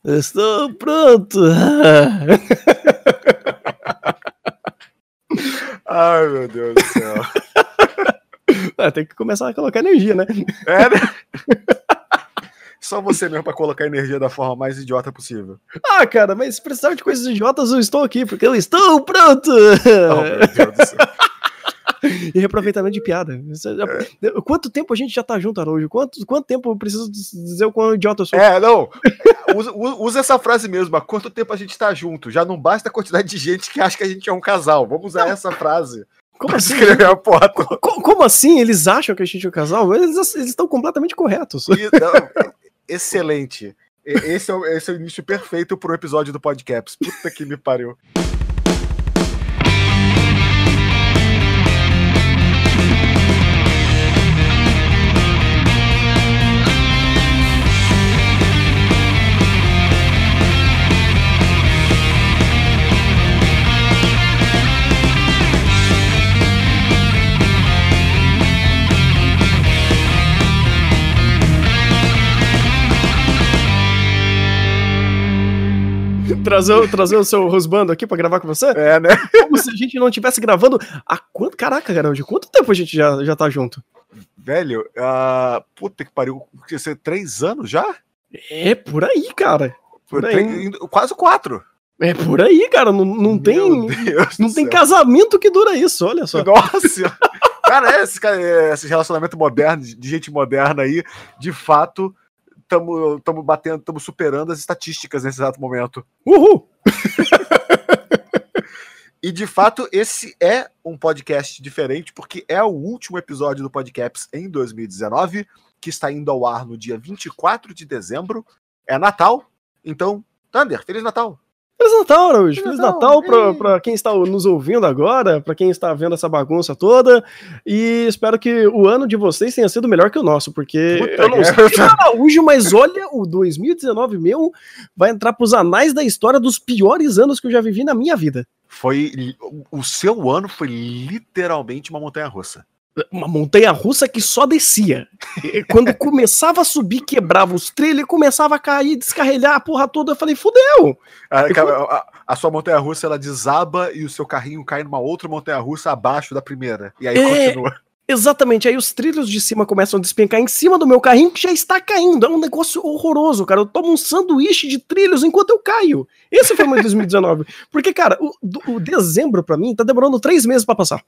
Estou pronto. Ai, meu Deus do céu. Tem que começar a colocar energia, né? É, né? Só você mesmo pra colocar energia da forma mais idiota possível. Ah, cara, mas se precisar de coisas idiotas, eu estou aqui, porque eu estou pronto! Oh, meu Deus do céu. E reaproveitamento de piada. Quanto tempo a gente já tá junto, Araújo? Quanto tempo eu preciso dizer o quão idiota eu sou? Não. Usa essa frase mesmo. Há quanto tempo a gente tá junto? Já não basta a quantidade de gente que acha que a gente é um casal. Vamos usar essa frase. Como assim? Escrever a porta. Como assim? Eles acham que a gente é um casal? Eles estão completamente corretos. Excelente. Esse é o início perfeito para um episódio do Podcaps. Puta que me pariu. Trazer o seu Rosbando aqui pra gravar com você? É, né? Como se a gente não estivesse gravando há quanto... Caraca, Araújo, quanto tempo a gente já tá junto? Velho, puta que pariu. 3 anos já? É, por aí, cara. Por aí. Quase 4. É por aí, cara. Não tem casamento que dura isso, olha só. Nossa! Cara, esse relacionamento moderno, de gente moderna aí, de fato... Estamos superando as estatísticas nesse exato momento. Uhul! E de fato, esse é um podcast diferente, porque é o último episódio do Podcaps em 2019, que está indo ao ar no dia 24 de dezembro. É Natal. Então, Thunder, Feliz Natal! Feliz Natal, Araújo! Feliz Natal pra quem está nos ouvindo agora, pra quem está vendo essa bagunça toda. E espero que o ano de vocês tenha sido melhor que o nosso, porque eu não sei Araújo, mas olha, o 2019 meu vai entrar pros anais da história dos piores anos que eu já vivi na minha vida. O seu ano foi literalmente uma montanha-russa. Uma montanha-russa que só descia. Quando começava a subir, quebrava os trilhos, começava a cair, descarrilhar a porra toda. Eu falei, fudeu! A sua montanha-russa, ela desaba e o seu carrinho cai numa outra montanha-russa abaixo da primeira. E aí continua. Exatamente. Aí os trilhos de cima começam a despencar em cima do meu carrinho, que já está caindo. É um negócio horroroso, cara. Eu tomo um sanduíche de trilhos enquanto eu caio. Esse foi o meu 2019. Porque, cara, o dezembro, pra mim, tá demorando 3 meses pra passar.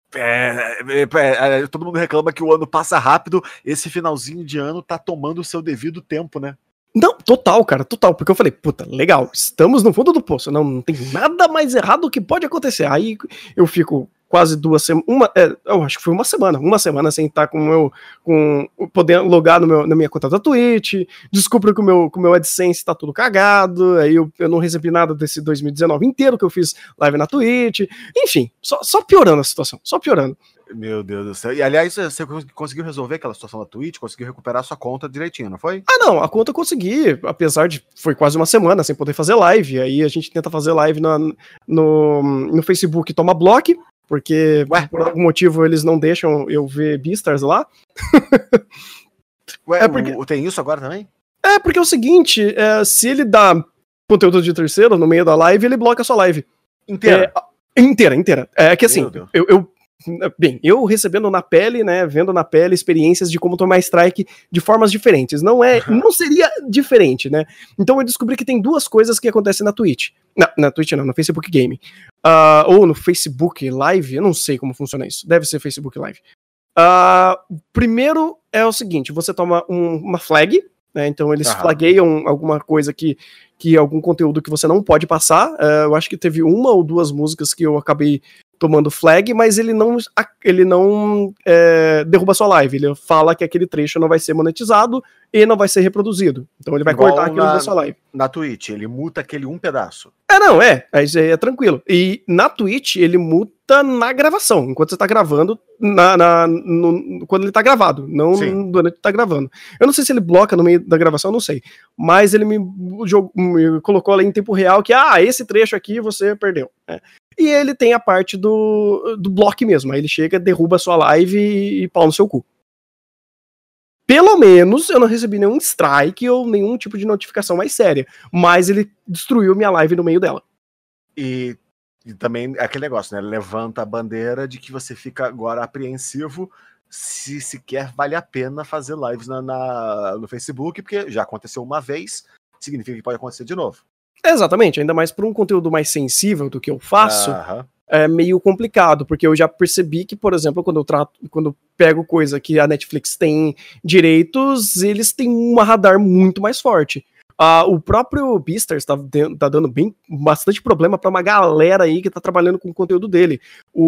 Todo mundo reclama que o ano passa rápido, esse finalzinho de ano tá tomando o seu devido tempo, né? Não, total, cara, total, porque eu falei, puta, legal, estamos no fundo do poço, não tem nada mais errado que pode acontecer. Aí eu fico quase 2 semanas, eu acho que foi uma semana sem estar poder logar na minha conta da Twitch, descubro que o meu AdSense tá tudo cagado, aí eu não recebi nada desse 2019 inteiro que eu fiz live na Twitch, enfim, só piorando a situação, só piorando. Meu Deus do céu. E aliás, você conseguiu resolver aquela situação da Twitch? Conseguiu recuperar a sua conta direitinho, não foi? Ah, não, a conta eu consegui, apesar de foi quase uma semana sem poder fazer live. Aí a gente tenta fazer live no Facebook, toma bloco, porque por algum motivo eles não deixam eu ver Beastars lá. Tem isso agora também? É, porque é o seguinte, se ele dá conteúdo de terceiro no meio da live, ele bloca a sua live. Inteira? Inteira. É que assim, eu recebendo na pele, né, vendo na pele experiências de como tomar strike de formas diferentes. Não seria diferente, né? Então eu descobri que tem 2 coisas que acontecem na Twitch. Na Twitch não, no Facebook Game. Ou no Facebook Live, eu não sei como funciona isso. Deve ser Facebook Live. Primeiro é o seguinte, você toma uma flag, né, então eles flagueiam alguma coisa que algum conteúdo que você não pode passar. Eu acho que teve 1 ou 2 músicas que eu acabei tomando flag, mas ele não derruba sua live. Ele fala que aquele trecho não vai ser monetizado e não vai ser reproduzido. Então ele vai cortar aquilo da sua live. Na Twitch, ele muta aquele um pedaço. Isso aí é tranquilo. E na Twitch, ele muta na gravação, enquanto você tá gravando, quando ele tá gravado, não durante que tá gravando. Eu não sei se ele bloca no meio da gravação, eu não sei. Mas ele me colocou ali em tempo real que, esse trecho aqui você perdeu, né? E ele tem a parte do bloco mesmo. Aí ele chega, derruba a sua live e pau no seu cu. Pelo menos eu não recebi nenhum strike ou nenhum tipo de notificação mais séria. Mas ele destruiu minha live no meio dela. E também é aquele negócio, né? Levanta a bandeira de que você fica agora apreensivo se sequer vale a pena fazer lives no Facebook, porque já aconteceu uma vez, significa que pode acontecer de novo. Exatamente, ainda mais por um conteúdo mais sensível do que eu faço, é meio complicado, porque eu já percebi que, por exemplo, quando eu pego coisa que a Netflix tem direitos, eles têm um radar muito mais forte. O próprio Beastars tá dando bastante problema pra uma galera aí que tá trabalhando com o conteúdo dele.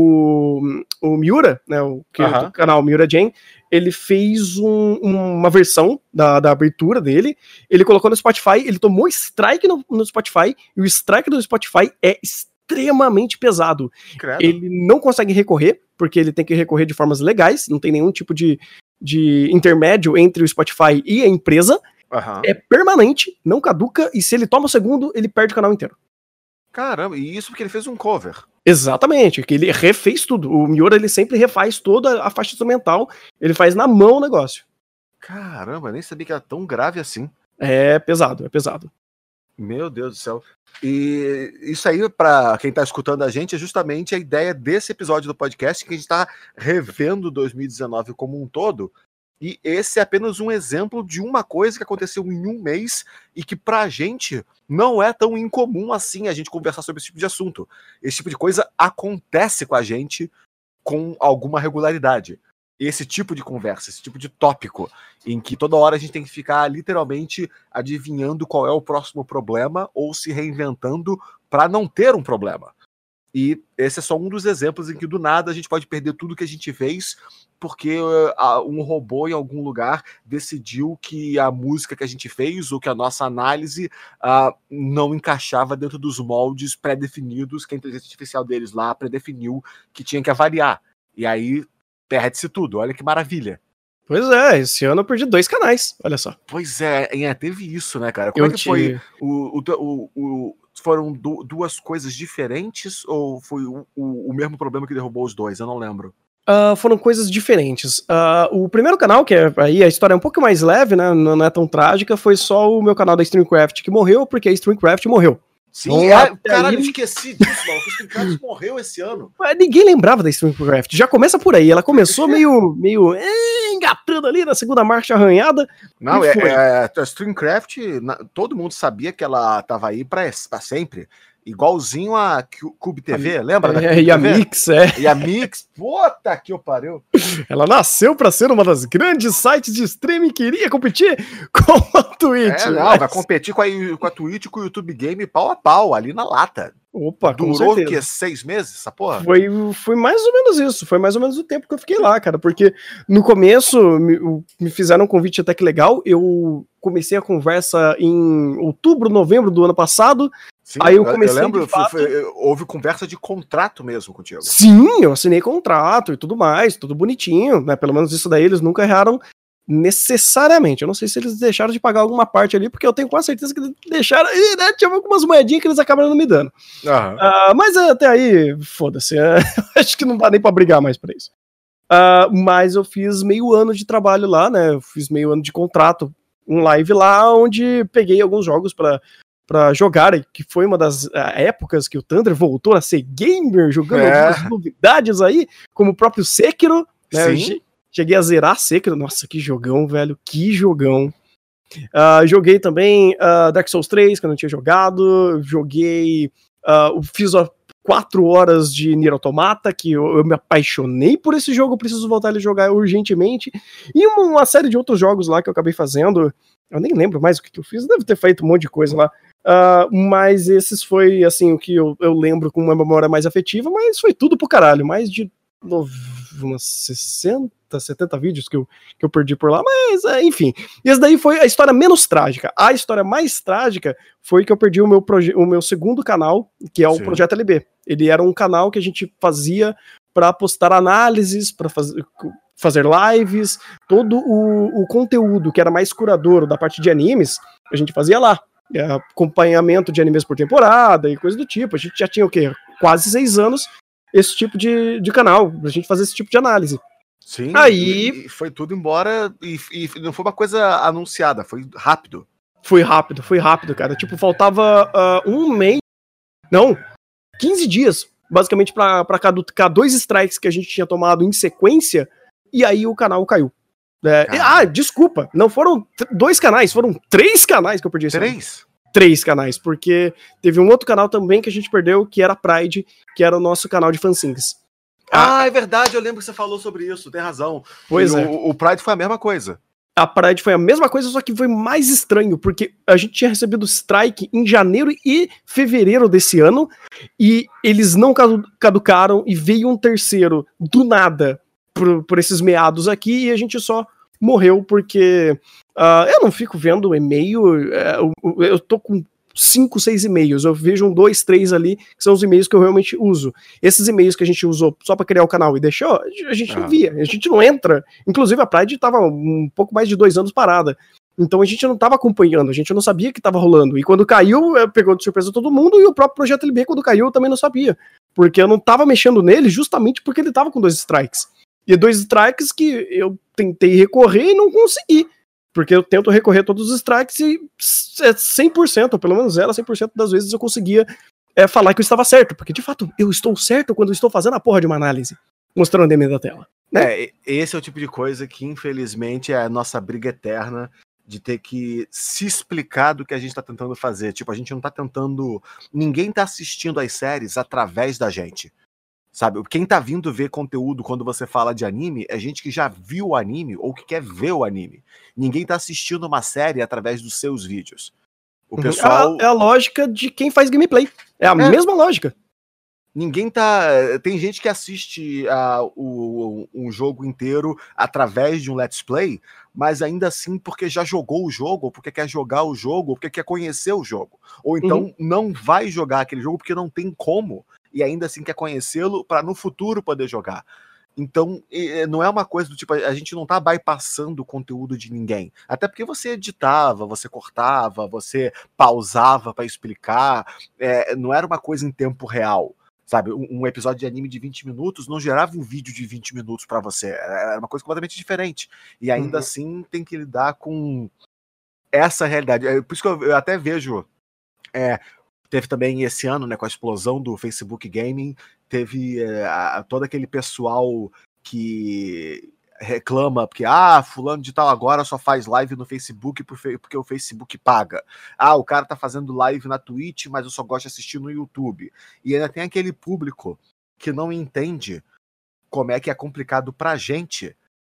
O Miura, né, do canal Miura Jane, ele fez uma versão da abertura dele, ele colocou no Spotify, ele tomou strike no Spotify, e o strike do Spotify é extremamente pesado. Credo. Ele não consegue recorrer, porque ele tem que recorrer de formas legais, não tem nenhum tipo de intermédio entre o Spotify e a empresa. É permanente, não caduca, e se ele toma o segundo, ele perde o canal inteiro. Caramba, e isso porque ele fez um cover. Exatamente, que ele refez tudo. O Miura, ele sempre refaz toda a faixa instrumental, ele faz na mão o negócio. Caramba, nem sabia que era tão grave assim. É pesado, é pesado. Meu Deus do céu. E isso aí, pra quem tá escutando a gente, é justamente a ideia desse episódio do podcast, que a gente tá revendo 2019 como um todo. E esse é apenas um exemplo de uma coisa que aconteceu em um mês e que pra gente não é tão incomum assim a gente conversar sobre esse tipo de assunto. Esse tipo de coisa acontece com a gente com alguma regularidade. Esse tipo de conversa, esse tipo de tópico, em que toda hora a gente tem que ficar literalmente adivinhando qual é o próximo problema ou se reinventando para não ter um problema. E esse é só um dos exemplos em que do nada a gente pode perder tudo que a gente fez porque um robô em algum lugar decidiu que a música que a gente fez ou que a nossa análise não encaixava dentro dos moldes pré-definidos que a inteligência artificial deles lá predefiniu que tinha que avaliar. E aí perde-se tudo. Olha que maravilha. Pois é, esse ano eu perdi 2 canais, olha só. Pois é, teve isso, né, cara? Como é que foi? Foram duas coisas diferentes ou foi o mesmo problema que derrubou os dois? Eu não lembro. Foram coisas diferentes. O primeiro canal, que aí a história é um pouco mais leve, né, não é tão trágica, foi só o meu canal da Streamcraft que morreu, porque a Streamcraft morreu. Sim, caralho, eu esqueci disso, mano. O Streamcraft morreu esse ano. Mas ninguém lembrava da Streamcraft. Já começa por aí. Ela começou meio engatando ali na segunda marcha arranhada. Não, a Streamcraft, todo mundo sabia que ela tava aí pra sempre. Igualzinho a Cube TV, lembra? E a Mix, E a Mix, puta que eu pariu. Ela nasceu pra ser uma das grandes sites de streaming que iria competir com a Twitch. Vai competir com a Twitch e com o YouTube Game pau a pau, ali na lata. Opa, durou o quê? 6 meses essa porra? Foi mais ou menos isso. Foi mais ou menos o tempo que eu fiquei lá, cara. Porque no começo me fizeram um convite até que legal. Eu comecei a conversa em outubro, novembro do ano passado. Sim, aí eu comecei. Eu lembro, houve conversa de contrato mesmo contigo. Sim, eu assinei contrato e tudo mais, tudo bonitinho, né? Pelo menos isso daí eles nunca erraram necessariamente. Eu não sei se eles deixaram de pagar alguma parte ali, porque eu tenho quase certeza que eles deixaram, né? Tinha algumas moedinhas que eles acabaram não me dando. Mas até aí, foda-se. Acho que não dá nem pra brigar mais pra isso. Mas eu fiz meio ano de trabalho lá, né? Eu fiz meio ano de contrato, um live lá, onde peguei alguns jogos pra jogar, que foi uma das épocas que o Thunder voltou a ser gamer, jogando algumas novidades aí, como o próprio Sekiro, né? Sim. Cheguei a zerar Sekiro, nossa, que jogão, velho, que jogão. Joguei também Dark Souls 3, que eu não tinha jogado, fiz 4 horas de Nier Automata, que eu me apaixonei por esse jogo, eu preciso voltar a jogar urgentemente, e uma série de outros jogos lá que eu acabei fazendo, eu nem lembro mais o que eu fiz, devo ter feito um monte de coisa lá. Mas esses foi, assim, o que eu lembro com uma memória mais afetiva, mas foi tudo pro caralho, mais de umas 60, 70 vídeos que eu perdi por lá, mas enfim, esse daí foi a história menos trágica. A história mais trágica foi que eu perdi o meu segundo canal, que é o Projeto LB. Ele era um canal que a gente fazia para postar análises, para fazer lives, todo o conteúdo que era mais curador da parte de animes, a gente fazia lá. Acompanhamento de animes por temporada e coisa do tipo. A gente já tinha o quê? Quase 6 anos esse tipo de canal, pra gente fazer esse tipo de análise. Sim, Aí e foi tudo embora e não foi uma coisa anunciada, foi rápido. Foi rápido, cara. Tipo, faltava um mês, não, 15 dias, basicamente, pra caducar 2 strikes que a gente tinha tomado em sequência, e aí o canal caiu. Desculpa, não foram 2 canais, foram 3 canais que eu perdi esse ano. 3 canais, porque teve um outro canal também que a gente perdeu, que era Pride, que era o nosso canal de fansings. É verdade, eu lembro que você falou sobre isso, tem razão. Pois é. O Pride foi a mesma coisa. A Pride foi a mesma coisa, só que foi mais estranho, porque a gente tinha recebido strike em janeiro e fevereiro desse ano, e eles não caducaram, e veio um terceiro do nada por esses meados aqui, e a gente só morreu, porque eu não fico vendo e-mail, eu tô com 5, 6 e-mails, eu vejo 2, 3 ali, que são os e-mails que eu realmente uso. Esses e-mails que a gente usou só pra criar o canal e deixou, a gente não via, a gente não entra. Inclusive a Pride tava um pouco mais de 2 anos parada. Então a gente não tava acompanhando, a gente não sabia que tava rolando. E quando caiu, pegou de surpresa todo mundo, e o próprio Projeto LB, quando caiu, eu também não sabia. Porque eu não tava mexendo nele justamente porque ele tava com 2 strikes. E 2 strikes que eu tentei recorrer e não consegui. Porque eu tento recorrer a todos os strikes e 100%, ou pelo menos 100% das vezes eu conseguia falar que eu estava certo. Porque, de fato, eu estou certo quando eu estou fazendo a porra de uma análise. Mostrando a dentro da tela. Né? Esse é o tipo de coisa que, infelizmente, é a nossa briga eterna de ter que se explicar do que a gente tá tentando fazer. Tipo, a gente não tá tentando... Ninguém tá assistindo as séries através da gente. Sabe, quem tá vindo ver conteúdo quando você fala de anime é gente que já viu o anime ou que quer ver o anime. Ninguém tá assistindo uma série através dos seus vídeos. O pessoal... É a lógica de quem faz gameplay. É a mesma lógica. Ninguém tá... Tem gente que assiste um jogo inteiro através de um Let's Play, mas ainda assim porque já jogou o jogo, ou porque quer jogar o jogo, ou porque quer conhecer o jogo. Ou então não vai jogar aquele jogo porque não tem como. E ainda assim quer conhecê-lo para no futuro poder jogar. Então, não é uma coisa do tipo, a gente não tá bypassando o conteúdo de ninguém. Até porque você editava, você cortava, você pausava para explicar. Não era uma coisa em tempo real. Sabe, um episódio de anime de 20 minutos não gerava um vídeo de 20 minutos para você. Era uma coisa completamente diferente. E ainda assim tem que lidar com essa realidade. Por isso que eu até vejo... Teve também esse ano, né, com a explosão do Facebook Gaming, teve todo aquele pessoal que reclama porque, fulano de tal agora só faz live no Facebook porque o Facebook paga. O cara tá fazendo live na Twitch, mas eu só gosto de assistir no YouTube. E ainda tem aquele público que não entende como é que é complicado pra gente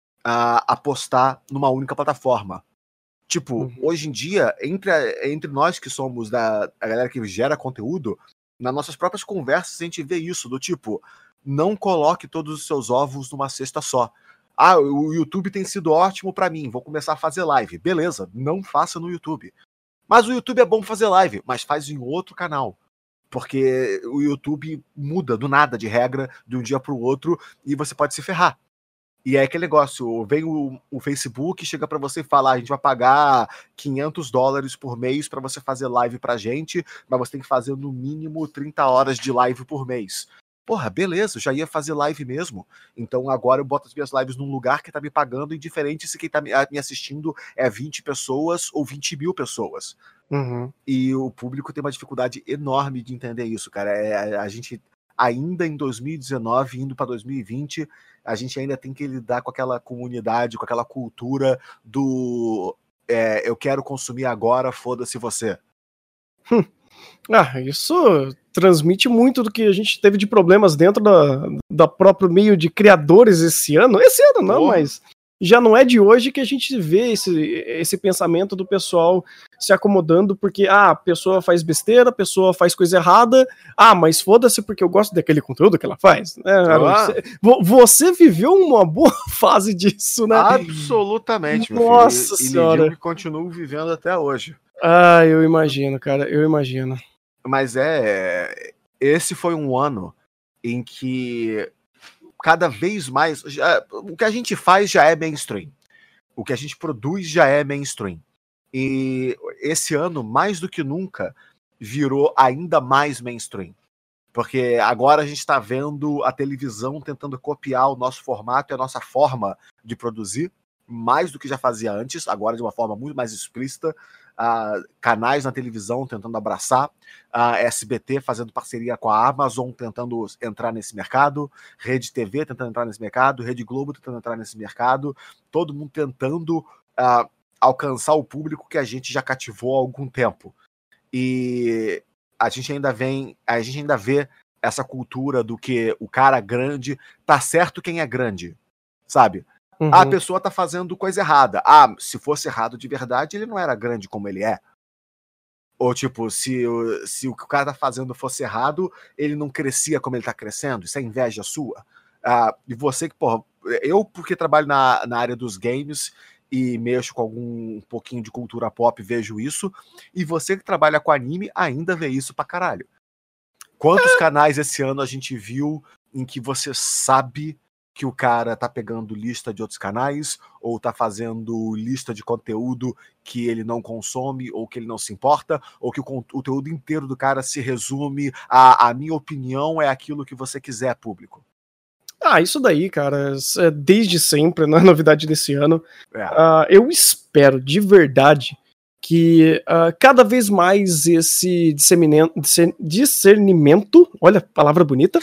apostar numa única plataforma. Tipo, hoje em dia, entre nós que somos a galera que gera conteúdo, nas nossas próprias conversas a gente vê isso, do tipo, não coloque todos os seus ovos numa cesta só. O YouTube tem sido ótimo pra mim, vou começar a fazer live. Beleza, não faça no YouTube. Mas o YouTube é bom fazer live, mas faz em outro canal. Porque o YouTube muda do nada de regra, de um dia pro outro, e você pode se ferrar. E é aquele negócio, vem o Facebook, chega pra você e fala, a gente vai pagar $500 por mês pra você fazer live pra gente, mas você tem que fazer no mínimo 30 horas de live por mês. Porra, beleza, eu já ia fazer live mesmo. Então agora eu boto as minhas lives num lugar que tá me pagando, indiferente se quem tá me assistindo é 20 pessoas ou 20 mil pessoas. E o público tem uma dificuldade enorme de entender isso, cara. A gente... Ainda em 2019, indo para 2020, a gente ainda tem que lidar com aquela comunidade, com aquela cultura do eu quero consumir agora, foda-se você. Isso transmite muito do que a gente teve de problemas dentro da próprio meio de criadores esse ano. Esse ano não, mas já não é de hoje que a gente vê esse pensamento do pessoal se acomodando porque a pessoa faz besteira, a pessoa faz coisa errada, mas foda-se porque eu gosto daquele conteúdo que ela faz. Você viveu uma boa fase disso, né? Absolutamente, meu Nossa filho. Senhora. E digo que continuo vivendo até hoje. Eu imagino, cara, eu imagino. Mas esse foi um ano em que cada vez mais... o que a gente faz já é mainstream. O que a gente produz já é mainstream. E esse ano, mais do que nunca, virou ainda mais mainstream. Porque agora a gente está vendo a televisão tentando copiar o nosso formato e a nossa forma de produzir, mais do que já fazia antes, agora de uma forma muito mais explícita. Canais na televisão tentando abraçar, a SBT fazendo parceria com a Amazon, tentando entrar nesse mercado, Rede TV tentando entrar nesse mercado, Rede Globo tentando entrar nesse mercado, todo mundo tentando alcançar o público que a gente já cativou há algum tempo. E a gente ainda vê essa cultura do que o cara grande, tá certo quem é grande, sabe? Uhum. A pessoa tá fazendo coisa errada. Se fosse errado de verdade, ele não era grande como ele é. Ou tipo, se o que o cara tá fazendo fosse errado, ele não crescia como ele tá crescendo. Isso é inveja sua. E você que, porra, eu porque trabalho na área dos games e mexo com um pouquinho de cultura pop, vejo isso. E você que trabalha com anime ainda vê isso pra caralho. Quantos canais esse ano a gente viu em que você sabe que o cara tá pegando lista de outros canais, ou tá fazendo lista de conteúdo que ele não consome, ou que ele não se importa, ou que o conteúdo inteiro do cara se resume a minha opinião é aquilo que você quiser, público? Isso daí, cara, desde sempre, não é novidade desse ano. Eu espero, de verdade, que cada vez mais esse discernimento, olha, palavra bonita,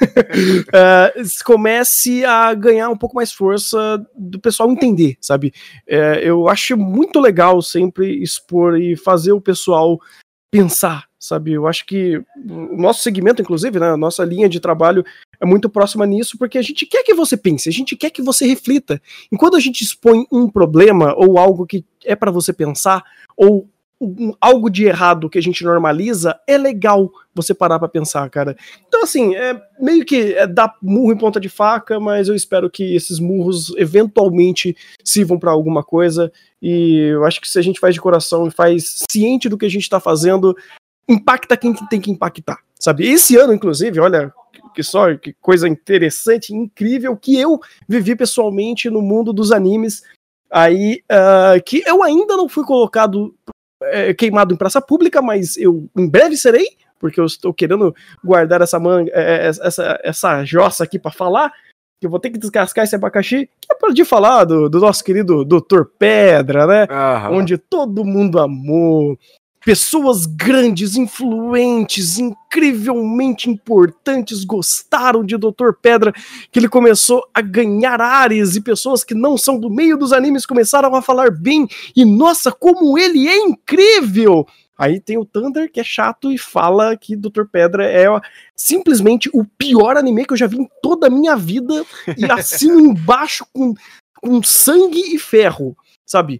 comece a ganhar um pouco mais força do pessoal entender, sabe? Eu acho muito legal sempre expor e fazer o pessoal pensar, sabe? Eu acho que o nosso segmento, inclusive, né, a nossa linha de trabalho é muito próxima nisso, porque a gente quer que você pense, a gente quer que você reflita. Enquanto a gente expõe um problema ou algo que é para você pensar, ou algo de errado que a gente normaliza, é legal você parar pra pensar, cara. Então, assim, meio que dar murro em ponta de faca, mas eu espero que esses murros eventualmente sirvam pra alguma coisa, e eu acho que se a gente faz de coração e faz ciente do que a gente tá fazendo, impacta quem tem que impactar, sabe? Esse ano, inclusive, olha que coisa interessante, incrível, que eu vivi pessoalmente no mundo dos animes, aí, que eu ainda não fui colocado queimado em praça pública, mas eu em breve serei, porque eu estou querendo guardar essa manga, essa jossa aqui pra falar, que eu vou ter que descascar esse abacaxi, que é para de falar do nosso querido Dr. Pedra, né? Uhum. Onde todo mundo amou, pessoas grandes, influentes, incrivelmente importantes gostaram de Dr. Pedra, que ele começou a ganhar áreas e pessoas que não são do meio dos animes começaram a falar bem, e nossa, como ele é incrível! Aí tem o Thunder, que é chato e fala que Dr. Pedra é simplesmente o pior anime que eu já vi em toda a minha vida, e assino embaixo com sangue e ferro, sabe?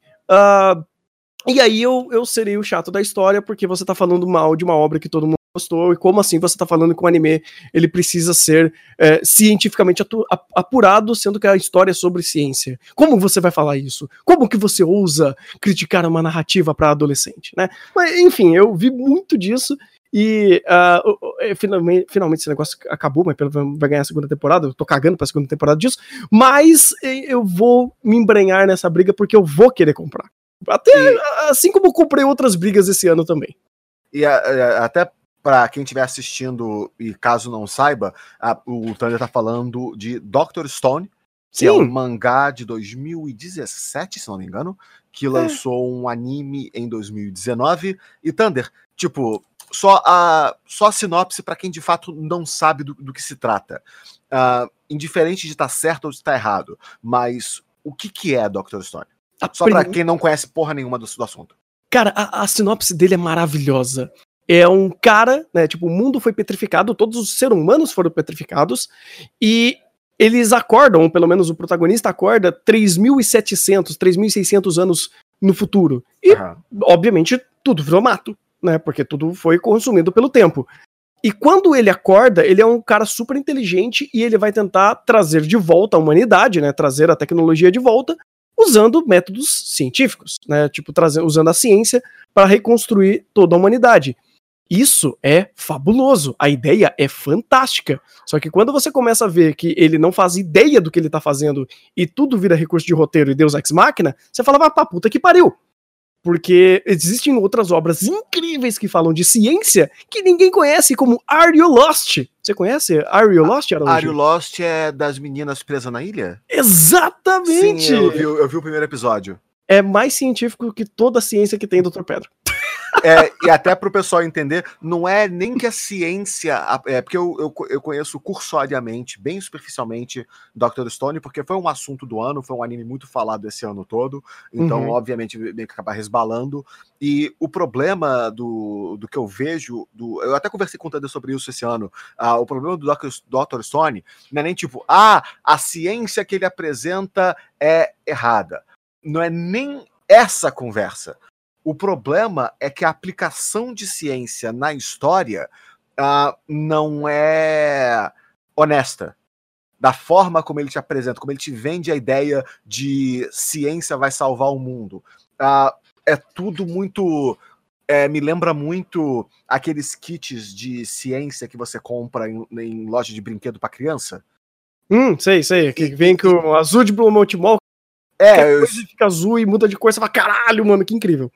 E aí eu serei o chato da história, porque você tá falando mal de uma obra que todo mundo gostou, e como assim você tá falando que o anime ele precisa ser cientificamente apurado, sendo que a história é sobre ciência? Como você vai falar isso? Como que você ousa criticar uma narrativa para adolescente, né? Mas, enfim, eu vi muito disso, e finalmente esse negócio acabou, mas vai ganhar a segunda temporada, eu tô cagando pra segunda temporada disso, mas eu vou me embrenhar nessa briga porque eu vou querer comprar. Assim como eu comprei outras brigas esse ano também. E até para quem estiver assistindo e caso não saiba, o Thunder tá falando de Dr. Stone, que é um mangá de 2017, se não me engano, que lançou um anime em 2019. E Thunder, tipo, só a sinopse para quem de fato não sabe do que se trata. Indiferente de estar certo ou de estar errado, mas o que é Dr. Stone? Só pra quem não conhece porra nenhuma do assunto. Cara, a sinopse dele é maravilhosa. É um cara, né, tipo, o mundo foi petrificado, todos os seres humanos foram petrificados, e eles acordam, ou pelo menos o protagonista acorda 3.700, 3.600 anos no futuro. E, obviamente, tudo virou mato, né, porque tudo foi consumido pelo tempo. E quando ele acorda, ele é um cara super inteligente, e ele vai tentar trazer de volta a humanidade, né, trazer a tecnologia de volta, usando métodos científicos, né? Tipo, usando a ciência para reconstruir toda a humanidade. Isso é fabuloso, a ideia é fantástica. Só que quando você começa a ver que ele não faz ideia do que ele tá fazendo e tudo vira recurso de roteiro e Deus Ex Machina, você fala, puta que pariu. Porque existem outras obras incríveis que falam de ciência que ninguém conhece, como Are You Lost? Você conhece Are You Lost, Araújo? Are You Lost é das meninas presas na ilha? Exatamente! Sim, eu vi o primeiro episódio. É mais científico que toda a ciência que tem Dr. Pedro. E até para o pessoal entender, não é nem que a ciência... porque eu conheço cursoriamente, bem superficialmente, Dr. Stone, porque foi um assunto do ano, foi um anime muito falado esse ano todo, então, obviamente, meio que acaba resbalando. E o problema do que eu vejo... eu até conversei com o Tander sobre isso esse ano. O problema do Dr. Stone não é nem tipo, a ciência que ele apresenta é errada. Não é nem essa conversa. O problema é que a aplicação de ciência na história não é honesta. Da forma como ele te apresenta, como ele te vende a ideia de ciência vai salvar o mundo. É tudo muito... me lembra muito aqueles kits de ciência que você compra em loja de brinquedo para criança. Sei. Que vem com o azul de Blue Multimol. Coisa fica azul e muda de cor, você fala, caralho, mano, que incrível.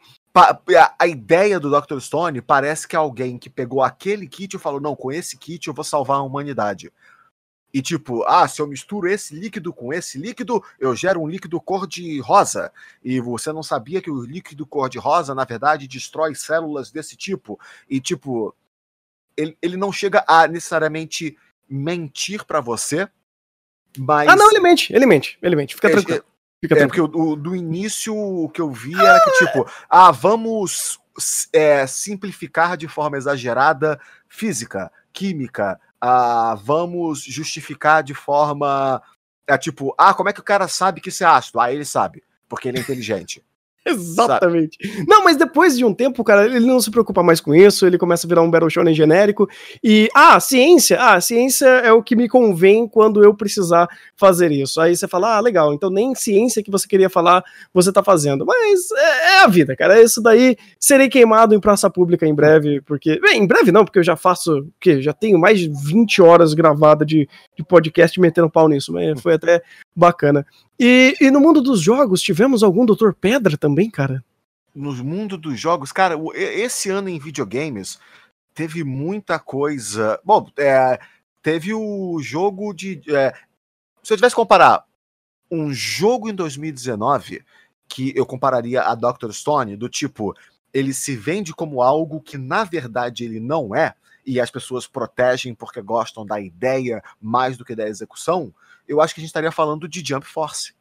A ideia do Dr. Stone parece que é alguém que pegou aquele kit e falou, não, com esse kit eu vou salvar a humanidade. E tipo, se eu misturo esse líquido com esse líquido, eu gero um líquido cor de rosa. E você não sabia que o líquido cor de rosa, na verdade, destrói células desse tipo. E tipo, ele não chega a necessariamente mentir pra você, mas... não, ele mente. Fica tranquilo. Porque do início o que eu vi era que tipo, vamos simplificar de forma exagerada física, química, vamos justificar de forma tipo, como é que o cara sabe que isso é ácido? Ele sabe, porque ele é inteligente. Exatamente. Sabe? Não, mas depois de um tempo, cara, ele não se preocupa mais com isso, ele começa a virar um Battle Shonen genérico, e, ciência é o que me convém quando eu precisar fazer isso. Aí você fala, legal, então nem ciência que você queria falar, você tá fazendo. Mas é a vida, cara, isso daí, serei queimado em praça pública em breve, porque, em breve não, porque eu já faço, já tenho mais de 20 horas gravada de podcast metendo pau nisso, mas foi até bacana. E no mundo dos jogos, tivemos algum Dr. Pedra também, cara? No mundo dos jogos, cara, esse ano em videogames teve muita coisa. Bom, teve o jogo de... se eu tivesse que comparar um jogo em 2019, que eu compararia a Dr. Stone, do tipo, ele se vende como algo que na verdade ele não é, e as pessoas protegem porque gostam da ideia mais do que da execução, eu acho que a gente estaria falando de Jump Force.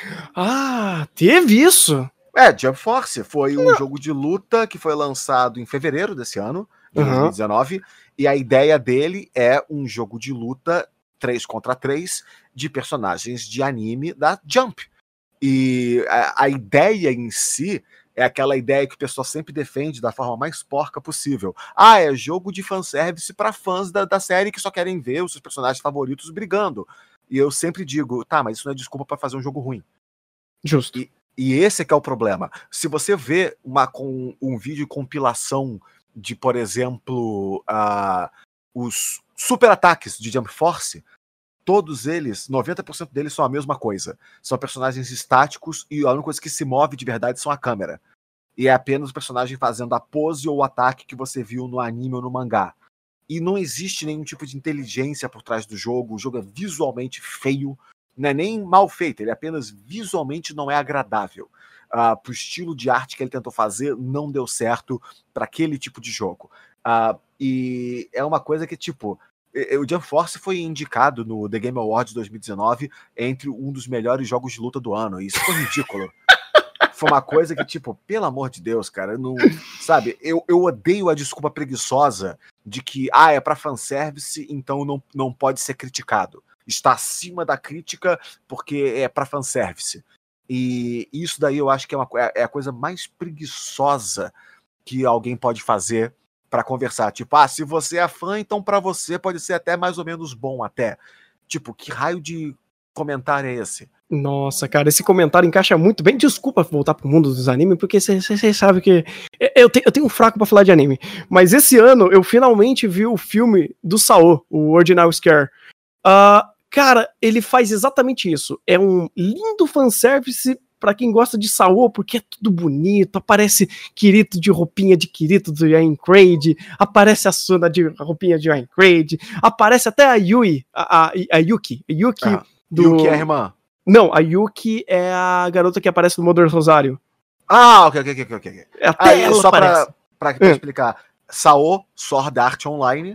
Teve isso? Jump Force foi um jogo de luta que foi lançado em fevereiro desse ano, de 2019, e a ideia dele é um jogo de luta 3 contra 3 de personagens de anime da Jump. E a ideia em si é aquela ideia que o pessoal sempre defende da forma mais porca possível. É jogo de fanservice para fãs da série que só querem ver os seus personagens favoritos brigando. E eu sempre digo, mas isso não é desculpa para fazer um jogo ruim. Justo. E esse é que é o problema. Se você vê um vídeo de compilação de, por exemplo, os super ataques de Jump Force, todos eles, 90% deles são a mesma coisa. São personagens estáticos e a única coisa que se move de verdade são a câmera. E é apenas o personagem fazendo a pose ou o ataque que você viu no anime ou no mangá. E não existe nenhum tipo de inteligência por trás do jogo. O jogo é visualmente feio. Não é nem mal feito, ele apenas visualmente não é agradável. Pro estilo de arte que ele tentou fazer, não deu certo para aquele tipo de jogo. E é uma coisa que, tipo, o Jump Force foi indicado no The Game Awards 2019 entre um dos melhores jogos de luta do ano. Isso foi ridículo. Foi uma coisa que, tipo, pelo amor de Deus, cara, não, sabe, eu odeio a desculpa preguiçosa de que, é pra fanservice, então não pode ser criticado. Está acima da crítica porque é pra fanservice. E isso daí eu acho que é a coisa mais preguiçosa que alguém pode fazer pra conversar. Tipo, se você é fã, então pra você pode ser até mais ou menos bom até. Tipo, que raio de comentário é esse? Nossa, cara, esse comentário encaixa muito bem. Desculpa voltar pro mundo dos animes, porque você sabe que eu tenho um fraco pra falar de anime. Mas esse ano eu finalmente vi o filme do Sao, o Ordinal Scare. Cara, ele faz exatamente isso. É um lindo fanservice pra quem gosta de Saô, porque é tudo bonito, aparece Kirito de roupinha de Kirito do Aincrad, aparece a Suna de roupinha de Aincrad, aparece até a Yui, a Yuki. Yuki é a irmã? Não, a Yuki é a garota que aparece no Modern Rosário. Ok. Até aí, ela só aparece. pra explicar, Saô, Sword Art Online,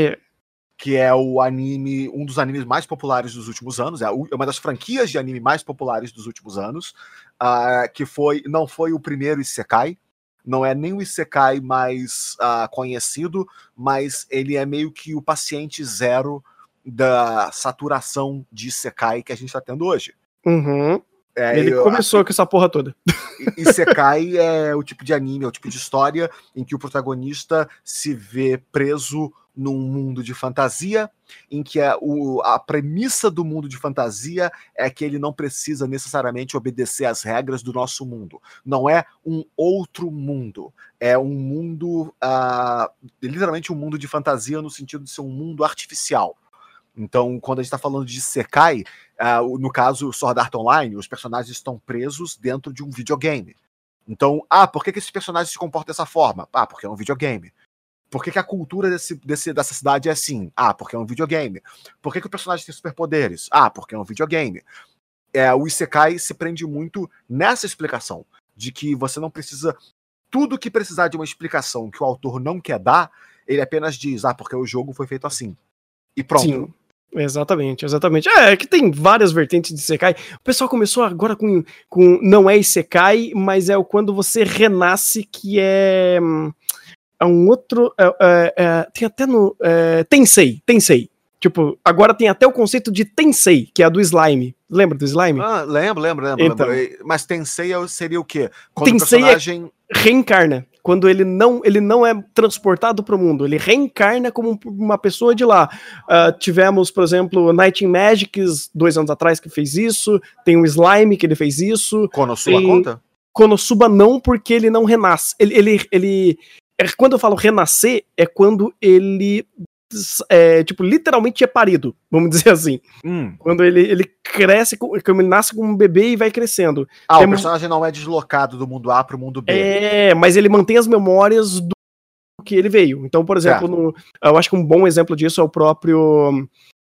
que é o anime, um dos animes mais populares dos últimos anos, é uma das franquias de anime mais populares dos últimos anos, que não foi o primeiro Isekai, não é nem o Isekai mais conhecido, mas ele é meio que o paciente zero da saturação de Isekai que a gente tá tendo hoje. Uhum. Ele começou com essa porra toda. Isekai é o tipo de anime, é o tipo de história em que o protagonista se vê preso num mundo de fantasia, em que a premissa do mundo de fantasia é que ele não precisa necessariamente obedecer às regras do nosso mundo. Não é um outro mundo. É um mundo, literalmente um mundo de fantasia no sentido de ser um mundo artificial. Então, quando a gente está falando de Isekai, no caso Sword Art Online, os personagens estão presos dentro de um videogame. Então, por que esses personagens se comportam dessa forma? Porque é um videogame. Por que a cultura dessa cidade é assim? Porque é um videogame. Por que o personagem tem superpoderes? Porque é um videogame. O Isekai se prende muito nessa explicação, de que você não precisa... Tudo que precisar de uma explicação que o autor não quer dar, ele apenas diz, porque o jogo foi feito assim. E pronto. Sim. Exatamente. É que tem várias vertentes de Isekai. O pessoal começou agora com não é Isekai, mas é quando você renasce, que é um outro... tem até no... Tensei. Tipo, agora tem até o conceito de Tensei, que é a do slime. Lembra do slime? Lembro. Então, mas Tensei seria o quê? Quando Tensei o personagem... reencarna. Quando ele não é transportado para o mundo, ele reencarna como uma pessoa de lá. Tivemos, por exemplo, Night in Magics, 2 anos atrás, que fez isso. Tem o Slime, que ele fez isso. Konosuba conta? Konosuba não, porque ele não renasce. Quando eu falo renascer, é quando ele... literalmente é parido, vamos dizer assim. Quando ele cresce, como ele nasce como um bebê e vai crescendo. O personagem não é deslocado do mundo A pro mundo B. Mas ele mantém as memórias do que ele veio. Então, por exemplo, eu acho que um bom exemplo disso é o próprio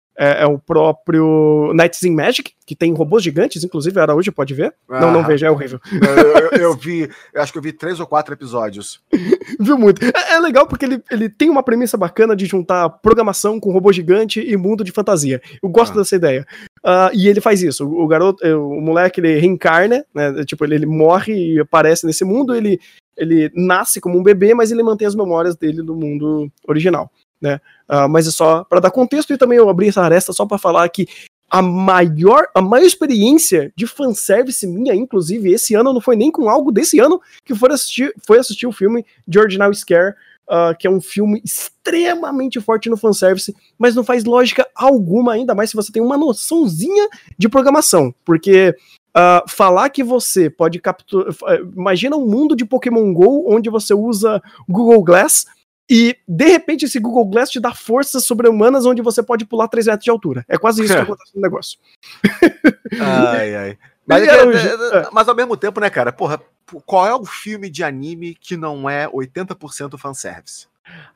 Nights in Magic, que tem robôs gigantes, inclusive a Araújo pode ver. Não veja, é horrível. Eu acho que eu vi 3 ou 4 episódios. Viu muito. É legal porque ele tem uma premissa bacana de juntar programação com robô gigante e mundo de fantasia. Eu gosto dessa ideia. E ele faz isso. O moleque, ele reencarna, né? Tipo, ele morre e aparece nesse mundo, ele nasce como um bebê, mas ele mantém as memórias dele do mundo original, né? Mas é só para dar contexto, e também eu abri essa aresta só para falar que a maior experiência de fanservice minha, inclusive esse ano, não foi nem com algo desse ano, que foi assistir o filme de Ordinal Scare, que é um filme extremamente forte no fanservice, mas não faz lógica alguma, ainda mais se você tem uma noçãozinha de programação, porque falar que você pode capturar... Imagina um mundo de Pokémon GO onde você usa Google Glass e, de repente, esse Google Glass te dá forças sobre-humanas onde você pode pular 3 metros de altura. É quase isso que acontece no negócio. Ai. Mas ao mesmo tempo, né, cara? Porra, qual é o filme de anime que não é 80% fanservice?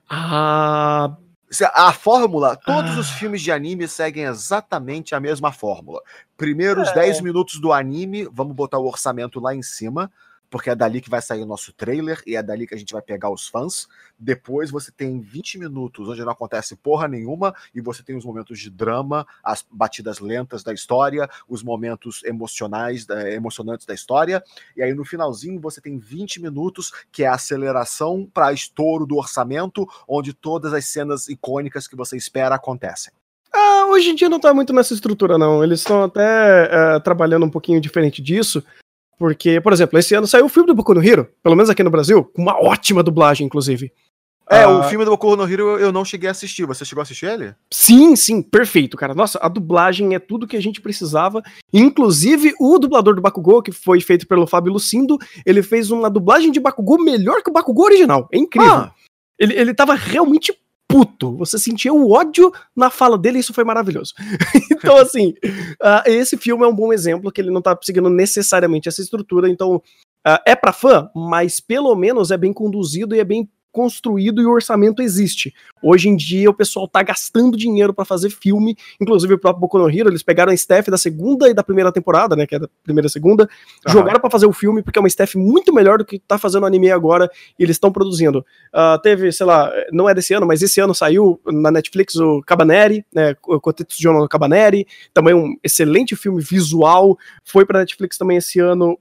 A fórmula, todos os filmes de anime seguem exatamente a mesma fórmula. Primeiros 10 minutos do anime, vamos botar o orçamento lá em cima, porque é dali que vai sair o nosso trailer e é dali que a gente vai pegar os fãs. Depois você tem 20 minutos onde não acontece porra nenhuma e você tem os momentos de drama, as batidas lentas da história, os momentos emocionantes da história, e aí no finalzinho você tem 20 minutos que é a aceleração para estouro do orçamento, onde todas as cenas icônicas que você espera acontecem. Hoje em dia não tá muito nessa estrutura, não. Eles estão até trabalhando um pouquinho diferente disso. Porque, por exemplo, esse ano saiu o filme do Boku no Hero, pelo menos aqui no Brasil, com uma ótima dublagem, inclusive. O filme do Boku no Hero eu não cheguei a assistir. Você chegou a assistir ele? Sim, perfeito, cara. Nossa, a dublagem é tudo que a gente precisava. Inclusive, o dublador do Bakugou, que foi feito pelo Fábio Lucindo, ele fez uma dublagem de Bakugou melhor que o Bakugou original. É incrível. Ele tava realmente puto, você sentia o ódio na fala dele e isso foi maravilhoso. Então, assim, esse filme é um bom exemplo que ele não tá seguindo necessariamente essa estrutura, então é pra fã, mas pelo menos é bem conduzido e é bem construído e o orçamento existe. Hoje em dia o pessoal tá gastando dinheiro pra fazer filme, inclusive o próprio Boku no Hero, eles pegaram a staff da segunda e da primeira temporada, né, que é da primeira e segunda, jogaram pra fazer o filme, porque é uma staff muito melhor do que tá fazendo o anime agora, e eles estão produzindo. Teve, sei lá, não é desse ano, mas esse ano saiu na Netflix o Cabaneri, né, o Kotetsujon no Cabaneri, também um excelente filme visual, foi pra Netflix também esse ano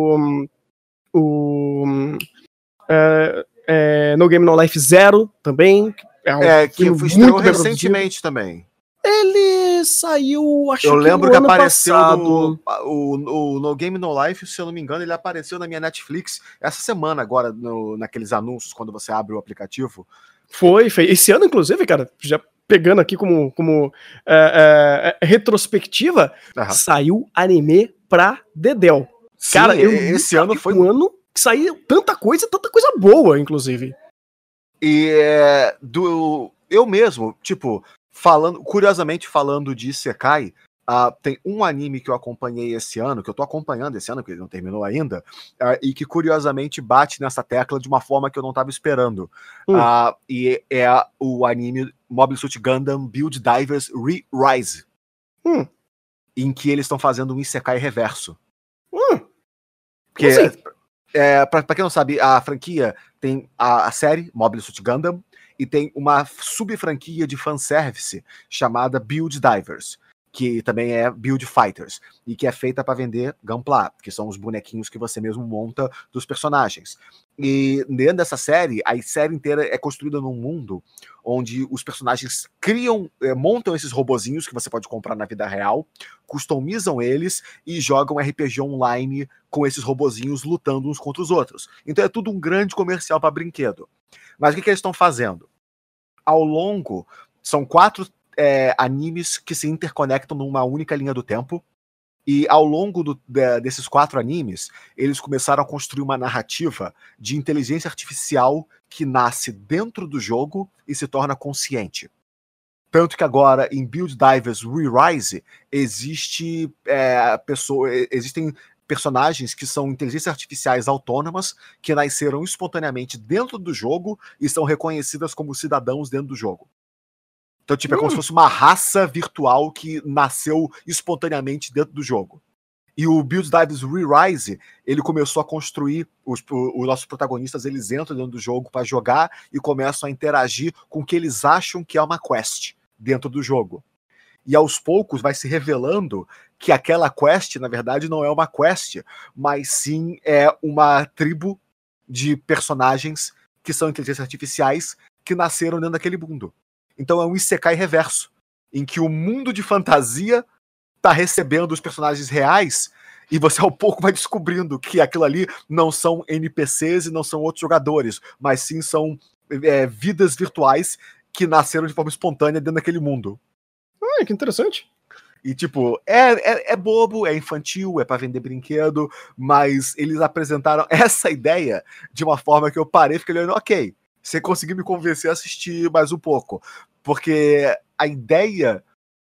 No Game No Life Zero também. Que estreou recentemente também. Ele saiu, acho que eu lembro que apareceu passado. o No Game No Life, se eu não me engano, ele apareceu na minha Netflix essa semana agora, naqueles anúncios, quando você abre o aplicativo. Foi. Esse ano, inclusive, cara, já pegando aqui como retrospectiva, saiu anime pra Dedéu. Sim, cara, esse ano foi um ano que saiu tanta coisa boa, inclusive. E eu mesmo, tipo, curiosamente falando de Isekai, tem um anime que eu acompanhei esse ano, que eu tô acompanhando esse ano, que ele não terminou ainda, e que curiosamente bate nessa tecla de uma forma que eu não tava esperando. E é o anime Mobile Suit Gundam Build Divers Re-Rise, em que eles estão fazendo um Isekai reverso. Porque, pra quem não sabe, a franquia tem a série Mobile Suit Gundam e tem uma sub-franquia de fanservice chamada Build Divers, que também é Build Fighters, e que é feita para vender Gunpla, que são os bonequinhos que você mesmo monta dos personagens. E dentro dessa série, a série inteira é construída num mundo onde os personagens montam esses robozinhos que você pode comprar na vida real, customizam eles e jogam RPG online com esses robozinhos lutando uns contra os outros. Então é tudo um grande comercial para brinquedo. Mas o que eles estão fazendo? Ao longo, são 4 animes que se interconectam numa única linha do tempo. E ao longo desses 4 animes, eles começaram a construir uma narrativa de inteligência artificial que nasce dentro do jogo e se torna consciente. Tanto que agora, em Build Divers Re-Rise, existem personagens que são inteligências artificiais autônomas que nasceram espontaneamente dentro do jogo e são reconhecidas como cidadãos dentro do jogo. Então, tipo, é como se fosse uma raça virtual que nasceu espontaneamente dentro do jogo. E o Build Divers Re-Rise, ele começou a construir, os nossos protagonistas, eles entram dentro do jogo para jogar e começam a interagir com o que eles acham que é uma quest dentro do jogo. E aos poucos vai se revelando que aquela quest, na verdade, não é uma quest, mas sim é uma tribo de personagens que são inteligências artificiais que nasceram dentro daquele mundo. Então é um Isekai reverso, em que o mundo de fantasia tá recebendo os personagens reais e você ao pouco vai descobrindo que aquilo ali não são NPCs e não são outros jogadores, mas sim são vidas virtuais que nasceram de forma espontânea dentro daquele mundo. Que interessante. E tipo, é bobo, é infantil, é pra vender brinquedo, mas eles apresentaram essa ideia de uma forma que eu parei e fiquei olhando, ok, você conseguiu me convencer a assistir mais um pouco. Porque a ideia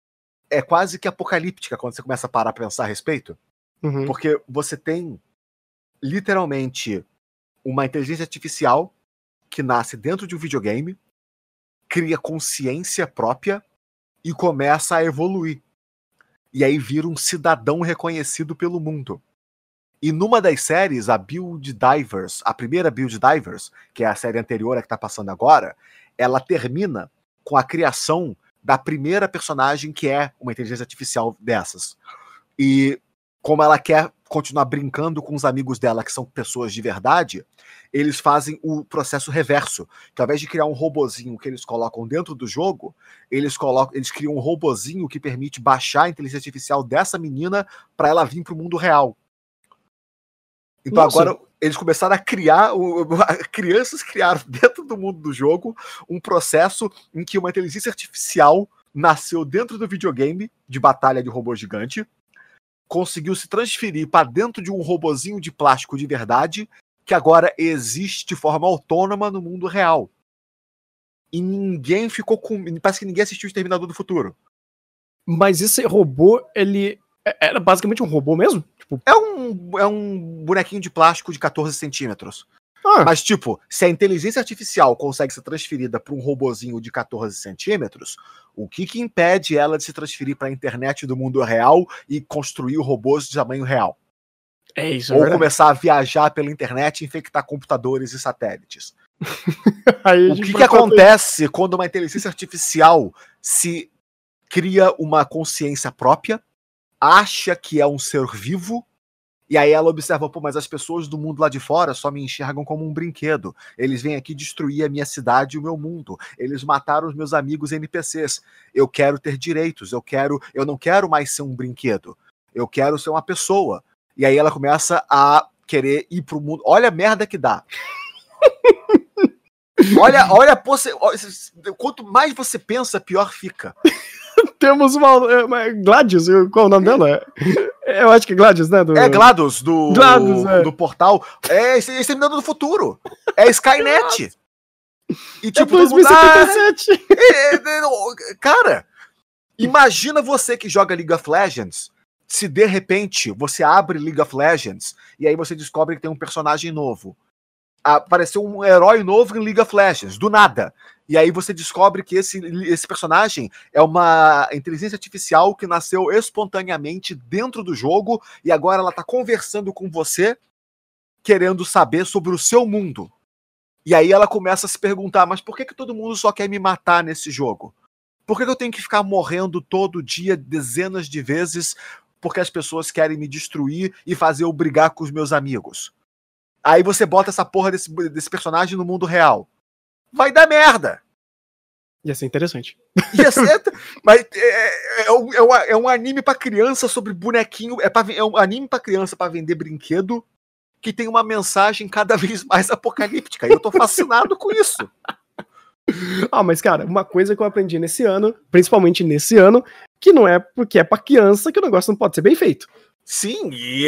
é quase que apocalíptica quando você começa a parar pra pensar a respeito. Porque você tem, literalmente, uma inteligência artificial que nasce dentro de um videogame, cria consciência própria e começa a evoluir. E aí vira um cidadão reconhecido pelo mundo. E numa das séries, a Build Divers, a primeira Build Divers, que é a série anterior a que tá passando agora, ela termina com a criação da primeira personagem que é uma inteligência artificial dessas. E como ela quer continuar brincando com os amigos dela, que são pessoas de verdade, eles fazem o processo reverso. Que ao invés de criar um robozinho que eles colocam dentro do jogo, eles criam um robozinho que permite baixar a inteligência artificial dessa menina para ela vir pro mundo real. Então agora eles começaram a criar, crianças criaram dentro do mundo do jogo um processo em que uma inteligência artificial nasceu dentro do videogame de batalha de robô gigante, conseguiu se transferir para dentro de um robozinho de plástico de verdade, que agora existe de forma autônoma no mundo real. e ninguém ficou com... Parece que ninguém assistiu o Exterminador do Futuro. Mas esse robô, ele era basicamente um robô mesmo? Tipo... É um bonequinho de plástico de 14 centímetros. Ah, Mas, tipo, se a inteligência artificial consegue ser transferida para um robozinho de 14 centímetros, o que impede ela de se transferir para a internet do mundo real e construir robôs de tamanho real? é isso. Ou começar a viajar pela internet e infectar computadores e satélites. Aí O que acontece quando uma inteligência artificial se cria uma consciência própria, acha que é um ser vivo, e aí ela observa, pô, mas as pessoas do mundo lá de fora só me enxergam como um brinquedo. Eles vêm aqui destruir a minha cidade e o meu mundo. Eles mataram os meus amigos NPCs. Eu quero ter direitos, eu não quero mais ser um brinquedo. Eu quero ser uma pessoa. E aí ela começa a querer ir pro mundo. Olha a merda que dá. olha, quanto mais você pensa, pior fica. Temos uma Gladys, qual é o nome dela? Eu acho que é Gladys, né? É GLaDOS, do portal. É Exterminador do Futuro. É Skynet. E tipo, 2077. Cara, imagina você que joga League of Legends, se de repente você abre League of Legends e aí você descobre que tem um personagem novo. Apareceu um herói novo em League of Legends, do nada. E aí você descobre que esse personagem é uma inteligência artificial que nasceu espontaneamente dentro do jogo e agora ela tá conversando com você, querendo saber sobre o seu mundo. E aí ela começa a se perguntar, mas por que todo mundo só quer me matar nesse jogo? Por que eu tenho que ficar morrendo todo dia, dezenas de vezes, porque as pessoas querem me destruir e fazer eu brigar com os meus amigos? Aí você bota essa porra desse personagem no mundo real. Vai dar merda. Ia ser interessante. Mas é um anime pra criança sobre bonequinho. É um anime pra criança pra vender brinquedo que tem uma mensagem cada vez mais apocalíptica. E eu tô fascinado com isso. Mas cara, uma coisa que eu aprendi nesse ano, principalmente nesse ano, que não é porque é pra criança que o negócio não pode ser bem feito. Sim, e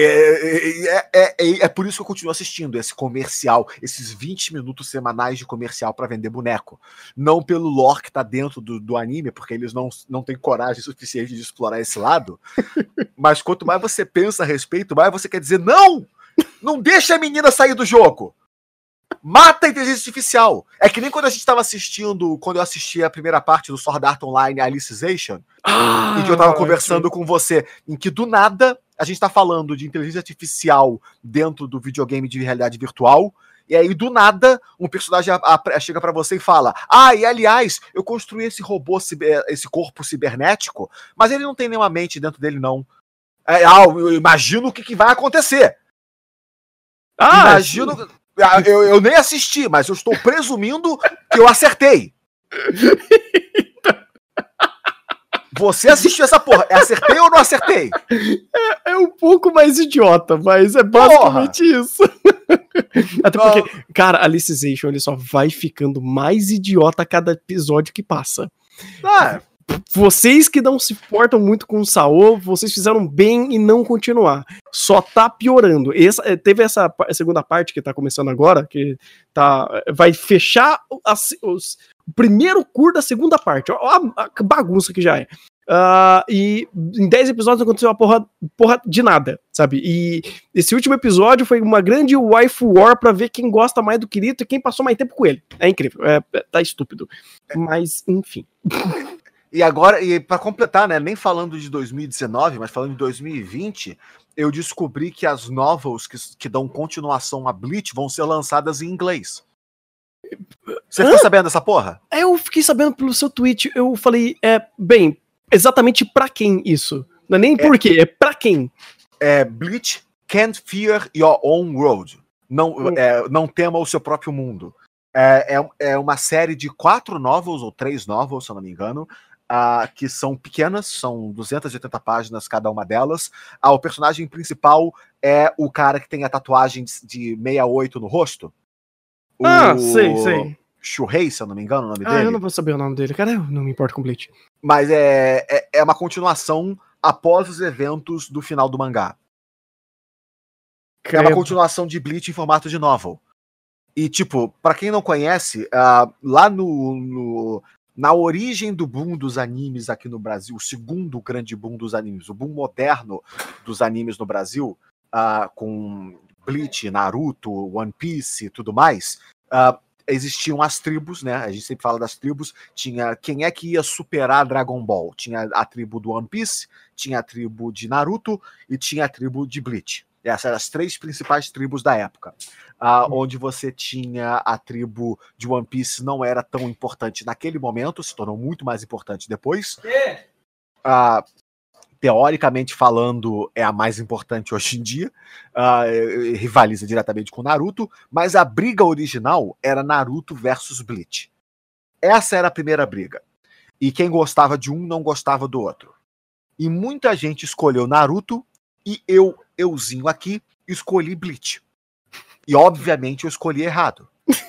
é por isso que eu continuo assistindo esse comercial, esses 20 minutos semanais de comercial pra vender boneco. Não pelo lore que tá dentro do anime, porque eles não têm coragem suficiente de explorar esse lado. Mas quanto mais você pensa a respeito, mais você quer dizer, não deixa a menina sair do jogo. Mata a inteligência artificial. É que nem quando a gente tava assistindo, quando eu assisti a primeira parte do Sword Art Online Alicization, e que eu tava conversando com você, em que do nada a gente tá falando de inteligência artificial dentro do videogame de realidade virtual, e aí do nada um personagem chega pra você e fala, e aliás, eu construí esse robô, esse corpo cibernético, mas ele não tem nenhuma mente dentro dele não. Eu imagino o que vai acontecer. Imagino... Eu nem assisti, mas eu estou presumindo que eu acertei. Você assistiu essa porra. Acertei ou não acertei? É um pouco mais idiota, mas é basicamente isso. Até porque, cara, Alicization, ele só vai ficando mais idiota a cada episódio que passa. Vocês que não se portam muito com o Saô, vocês fizeram bem em não continuar. Só tá piorando. Teve essa segunda parte que tá começando agora, que vai fechar o primeiro curso da segunda parte. Olha a bagunça que já é. E em 10 episódios aconteceu uma porra de nada, sabe? E esse último episódio foi uma grande wife war pra ver quem gosta mais do Kirito e quem passou mais tempo com ele. É incrível, tá estúpido. Mas, enfim... E agora, e para completar, né, nem falando de 2019, mas falando de 2020, eu descobri que as novels que dão continuação a Bleach vão ser lançadas em inglês. Você ficou sabendo dessa porra? Eu fiquei sabendo pelo seu tweet, eu falei, bem, exatamente pra quem isso? Não é nem por quê, é pra quem? Bleach Can't Fear Your Own World. Não tema o seu próprio mundo. É uma série de 4 novels, ou 3 novels, se eu não me engano, que são pequenas, são 280 páginas cada uma delas. O personagem principal é o cara que tem a tatuagem de 68 no rosto. Sei. Shuhei, se eu não me engano, o nome dele. Eu não vou saber o nome dele, cara, eu não me importo com Bleach. Mas é uma continuação após os eventos do final do mangá. É uma continuação de Bleach em formato de novel. E, tipo, pra quem não conhece, lá na origem do boom dos animes aqui no Brasil, o segundo grande boom dos animes, o boom moderno dos animes no Brasil, com Bleach, Naruto, One Piece e tudo mais, existiam as tribos, né? A gente sempre fala das tribos. Tinha quem é que ia superar Dragon Ball? Tinha a tribo do One Piece, tinha a tribo de Naruto e tinha a tribo de Bleach. Essas eram as 3 principais tribos da época. Onde você tinha a tribo de One Piece, não era tão importante naquele momento, se tornou muito mais importante depois. Teoricamente falando, é a mais importante hoje em dia, rivaliza diretamente com Naruto, mas a briga original era Naruto versus Bleach. Essa era a primeira briga. E quem gostava de um não gostava do outro. E muita gente escolheu Naruto, e euzinho aqui, escolhi Bleach. E obviamente eu escolhi errado.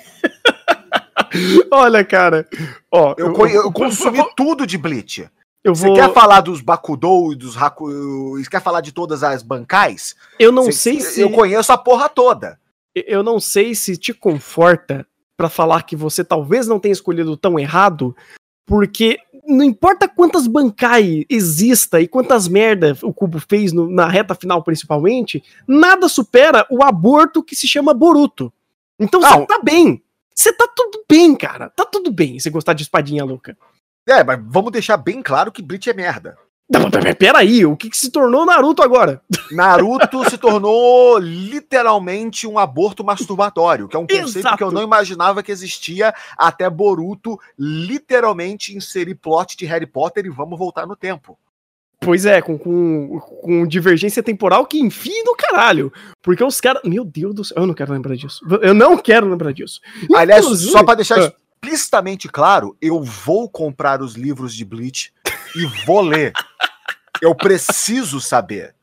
Olha, cara, ó, eu consumi tudo de Bleach. Você quer falar dos Bakudou e dos Haku... Quer falar de todas as bancais? Eu não sei se... Eu conheço a porra toda. Eu não sei se te conforta pra falar que você talvez não tenha escolhido tão errado, porque não importa quantas bancai exista e quantas merda o Kubo fez na reta final principalmente, nada supera o aborto que se chama Boruto. Então você tá bem. Você tá tudo bem, cara. Tá tudo bem você gostar de espadinha louca. Mas vamos deixar bem claro que Bleach é merda. Não, peraí, o que se tornou Naruto agora? Naruto se tornou literalmente um aborto masturbatório, que é um conceito que eu não imaginava que existia até Boruto literalmente inserir plot de Harry Potter e vamos voltar no tempo. Pois é, com divergência temporal que enfim do caralho. Porque os caras... Meu Deus do céu, eu não quero lembrar disso. Eu não quero lembrar disso. Aliás, só pra deixar explicitamente claro, eu vou comprar os livros de Bleach e vou ler. Eu preciso saber.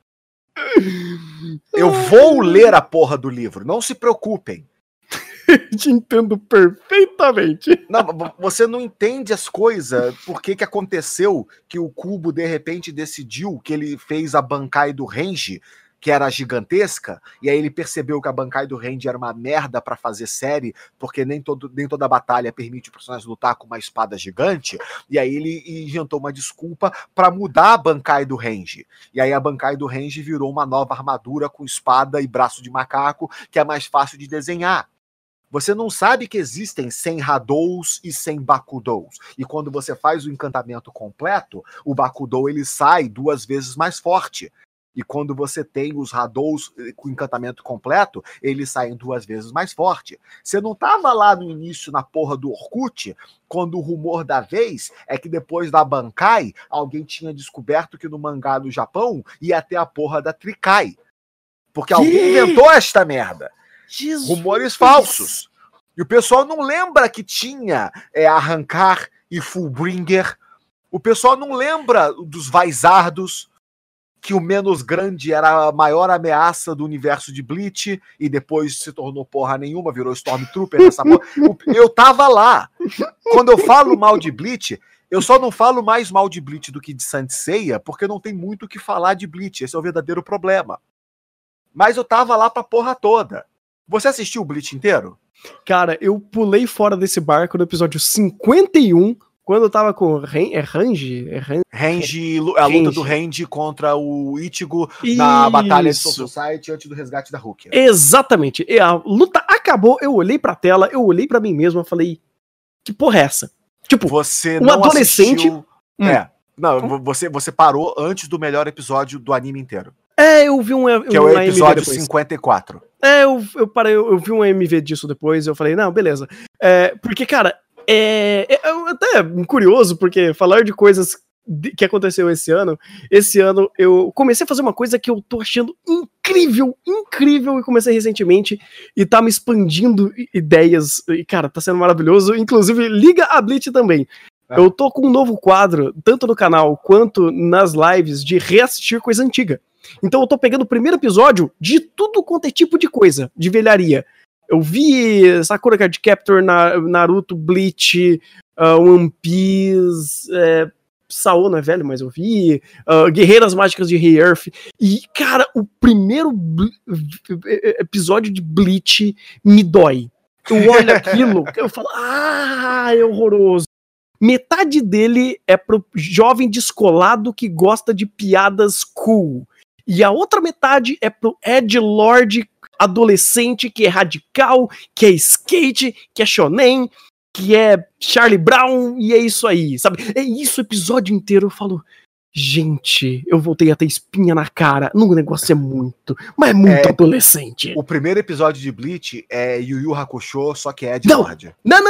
Eu vou ler a porra do livro, não se preocupem. Te entendo perfeitamente. Não, você não entende as coisas, por que aconteceu que o Kubo de repente decidiu que ele fez a Bankai do Renji, que era gigantesca, e aí ele percebeu que a Bankai do Renji era uma merda pra fazer série, porque nem toda batalha permite o personagem lutar com uma espada gigante, e aí ele inventou uma desculpa pra mudar a Bankai do Renji. E aí a Bankai do Renji virou uma nova armadura com espada e braço de macaco, que é mais fácil de desenhar. Você não sabe que existem 100 Hadous e 100 Bakudous. E quando você faz o encantamento completo, o Bakudou ele sai 2 vezes mais forte. E quando você tem os Hadous com encantamento completo, eles saem 2 vezes mais forte. Você não tava lá no início na porra do Orkut, quando o rumor da vez é que depois da Bankai, alguém tinha descoberto que no mangá do Japão ia ter a porra da Trikai. Porque alguém inventou esta merda. Jesus. Rumores falsos. E o pessoal não lembra que tinha Arrancar e Fullbringer. O pessoal não lembra dos Vaisardos, que o menos grande era a maior ameaça do universo de Bleach, e depois se tornou porra nenhuma, virou Stormtrooper nessa porra. Eu tava lá. Quando eu falo mal de Bleach, eu só não falo mais mal de Bleach do que de Saint Seiya, porque não tem muito o que falar de Bleach. Esse é o verdadeiro problema. Mas eu tava lá pra porra toda. Você assistiu o Bleach inteiro? Cara, eu pulei fora desse barco no episódio 51, quando eu tava com Ranji, a luta do Ranji contra o Ichigo na batalha de Soul Society antes do resgate da Rukia. Exatamente. E a luta acabou, eu olhei pra tela, eu olhei pra mim mesmo e falei, que porra é essa? Tipo, você um adolescente... Não, você parou antes do melhor episódio do anime inteiro. Eu vi que é o episódio 54. Eu parei, eu vi um MV disso depois, eu falei, não, beleza. Porque, cara, até curioso, porque falar de coisas que aconteceu esse ano eu comecei a fazer uma coisa que eu tô achando incrível, e comecei recentemente, e tá me expandindo ideias, e cara, tá sendo maravilhoso, inclusive liga a Bleach também. Eu tô com um novo quadro, tanto no canal quanto nas lives, de reassistir coisa antiga. Então eu tô pegando o primeiro episódio de tudo quanto é tipo de coisa, de velharia. Eu vi Sakura Card Captor, Naruto, Bleach, One Piece, Sao não é velho, mas eu vi, Guerreiras Mágicas de Rei Earth. E, cara, o primeiro episódio de Bleach me dói. Eu olho aquilo, eu falo, é horroroso. Metade dele é pro jovem descolado que gosta de piadas cool. E a outra metade é pro edgelord adolescente que é radical, que é skate, que é shonen, que é Charlie Brown, e é isso aí, sabe? É isso o episódio inteiro, eu falo... Gente, eu voltei a ter espinha na cara. O negócio é muito, mas é muito adolescente. O primeiro episódio de Bleach é Yu Yu Hakusho, só que é edgelord. Não.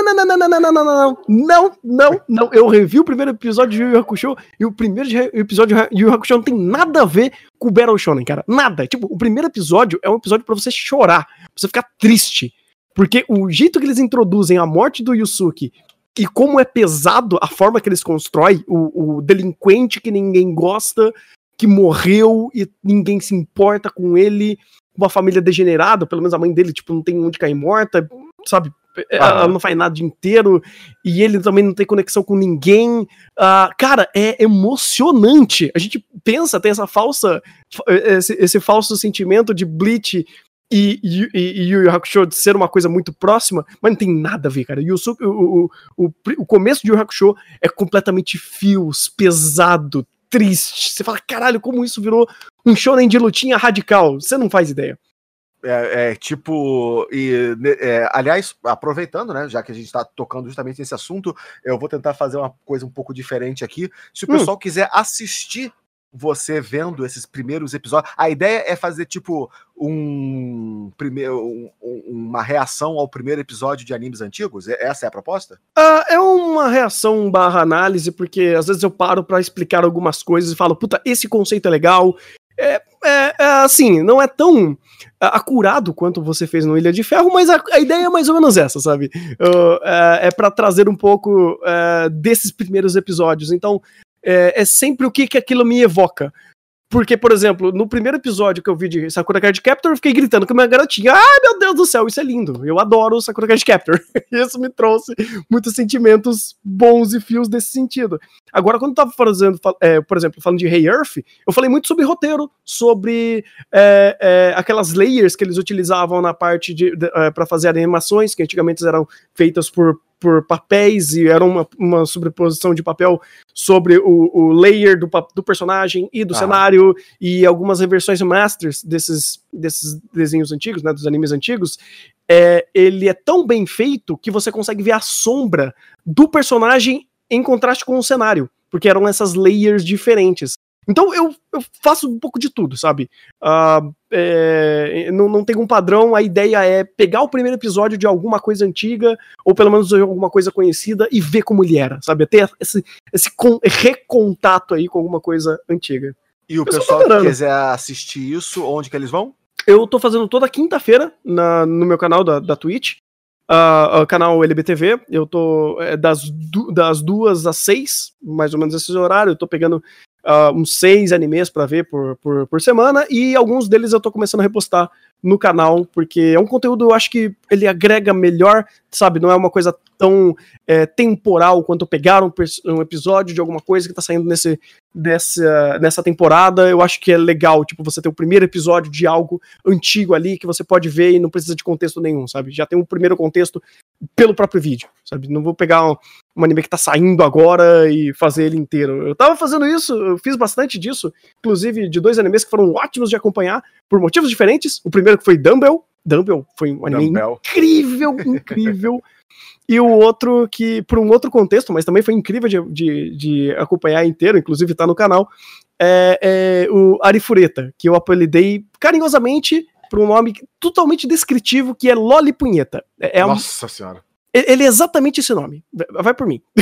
Eu revi o primeiro episódio de Yu Yu Hakusho e o primeiro episódio de Yu Yu Hakusho não tem nada a ver com o Battle Shonen, cara. Nada. Tipo, o primeiro episódio é um episódio pra você chorar, pra você ficar triste. Porque o jeito que eles introduzem a morte do Yusuke e como é pesado a forma que eles constroem, o delinquente que ninguém gosta, que morreu e ninguém se importa com ele, uma família degenerada, pelo menos a mãe dele, tipo, não tem onde cair morta, sabe? Ela não faz nada o dia inteiro, e ele também não tem conexão com ninguém. Cara, é emocionante. A gente pensa, tem esse falso sentimento de Bleach e Yu Yu Hakusho de ser uma coisa muito próxima, mas não tem nada a ver, cara. O começo de Yu Yu Hakusho é completamente fios, pesado, triste. Você fala, caralho, como isso virou um shonen de lutinha radical? Você não faz ideia. Aliás, aproveitando, né, já que a gente tá tocando justamente nesse assunto, eu vou tentar fazer uma coisa um pouco diferente aqui. Se o pessoal quiser assistir você vendo esses primeiros episódios, a ideia é fazer tipo uma reação ao primeiro episódio de animes antigos? Essa é a proposta? É uma reação / análise, porque às vezes eu paro pra explicar algumas coisas e falo, puta, esse conceito é legal. Assim, não é tão acurado quanto você fez no Ilha de Ferro, mas a ideia é mais ou menos essa, sabe? É pra trazer um pouco desses primeiros episódios. Então, é sempre o que aquilo me evoca. Porque, por exemplo, no primeiro episódio que eu vi de Sakura Card Captor, eu fiquei gritando com a minha garotinha. Ai, meu Deus do céu, isso é lindo. Eu adoro o Sakura Card Captor. Isso me trouxe muitos sentimentos bons e fios desse sentido. Agora, quando eu tava fazendo, por exemplo, falando de Hey Earth, eu falei muito sobre roteiro, sobre aquelas layers que eles utilizavam na parte pra fazer animações, que antigamente eram feitas por papéis, e era uma sobreposição de papel sobre o layer do personagem e do cenário, e algumas reversões masters desses desenhos antigos, né, dos animes antigos. Ele é tão bem feito que você consegue ver a sombra do personagem em contraste com o cenário, porque eram essas layers diferentes. Então eu faço um pouco de tudo, sabe? Não tem um padrão, a ideia é pegar o primeiro episódio de alguma coisa antiga, ou pelo menos de alguma coisa conhecida, e ver como ele era, sabe? Ter esse recontato aí com alguma coisa antiga. E o pessoal que quiser assistir isso, onde que eles vão? Eu tô fazendo toda quinta-feira no meu canal da Twitch, o canal LBTV. Eu tô das 2 às 6, mais ou menos esse horário. Eu tô pegando uns 6 animes pra ver por semana, e alguns deles eu tô começando a repostar no canal, porque é um conteúdo, eu acho que ele agrega melhor, sabe? Não é uma coisa tão temporal quanto pegar um episódio de alguma coisa que tá saindo nessa temporada. Eu acho que é legal, tipo, você ter o primeiro episódio de algo antigo ali, que você pode ver e não precisa de contexto nenhum, sabe? Já tem um primeiro contexto pelo próprio vídeo, sabe? Não vou pegar um anime que tá saindo agora e fazer ele inteiro. Eu tava fazendo isso, eu fiz bastante disso, inclusive de 2 animes que foram ótimos de acompanhar, por motivos diferentes. O primeiro que foi Dumbbell foi um anime incrível. E o outro que, por um outro contexto, mas também foi incrível de acompanhar inteiro, inclusive tá no canal, é o Arifureta, que eu apelidei carinhosamente por um nome totalmente descritivo, que é Lolipunheta. Nossa senhora. Ele é exatamente esse nome. Vai por mim.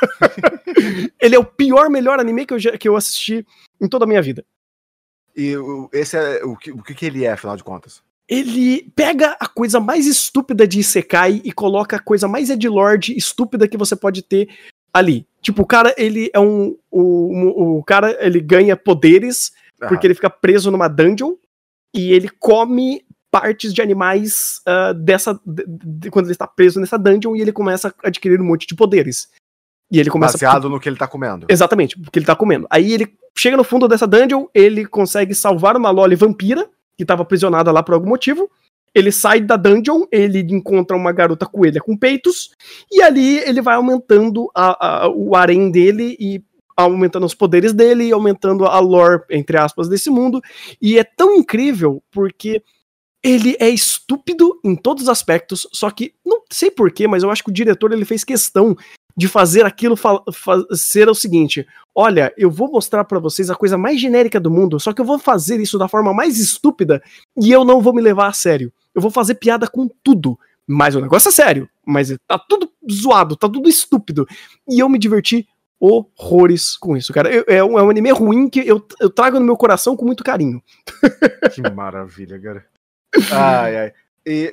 Ele é o melhor anime que eu assisti em toda a minha vida. E esse o que ele é, afinal de contas? Ele pega a coisa mais estúpida de Isekai e coloca a coisa mais edgelord estúpida que você pode ter ali. Tipo, o cara, ele é o cara, ele ganha poderes porque ele fica preso numa dungeon e ele come partes de animais quando ele está preso nessa dungeon, e ele começa a adquirir um monte de poderes. E ele começa baseado no que ele tá comendo. Exatamente, porque ele tá comendo. Aí ele chega no fundo dessa dungeon, ele consegue salvar uma Loli vampira, que estava aprisionada lá por algum motivo, Ele sai da dungeon, ele encontra uma garota coelha com peitos, e ali ele vai aumentando o harém dele e aumentando os poderes dele e aumentando a lore, entre aspas, desse mundo. E é tão incrível porque ele é estúpido em todos os aspectos, só que, não sei porquê, mas eu acho que o diretor ele fez questão de fazer aquilo ser o seguinte: olha, eu vou mostrar pra vocês a coisa mais genérica do mundo, só que eu vou fazer isso da forma mais estúpida e eu não vou me levar a sério. Eu vou fazer piada com tudo, mas o negócio é sério, mas tá tudo zoado, tá tudo estúpido. E eu me diverti horrores com isso, cara. É um anime ruim que eu trago no meu coração com muito carinho. Que maravilha, cara. Ai, ai. E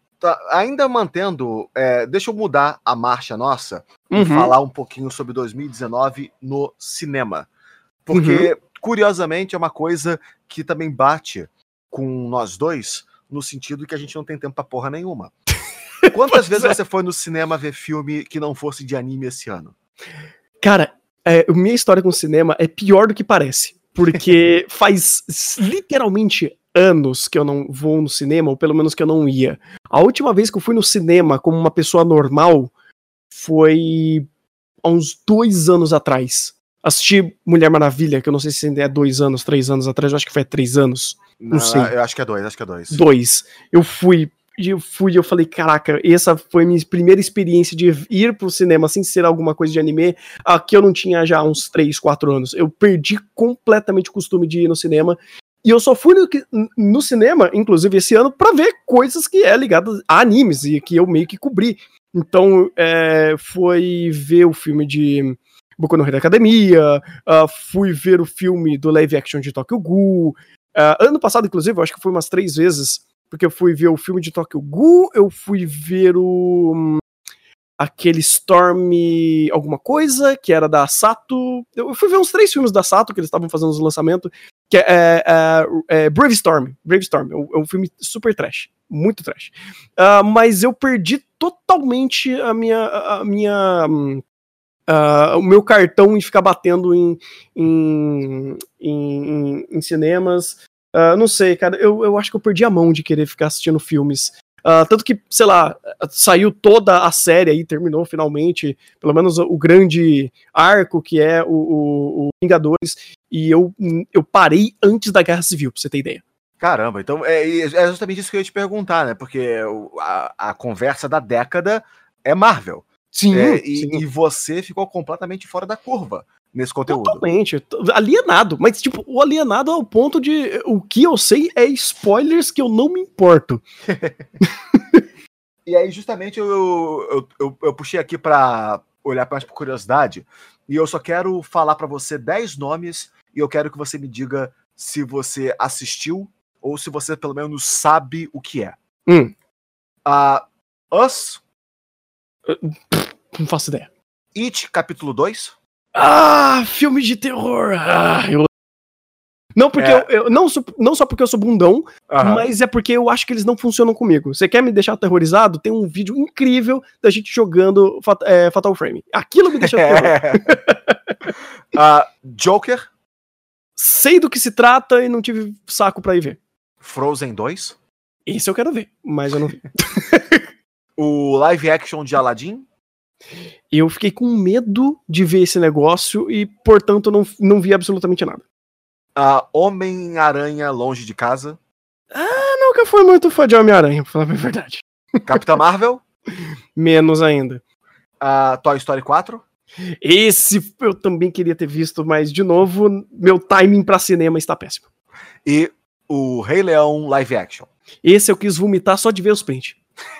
ainda mantendo, deixa eu mudar a marcha nossa e falar um pouquinho sobre 2019 no cinema. Porque, curiosamente, é uma coisa que também bate com nós dois, no sentido que a gente não tem tempo pra porra nenhuma. Quantas vezes você foi no cinema ver filme que não fosse de anime esse ano? Cara, minha história com o cinema é pior do que parece. Porque faz literalmente anos que eu não vou no cinema, ou pelo menos que eu não ia. A última vez que eu fui no cinema como uma pessoa normal foi há uns 2 anos atrás. Assisti Mulher Maravilha, que eu não sei se ainda é 2 anos, 3 anos atrás, eu acho que foi 3 anos. Não sei. Eu acho que é 2, 2. Eu fui, eu falei, caraca, essa foi minha primeira experiência de ir pro cinema sem ser alguma coisa de anime, que eu não tinha já uns 3, 4 anos. Eu perdi completamente o costume de ir no cinema. E eu só fui no cinema, inclusive esse ano, pra ver coisas que ligadas a animes e que eu meio que cobri. Então, foi ver o filme de Boku no Hero Academia, fui ver o filme do live action de Tokyo Ghoul. Ano passado, inclusive, eu acho que fui umas 3 vezes, porque eu fui ver o filme de Tokyo Ghoul, eu fui ver aquele Storm alguma coisa, que era da Sato. Eu fui ver uns 3 filmes da Sato, que eles estavam fazendo os lançamentos, que é Brave Storm. Brave Storm, é um filme super trash, muito trash. Mas eu perdi totalmente o meu cartão em ficar batendo em cinemas. Não sei, cara, eu acho que eu perdi a mão de querer ficar assistindo filmes. Tanto que, sei lá, saiu toda a série aí, terminou finalmente, pelo menos o grande arco que é o Vingadores, e eu parei antes da Guerra Civil, pra você ter ideia. Caramba, então é justamente isso que eu ia te perguntar, né? Porque a conversa da década é Marvel. Sim, sim. E você ficou completamente fora da curva nesse conteúdo. Totalmente. Alienado. Mas, tipo, o alienado ao ponto de... O que eu sei é spoilers que eu não me importo. E aí, justamente, eu puxei aqui pra olhar mais por curiosidade. E eu só quero falar pra você 10 nomes. E eu quero que você me diga se você assistiu ou se você, pelo menos, sabe o que é. Us. Não faço ideia. It, capítulo 2. Filme de terror. Não, porque não só porque eu sou bundão, mas é porque eu acho que eles não funcionam comigo. Você quer me deixar aterrorizado? Tem um vídeo incrível da gente jogando Fatal Frame. Aquilo me deixa terror. Joker. Sei do que se trata e não tive saco pra ir ver. Frozen 2. Esse eu quero ver, mas eu não vi. O live action de Aladdin. Eu fiquei com medo de ver esse negócio e, portanto, não vi absolutamente nada. Homem-Aranha Longe de Casa. Nunca fui muito fã de Homem-Aranha, pra falar a verdade. Capitã Marvel. Menos ainda. Toy Story 4. Esse eu também queria ter visto, mas, de novo, meu timing pra cinema está péssimo. E o Rei Leão live action. Esse eu quis vomitar só de ver os prints.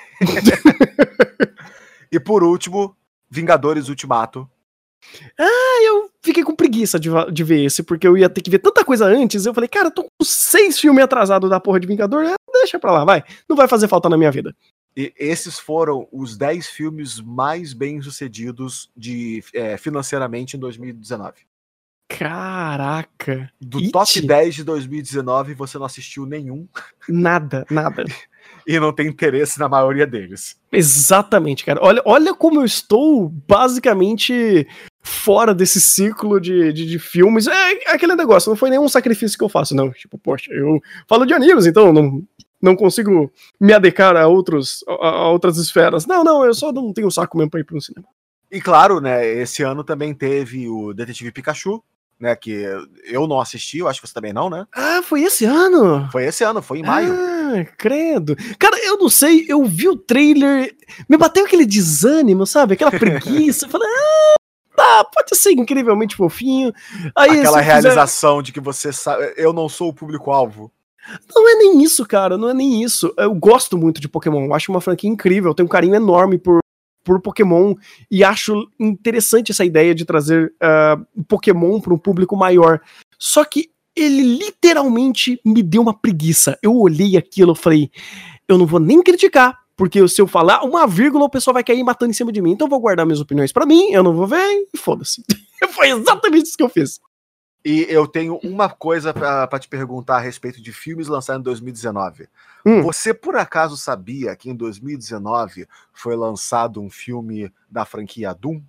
E por último, Vingadores Ultimato. Eu fiquei com preguiça de ver esse, porque eu ia ter que ver tanta coisa antes. Eu falei, cara, eu tô com 6 filmes atrasados da porra de Vingador, deixa pra lá, vai. Não vai fazer falta na minha vida. E esses foram os 10 filmes mais bem-sucedidos financeiramente em 2019. Caraca. Do top 10 de 2019, você não assistiu nenhum. Nada. E não tem interesse na maioria deles. Exatamente, cara. Olha como eu estou basicamente fora desse ciclo de filmes. É aquele negócio, não foi nenhum sacrifício que eu faço, não. Tipo, poxa, eu falo de animes, então Não consigo me adequar a outras esferas. Não, eu só não tenho saco mesmo pra ir pro cinema. E claro, né, esse ano também teve o Detetive Pikachu, né, que eu não assisti, eu acho que você também não, né? Ah, foi esse ano? Foi esse ano, foi em maio. Ah, credo. Cara, eu não sei, eu vi o trailer, me bateu aquele desânimo, sabe? Aquela preguiça. Eu falei, tá, pode ser incrivelmente fofinho. Aí, aquela realização de que você sabe, eu não sou o público-alvo. Não é nem isso, cara, não é nem isso. Eu gosto muito de Pokémon, eu acho uma franquia incrível, eu tenho um carinho enorme por Pokémon e acho interessante essa ideia de trazer Pokémon para um público maior. Só que ele literalmente me deu uma preguiça. Eu olhei aquilo e falei, eu não vou nem criticar, porque se eu falar uma vírgula, o pessoal vai cair matando em cima de mim. Então eu vou guardar minhas opiniões pra mim, eu não vou ver e foda-se. Foi exatamente isso que eu fiz. E eu tenho uma coisa pra te perguntar a respeito de filmes lançados em 2019. Você, por acaso, sabia que em 2019 foi lançado um filme da franquia Doom?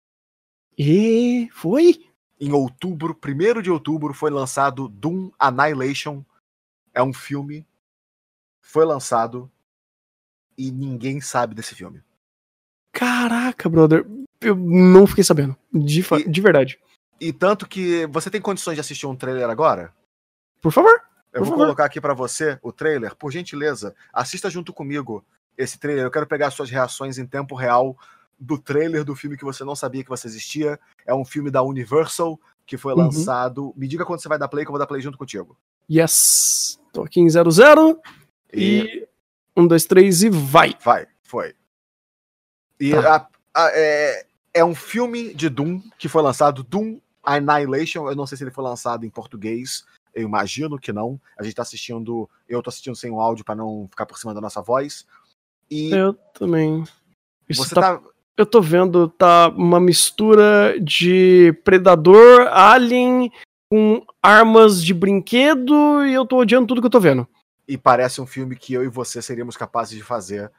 E foi? Em outubro, 1º de outubro, foi lançado Doom Annihilation. É um filme, foi lançado e ninguém sabe desse filme. Caraca, brother, eu não fiquei sabendo, de verdade. E tanto que você tem condições de assistir um trailer agora? Por favor. Eu vou colocar aqui pra você o trailer. Por gentileza, assista junto comigo esse trailer. Eu quero pegar suas reações em tempo real do trailer do filme que você não sabia que você existia. É um filme da Universal que foi lançado. Me diga quando você vai dar play, que eu vou dar play junto contigo. Yes. Tô aqui em 00. E 1, 2, 3 e vai. Vai, foi. E é um filme de Doom que foi lançado, Doom Annihilation. Eu não sei se ele foi lançado em português. Eu imagino que não. A gente tá assistindo. Eu tô assistindo sem o áudio pra não ficar por cima da nossa voz. E eu também. Você tá. Eu tô vendo, tá uma mistura de Predador, Alien, com armas de brinquedo, e eu tô odiando tudo que eu tô vendo. E parece um filme que eu e você seríamos capazes de fazer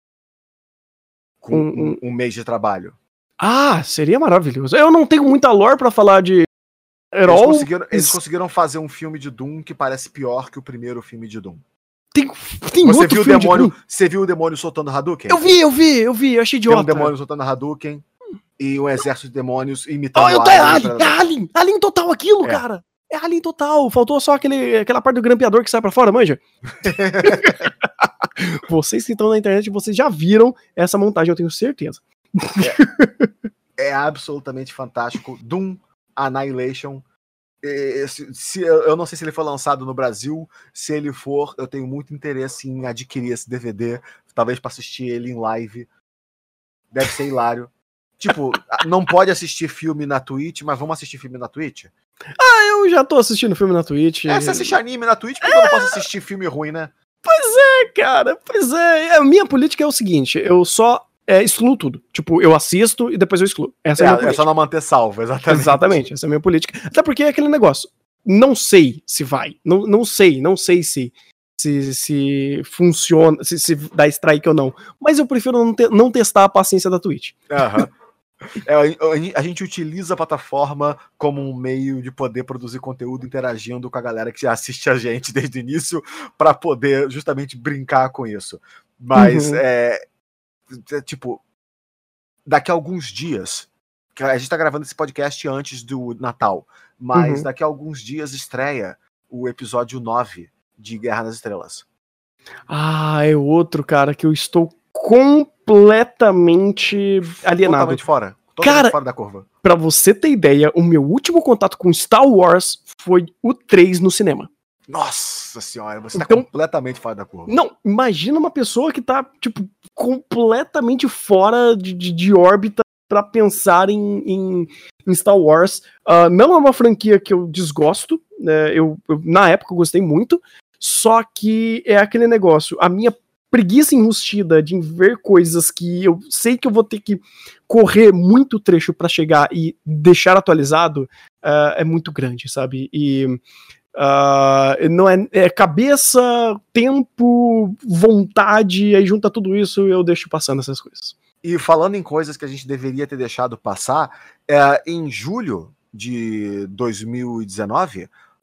com um mês de trabalho. Ah, seria maravilhoso. Eu não tenho muita lore pra falar de herói. Eles conseguiram fazer um filme de Doom que parece pior que o primeiro filme de Doom. Tem você outro viu filme o demônio? Você viu o demônio soltando Hadouken? Eu vi, eu achei idiota. Tem um demônio soltando Hadouken e um exército de demônios imitando eu tô errado. É Alien total aquilo, cara. É Alien total. Faltou só aquela parte do grampeador que sai pra fora, manja. Vocês que estão na internet, vocês já viram essa montagem, eu tenho certeza. É absolutamente fantástico. Doom Annihilation. Eu não sei se ele foi lançado no Brasil. Se ele for, eu tenho muito interesse em adquirir esse DVD, talvez para assistir ele em live. Deve ser hilário. Tipo, não pode assistir filme na Twitch, mas vamos assistir filme na Twitch? Eu já tô assistindo filme na Twitch. Você assiste anime na Twitch, porque eu não posso assistir filme ruim, né? Pois é, cara, A minha política é o seguinte, eu só excluo tudo. Tipo, eu assisto e depois eu excluo. Essa é a minha política. É só não manter salvo, exatamente. Exatamente, essa é a minha política. Até porque é aquele negócio, não sei se vai, não sei se funciona, se dá strike ou não. Mas eu prefiro não testar a paciência da Twitch. A gente utiliza a plataforma como um meio de poder produzir conteúdo interagindo com a galera que já assiste a gente desde o início para poder justamente brincar com isso. Mas tipo, daqui a alguns dias, que a gente tá gravando esse podcast antes do Natal, mas daqui a alguns dias estreia o episódio 9 de Guerra nas Estrelas. É outro, cara, que eu estou completamente alienado. Totalmente fora da curva. Pra você ter ideia, o meu último contato com Star Wars foi o 3 no cinema. Nossa senhora, você tá completamente fora da curva. Não, imagina uma pessoa que tá, tipo, completamente fora de órbita pra pensar em Star Wars. Não é uma franquia que eu desgosto, né? Eu na época eu gostei muito, só que é aquele negócio, a minha preguiça enrustida de ver coisas que eu sei que eu vou ter que correr muito trecho pra chegar e deixar atualizado é muito grande, sabe? E não é cabeça, tempo, vontade, aí junta tudo isso e eu deixo passando essas coisas. E falando em coisas que a gente deveria ter deixado passar, em julho de 2019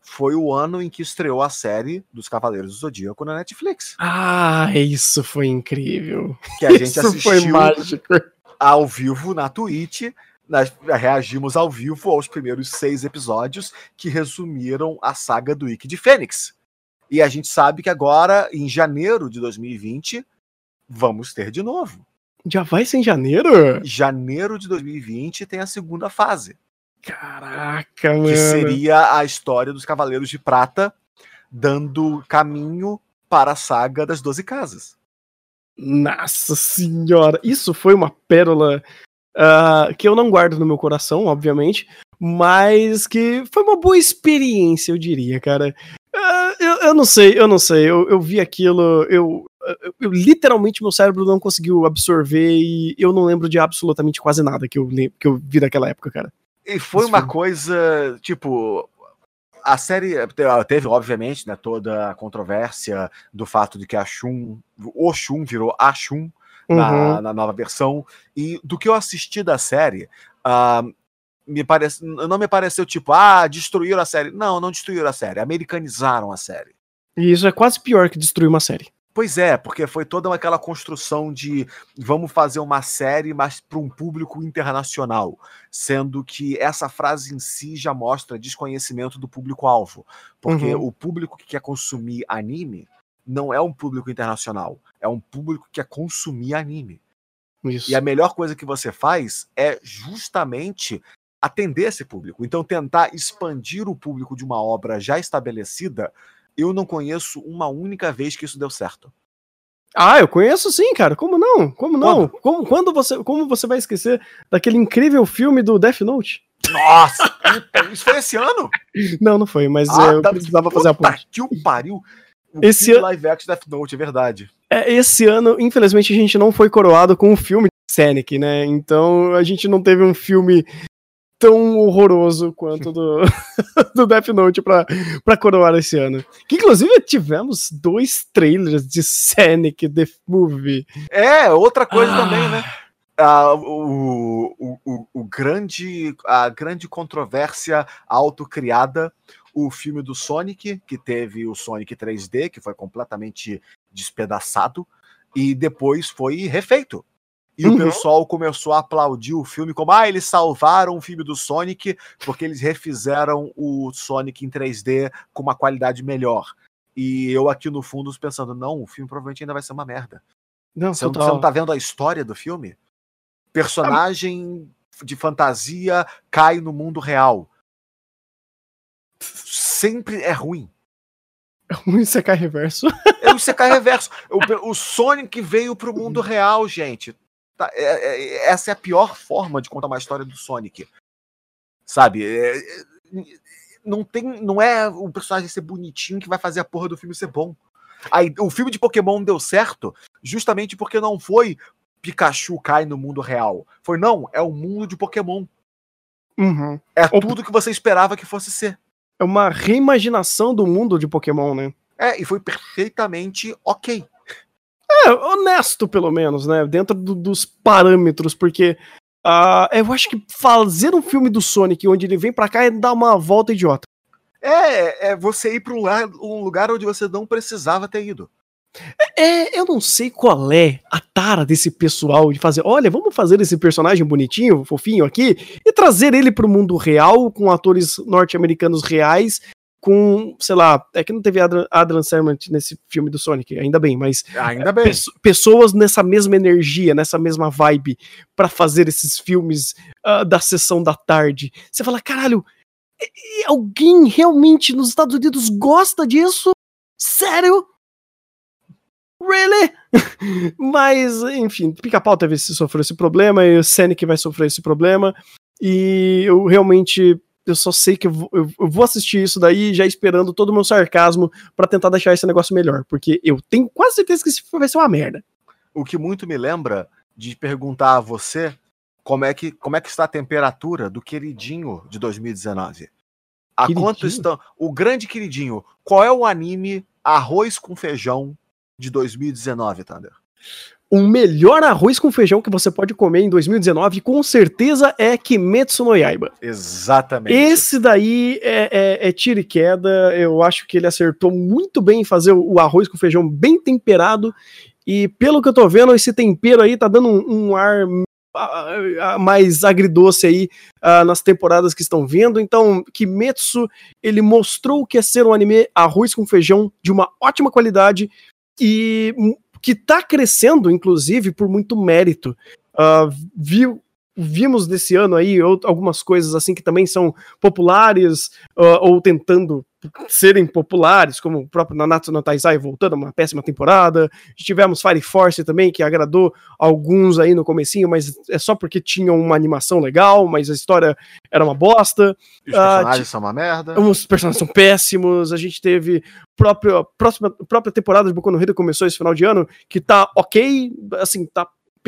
foi o ano em que estreou a série dos Cavaleiros do Zodíaco na Netflix. Ah, isso foi incrível. Que a gente Isso assistiu foi mágico. ao vivo na Twitch. Nós reagimos ao vivo aos primeiros 6 episódios que resumiram a saga do Ikki de Fênix. E a gente sabe que agora, em janeiro de 2020, vamos ter de novo. Já vai ser em janeiro? Janeiro de 2020 tem a segunda fase. Caraca, mano. Que seria a história dos Cavaleiros de Prata dando caminho para a saga das 12 casas. Nossa senhora, isso foi uma pérola que eu não guardo no meu coração, obviamente, mas que foi uma boa experiência, eu diria, cara. Eu não sei, eu vi aquilo, eu literalmente meu cérebro não conseguiu absorver e eu não lembro de absolutamente quase nada que eu vi daquela época, cara. E foi uma coisa, tipo, a série teve, obviamente, né, toda a controvérsia do fato de que o Shun virou a Shun na nova versão, e do que eu assisti da série, não me pareceu tipo, destruíram a série. Não destruíram a série, americanizaram a série. E isso é quase pior que destruir uma série. Pois é, porque foi toda aquela construção de vamos fazer uma série, mas para um público internacional, sendo que essa frase em si já mostra desconhecimento do público-alvo, porque o público que quer consumir anime não é um público internacional, é um público que quer consumir anime. Isso. E a melhor coisa que você faz é justamente atender esse público. Então tentar expandir o público de uma obra já estabelecida, eu não conheço uma única vez que isso deu certo. Eu conheço sim, cara. Como não? Como não? Como você vai esquecer daquele incrível filme do Death Note? Nossa! Isso foi esse ano? Não foi, mas eu precisava fazer a ponte. Que o pariu! Esse ano live action Death Note, é verdade. Esse ano, infelizmente, a gente não foi coroado com um filme de Sonic, né? Então a gente não teve um filme tão horroroso quanto do Death Note pra coroar esse ano. Que inclusive tivemos 2 trailers de Sonic The Movie. Outra coisa também, né? A grande controvérsia autocriada, o filme do Sonic, que teve o Sonic 3D, que foi completamente despedaçado, e depois foi refeito. E o pessoal começou a aplaudir o filme como, eles salvaram o filme do Sonic porque eles refizeram o Sonic em 3D com uma qualidade melhor. E eu aqui no fundo pensando, não, o filme provavelmente ainda vai ser uma merda. Você não tá vendo a história do filme? Personagem de fantasia cai no mundo real. Sempre é ruim. É um Isekai reverso. É um Isekai reverso. O Sonic veio pro mundo real, gente. Essa é a pior forma de contar uma história do Sonic. Sabe? Não é o personagem ser bonitinho que vai fazer a porra do filme ser bom. Aí, o filme de Pokémon deu certo justamente porque não foi Pikachu cai no mundo real. É o mundo de Pokémon. É tudo que você esperava que fosse ser. É uma reimaginação do mundo de Pokémon, né? E foi perfeitamente ok. Honesto, pelo menos, né? Dentro dos parâmetros, porque eu acho que fazer um filme do Sonic onde ele vem pra cá é dar uma volta idiota. É você ir pra um lugar onde você não precisava ter ido. Eu não sei qual é a tara desse pessoal de fazer, olha, vamos fazer esse personagem bonitinho, fofinho aqui, e trazer ele pro mundo real, com atores norte-americanos reais, com, sei lá, é que não teve Adrian Sandler nesse filme do Sonic, ainda bem, mas ainda bem. Pessoas nessa mesma energia, nessa mesma vibe, pra fazer esses filmes da sessão da tarde. Você fala, caralho, alguém realmente nos Estados Unidos gosta disso? Sério? Really? Mas, enfim, Pica-Pau sofreu esse problema, e o Sonic vai sofrer esse problema, e eu só sei que eu vou assistir isso daí já esperando todo o meu sarcasmo pra tentar deixar esse negócio melhor, porque eu tenho quase certeza que esse filme vai ser uma merda. O que muito me lembra de perguntar a você como é que está a temperatura do queridinho de 2019. A quanto estão? O grande queridinho, qual é o anime Arroz com Feijão de 2019, Thunder? O melhor arroz com feijão que você pode comer em 2019, com certeza, é Kimetsu no Yaiba. Exatamente. Esse daí é tiro e queda. Eu acho que ele acertou muito bem em fazer o arroz com feijão bem temperado. E pelo que eu tô vendo, esse tempero aí tá dando um ar mais agridoce aí nas temporadas que estão vindo. Então, Kimetsu, ele mostrou o que é ser um anime arroz com feijão de uma ótima qualidade e que tá crescendo, inclusive, por muito mérito. Vimos desse ano aí algumas coisas assim que também são populares ou tentando serem populares, como o próprio Nanatsu no Taizai voltando a uma péssima temporada. Tivemos Fire Force também, que agradou alguns aí no comecinho, mas é só porque tinham uma animação legal, mas a história era uma bosta. Os personagens são uma merda. Os personagens são péssimos. A gente teve própria temporada de Boku no Hero começou esse final de ano, que tá ok, assim, tá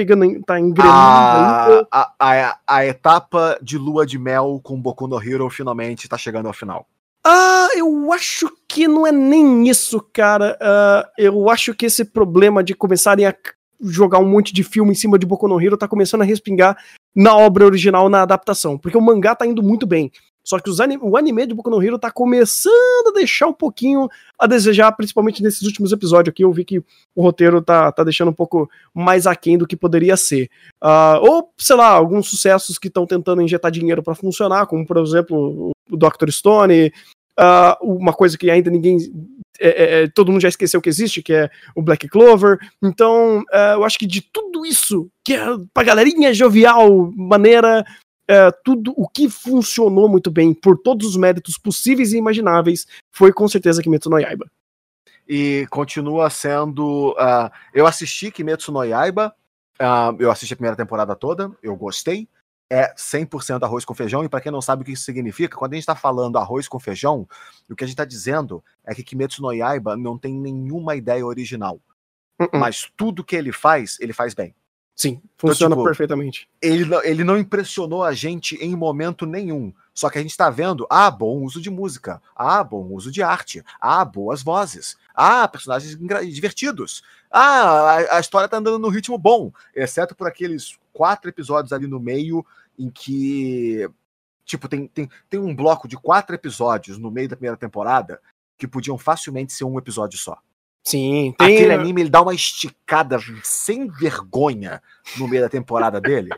engrenando ainda. A etapa de lua de mel com Boku no Hero finalmente tá chegando ao final. Eu acho que não é nem isso, cara. Eu acho que esse problema de começarem a jogar um monte de filme em cima de Boku no Hero tá começando a respingar na obra original, na adaptação. Porque o mangá tá indo muito bem. Só que o anime de Boku no Hero tá começando a deixar um pouquinho a desejar, principalmente nesses últimos episódios aqui. Eu vi que o roteiro tá deixando um pouco mais aquém do que poderia ser. Ou, sei lá, alguns sucessos que estão tentando injetar dinheiro pra funcionar, como, por exemplo, o Dr. Stone. Uma coisa que ainda ninguém... todo mundo já esqueceu que existe, que é o Black Clover. Então, eu acho que de tudo isso, que é pra galerinha jovial, maneira... tudo o que funcionou muito bem, por todos os méritos possíveis e imagináveis, foi com certeza Kimetsu no Yaiba. E continua sendo... eu assisti Kimetsu no Yaiba, eu assisti a primeira temporada toda, eu gostei. É 100% arroz com feijão, e pra quem não sabe o que isso significa, quando a gente tá falando arroz com feijão, o que a gente tá dizendo é que Kimetsu no Yaiba não tem nenhuma ideia original. Mas tudo que ele faz bem. Sim, funciona então, tipo, perfeitamente. Ele não impressionou a gente em momento nenhum. Só que a gente tá vendo, bom uso de música, bom uso de arte, boas vozes, personagens divertidos, a história tá andando no ritmo bom, exceto por aqueles 4 episódios ali no meio em que, tipo, tem um bloco de 4 episódios no meio da primeira temporada que podiam facilmente ser um episódio só. Sim, aquele anime, ele dá uma esticada sem vergonha no meio da temporada dele.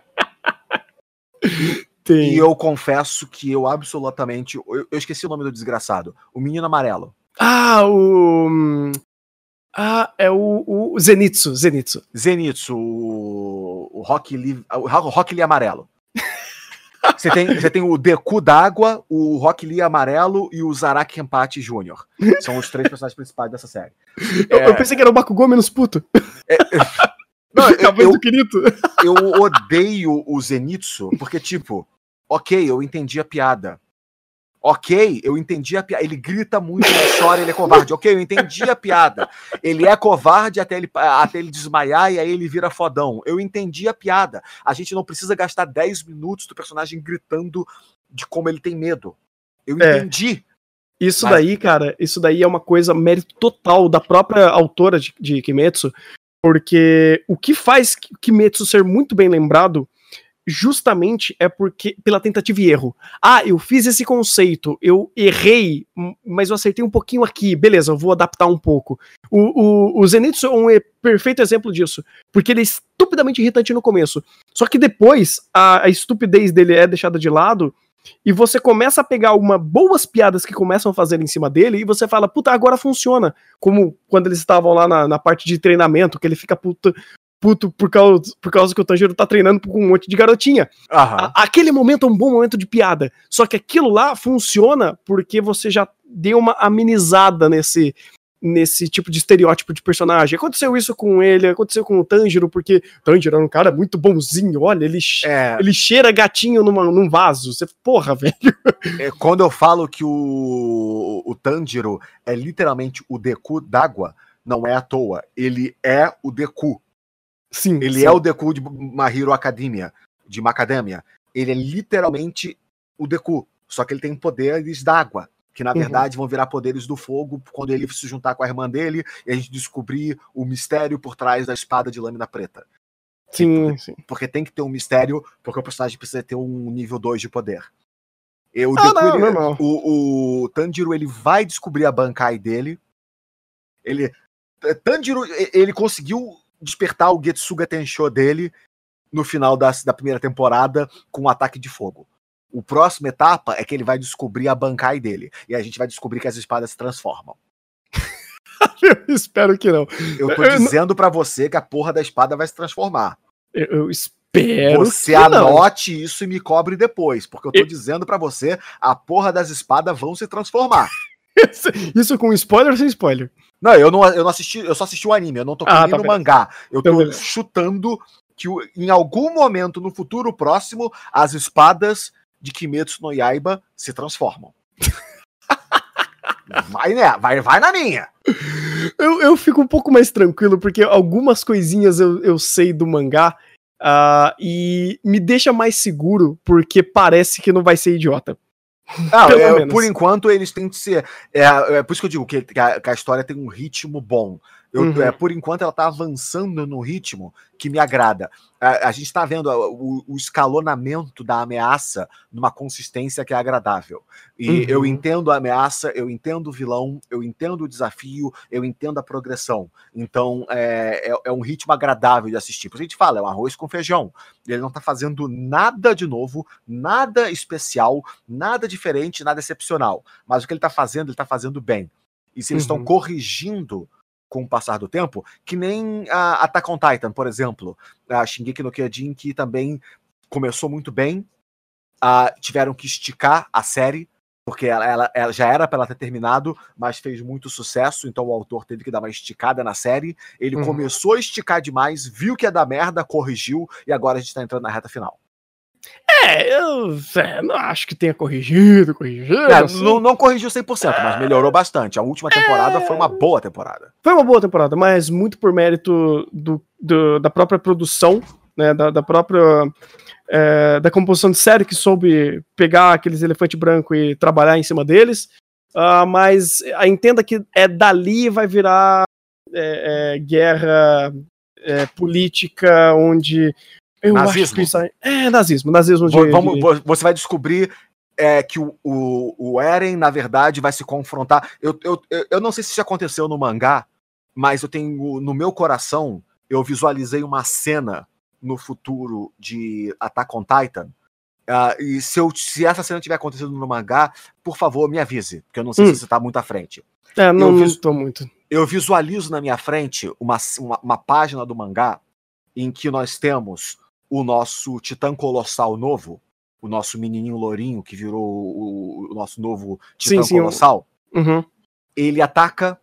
E eu confesso que eu absolutamente... Eu esqueci o nome do desgraçado. O Menino Amarelo. É o Zenitsu. Zenitsu, o Rock Lee Amarelo. Você tem o Deku d'Água, o Rock Lee Amarelo e o Zaraki Kenpachi Jr. São os 3 personagens principais dessa série. Eu pensei que era o Bakugou menos puto. Não, eu odeio o Zenitsu, porque, tipo, ok, eu entendi a piada. Ele grita muito, ele chora, ele é covarde. Ok, eu entendi a piada. Ele é covarde até ele desmaiar e aí ele vira fodão. Eu entendi a piada. A gente não precisa gastar 10 minutos do personagem gritando de como ele tem medo. Eu entendi. Isso daí é uma coisa, mérito total da própria autora de Kimetsu, porque o que faz Kimetsu ser muito bem lembrado justamente é porque pela tentativa e erro. Eu fiz esse conceito, eu errei, mas eu acertei um pouquinho aqui, beleza, eu vou adaptar um pouco. O Zenitsu é um perfeito exemplo disso, porque ele é estupidamente irritante no começo, só que depois a estupidez dele é deixada de lado, e você começa a pegar boas piadas que começam a fazer em cima dele, e você fala, puta, agora funciona. Como quando eles estavam lá na parte de treinamento, que ele fica puto por causa que o Tanjiro tá treinando com um monte de garotinha. Aquele momento é um bom momento de piada. Só que aquilo lá funciona porque você já deu uma amenizada nesse tipo de estereótipo de personagem. Aconteceu isso com ele, aconteceu com o Tanjiro, porque o Tanjiro era um cara muito bonzinho, olha, ele cheira gatinho num vaso. Você, porra, velho. Quando eu falo que o Tanjiro é literalmente o Deku d'Água, não é à toa. Ele é o Deku. Sim, ele é o Deku de My Hero Academia, Ele é literalmente o Deku, só que ele tem poderes d'água, que na verdade vão virar poderes do fogo quando ele se juntar com a irmã dele e a gente descobrir o mistério por trás da espada de lâmina preta. Sim, sim. Porque tem que ter um mistério, porque o personagem precisa ter um nível 2 de poder. O Tanjiro, ele vai descobrir a Bankai dele. Tanjiro, ele conseguiu despertar o Getsuga Tensho dele no final da primeira temporada com um ataque de fogo. O próximo etapa é que ele vai descobrir a Bankai dele. E a gente vai descobrir que as espadas se transformam. Eu espero que não. Eu tô dizendo pra você que a porra da espada vai se transformar. Eu espero você que anote não. Isso e me cobre depois, porque eu tô dizendo pra você, a porra das espadas vão se transformar. Isso com spoiler ou sem spoiler? Não, eu não assisti, eu só assisti o anime, eu não tô nem no mangá. Eu tô chutando que em algum momento no futuro próximo, as espadas de Kimetsu no Yaiba se transformam. Vai na minha. Eu fico um pouco mais tranquilo, porque algumas coisinhas eu sei do mangá e me deixa mais seguro, porque parece que não vai ser idiota. Por enquanto eles têm que ser. É por isso que eu digo que a história tem um ritmo bom. Por enquanto ela tá avançando no ritmo que me agrada. A gente tá vendo o escalonamento da ameaça numa consistência que é agradável. E eu entendo a ameaça, eu entendo o vilão, eu entendo o desafio, eu entendo a progressão. Então é um ritmo agradável de assistir. Por isso a gente fala, é um arroz com feijão. Ele não tá fazendo nada de novo, nada especial, nada diferente, nada excepcional. Mas o que ele tá fazendo bem. E se eles estão corrigindo com o passar do tempo, que nem a Attack on Titan, por exemplo, a Shingeki no Kyojin, que também começou muito bem, tiveram que esticar a série, porque ela já era para ela ter terminado, mas fez muito sucesso, então o autor teve que dar uma esticada na série, ele começou a esticar demais, viu que ia dar merda, corrigiu, e agora a gente tá entrando na reta final. Eu não acho que tenha corrigido. Assim. Não corrigiu 100%, mas melhorou bastante. A última temporada foi uma boa temporada. Foi uma boa temporada, mas muito por mérito da própria produção, né, da própria da composição de série, que soube pegar aqueles elefantes brancos e trabalhar em cima deles. Mas entenda que dali vai virar guerra política, onde... Nazismo. Acho que nazismo. Você vai descobrir que o Eren, na verdade, vai se confrontar. Eu não sei se isso aconteceu no mangá, mas eu tenho no meu coração, eu visualizei uma cena no futuro de Attack on Titan. E se essa cena tiver acontecido no mangá, por favor, me avise, porque eu não sei se você tá muito à frente. Não tô muito. Eu visualizo na minha frente uma página do mangá em que nós temos o nosso Titã Colossal novo, o nosso menininho lourinho que virou o nosso novo Titã Colossal. Ele ataca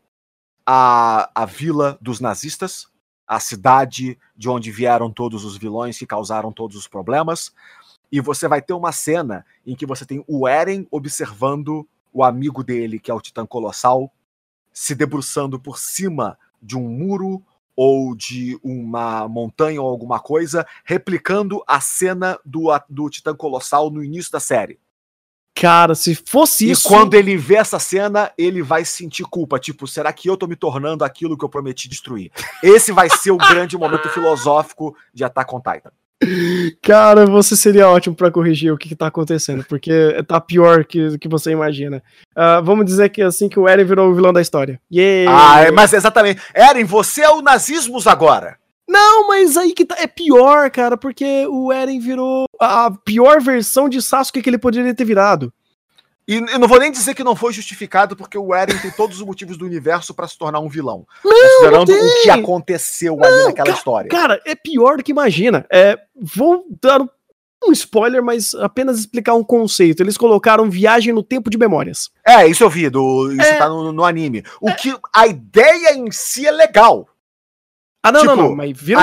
a vila dos nazistas, a cidade de onde vieram todos os vilões que causaram todos os problemas, e você vai ter uma cena em que você tem o Eren observando o amigo dele, que é o Titã Colossal, se debruçando por cima de um muro ou de uma montanha ou alguma coisa, replicando a cena do Titã Colossal no início da série. Cara, se fosse isso... E quando ele vê essa cena, ele vai sentir culpa. Tipo, será que eu tô me tornando aquilo que eu prometi destruir? Esse vai ser o grande momento filosófico de Attack on Titan. Cara, você seria ótimo pra corrigir o que tá acontecendo, porque tá pior que você imagina. Vamos dizer que assim que o Eren virou o vilão da história. Mas exatamente. Eren, você é o nazismos agora. Não, mas aí que é pior, cara, porque o Eren virou a pior versão de Sasuke que ele poderia ter virado. E eu não vou nem dizer que não foi justificado, porque o Eren tem todos os motivos do universo pra se tornar um vilão. Considerando o que aconteceu ali naquela história. Cara, é pior do que imagina. Vou dar um spoiler, mas apenas explicar um conceito. Eles colocaram viagem no tempo de memórias. Isso eu vi, isso tá no anime. A ideia em si é legal. Não, mas vira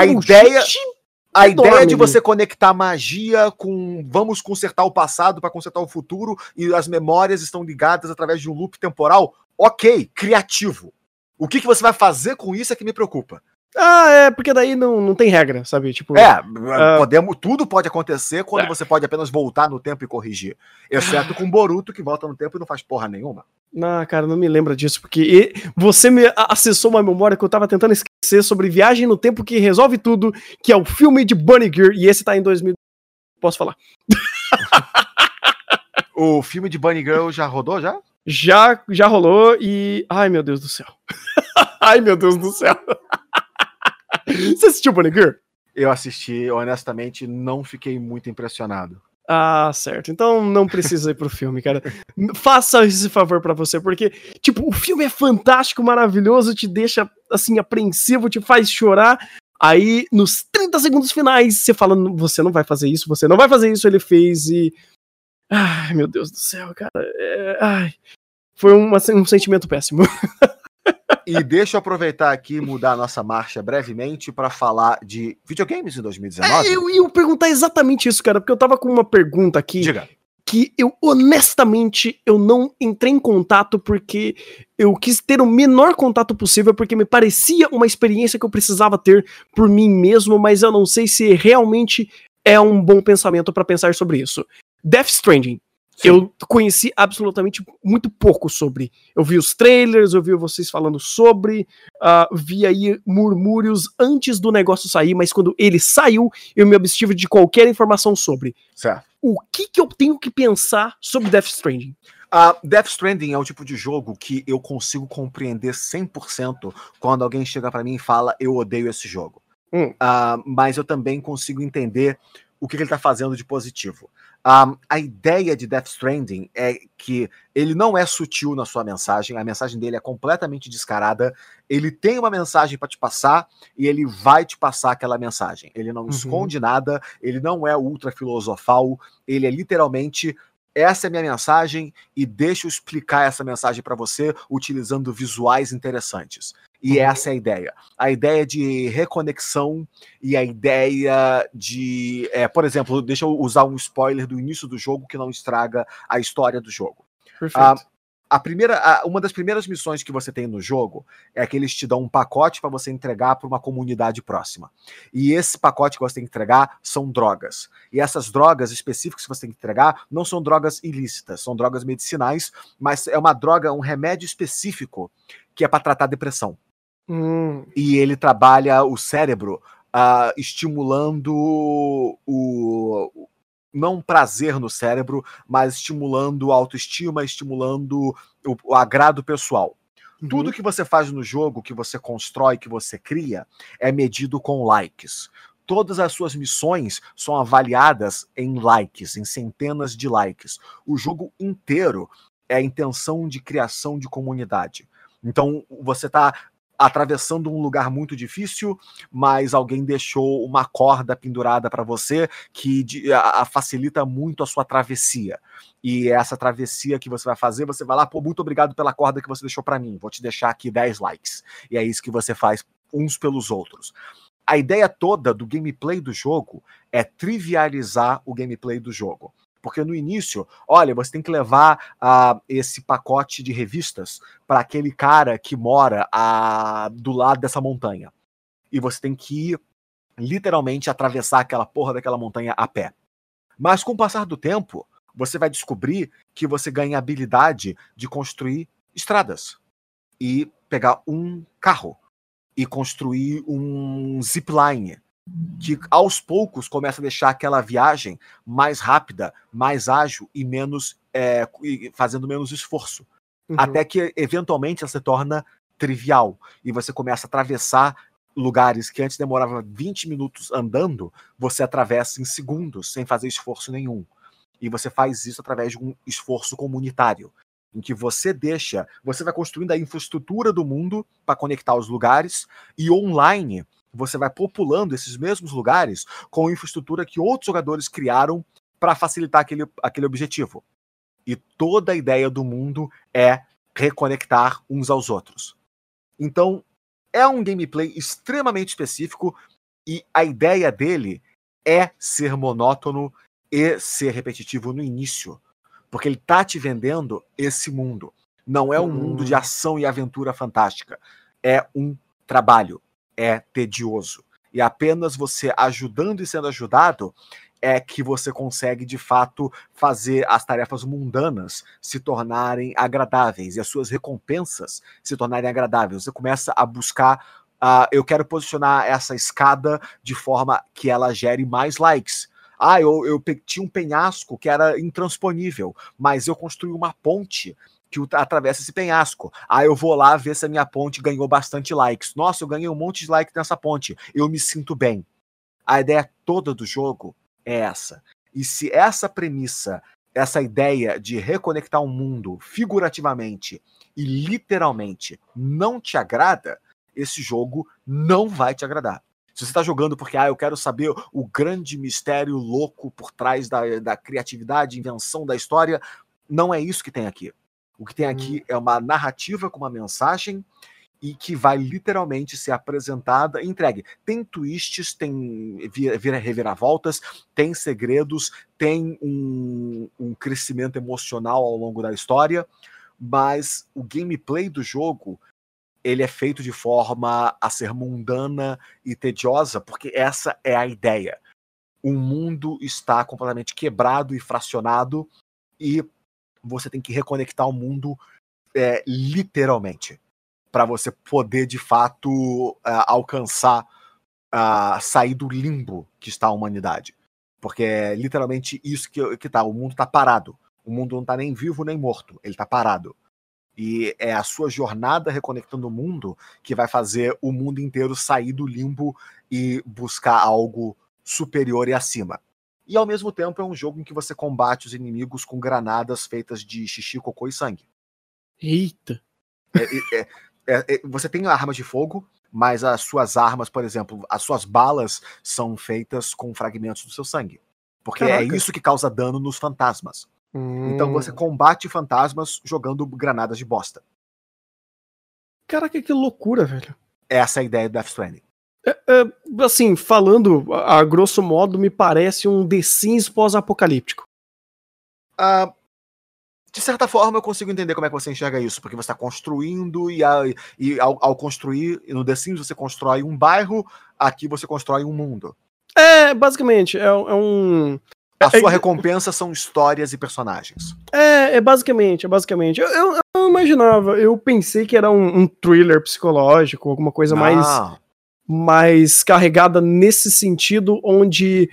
A ideia de você conectar magia com vamos consertar o passado para consertar o futuro e as memórias estão ligadas através de um loop temporal, ok, criativo. O que você vai fazer com isso é que me preocupa. Porque daí não tem regra, sabe? Tipo, tudo pode acontecer quando você pode apenas voltar no tempo e corrigir. Exceto com Boruto, que volta no tempo e não faz porra nenhuma. Não, cara, não me lembra disso, porque você me acessou uma memória que eu tava tentando esquecer sobre Viagem no Tempo que Resolve Tudo, que é o filme de Bunny Girl, e esse tá em 2000. Posso falar? O filme de Bunny Girl já rodou, já? Já rolou e... Ai, meu Deus do céu. Ai, meu Deus do céu. Você assistiu Bunny Girl? Eu assisti, honestamente, não fiquei muito impressionado. Certo. Então não precisa ir pro filme, cara. Faça esse favor pra você, porque, tipo, o filme é fantástico, maravilhoso, te deixa, assim, apreensivo, te faz chorar. Aí, nos 30 segundos finais, você fala, você não vai fazer isso, você não vai fazer isso, ele fez e... Ai, meu Deus do céu, cara. Foi um sentimento péssimo. E deixa eu aproveitar aqui e mudar a nossa marcha brevemente para falar de videogames em 2019. Eu ia perguntar exatamente isso, cara, porque eu tava com uma pergunta aqui. Diga. Que eu, honestamente, eu não entrei em contato porque eu quis ter o menor contato possível, porque me parecia uma experiência que eu precisava ter por mim mesmo, mas eu não sei se realmente é um bom pensamento pra pensar sobre isso. Death Stranding. Sim. Eu conheci absolutamente muito pouco sobre. Eu vi os trailers, eu vi vocês falando sobre, vi aí murmúrios antes do negócio sair, mas quando ele saiu, eu me abstive de qualquer informação sobre. Certo. O que eu tenho que pensar sobre Death Stranding? Death Stranding é o tipo de jogo que eu consigo compreender 100% quando alguém chega pra mim e fala, eu odeio esse jogo. Mas eu também consigo entender o que ele tá fazendo de positivo. A ideia de Death Stranding é que ele não é sutil na sua mensagem, a mensagem dele é completamente descarada, ele tem uma mensagem para te passar e ele vai te passar aquela mensagem. Ele não esconde nada, ele não é ultra filosofal, ele é literalmente, essa é a minha mensagem e deixa eu explicar essa mensagem para você utilizando visuais interessantes. E essa é a ideia. A ideia de reconexão e a ideia de... por exemplo, deixa eu usar um spoiler do início do jogo que não estraga a história do jogo. Perfeito. Uma das primeiras missões que você tem no jogo é que eles te dão um pacote para você entregar para uma comunidade próxima. E esse pacote que você tem que entregar são drogas. E essas drogas específicas que você tem que entregar não são drogas ilícitas, são drogas medicinais, mas é uma droga, um remédio específico que é para tratar depressão. E ele trabalha o cérebro estimulando não prazer no cérebro, mas estimulando a autoestima, estimulando o agrado pessoal. Tudo que você faz no jogo, que você constrói, que você cria, é medido com likes. Todas as suas missões são avaliadas em likes, em centenas de likes. O jogo inteiro é a intenção de criação de comunidade. Então, você está atravessando um lugar muito difícil, mas alguém deixou uma corda pendurada para você que facilita muito a sua travessia. E essa travessia que você vai fazer, você vai lá, muito obrigado pela corda que você deixou para mim, vou te deixar aqui 10 likes. E é isso que você faz uns pelos outros. A ideia toda do gameplay do jogo é trivializar o gameplay do jogo. Porque no início, olha, você tem que levar esse pacote de revistas para aquele cara que mora do lado dessa montanha. E você tem que literalmente atravessar aquela porra daquela montanha a pé. Mas com o passar do tempo, você vai descobrir que você ganha a habilidade de construir estradas. E pegar um carro. E construir um zipline. Que aos poucos começa a deixar aquela viagem mais rápida, mais ágil e fazendo menos esforço. Até que eventualmente ela se torna trivial e você começa a atravessar lugares que antes demorava 20 minutos andando, você atravessa em segundos sem fazer esforço nenhum. E você faz isso através de um esforço comunitário, em que você vai construindo a infraestrutura do mundo para conectar os lugares e online você vai populando esses mesmos lugares com infraestrutura que outros jogadores criaram para facilitar aquele objetivo. E toda a ideia do mundo é reconectar uns aos outros. Então, é um gameplay extremamente específico e a ideia dele é ser monótono e ser repetitivo no início. Porque ele tá te vendendo esse mundo. Não é um mundo de ação e aventura fantástica. É um trabalho. é tedioso. E apenas você ajudando e sendo ajudado é que você consegue, de fato, fazer as tarefas mundanas se tornarem agradáveis e as suas recompensas se tornarem agradáveis. Você começa a buscar, eu quero posicionar essa escada de forma que ela gere mais likes. Eu tinha um penhasco que era intransponível, mas eu construí uma ponte que atravessa esse penhasco. Eu vou lá ver se a minha ponte ganhou bastante likes. Nossa, eu ganhei um monte de likes nessa ponte. Eu me sinto bem. A ideia toda do jogo é essa. E se essa premissa, essa ideia de reconectar o mundo figurativamente e literalmente não te agrada, esse jogo não vai te agradar. Se você está jogando porque eu quero saber o grande mistério louco por trás da criatividade, invenção da história, não é isso que tem aqui. O que tem aqui é uma narrativa com uma mensagem e que vai literalmente ser apresentada e entregue. Tem twists, tem reviravoltas, tem segredos, tem um crescimento emocional ao longo da história, mas o gameplay do jogo, ele é feito de forma a ser mundana e tediosa, porque essa é a ideia. O mundo está completamente quebrado e fracionado e você tem que reconectar o mundo literalmente, para você poder, de fato, alcançar, sair do limbo que está a humanidade. Porque é literalmente isso que tá. O mundo está parado. O mundo não está nem vivo nem morto. Ele está parado. E é a sua jornada reconectando o mundo que vai fazer o mundo inteiro sair do limbo e buscar algo superior e acima. E, ao mesmo tempo, é um jogo em que você combate os inimigos com granadas feitas de xixi, cocô e sangue. Eita! Você tem armas de fogo, mas as suas armas, por exemplo, as suas balas são feitas com fragmentos do seu sangue. Porque é isso que causa dano nos fantasmas. Então você combate fantasmas jogando granadas de bosta. Caraca, que loucura, velho. Essa é a ideia do Death Stranding. Assim, falando a grosso modo, me parece um The Sims pós-apocalíptico. De certa forma, eu consigo entender como é que você enxerga isso, porque você está construindo e ao construir, no The Sims você constrói um bairro, aqui você constrói um mundo. Basicamente, A sua recompensa são histórias e personagens. Basicamente. Eu não imaginava, eu pensei que era um thriller psicológico, alguma coisa mais carregada nesse sentido, onde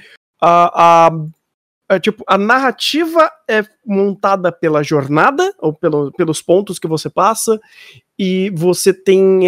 a narrativa é montada pela jornada, ou pelos pontos que você passa, e você tem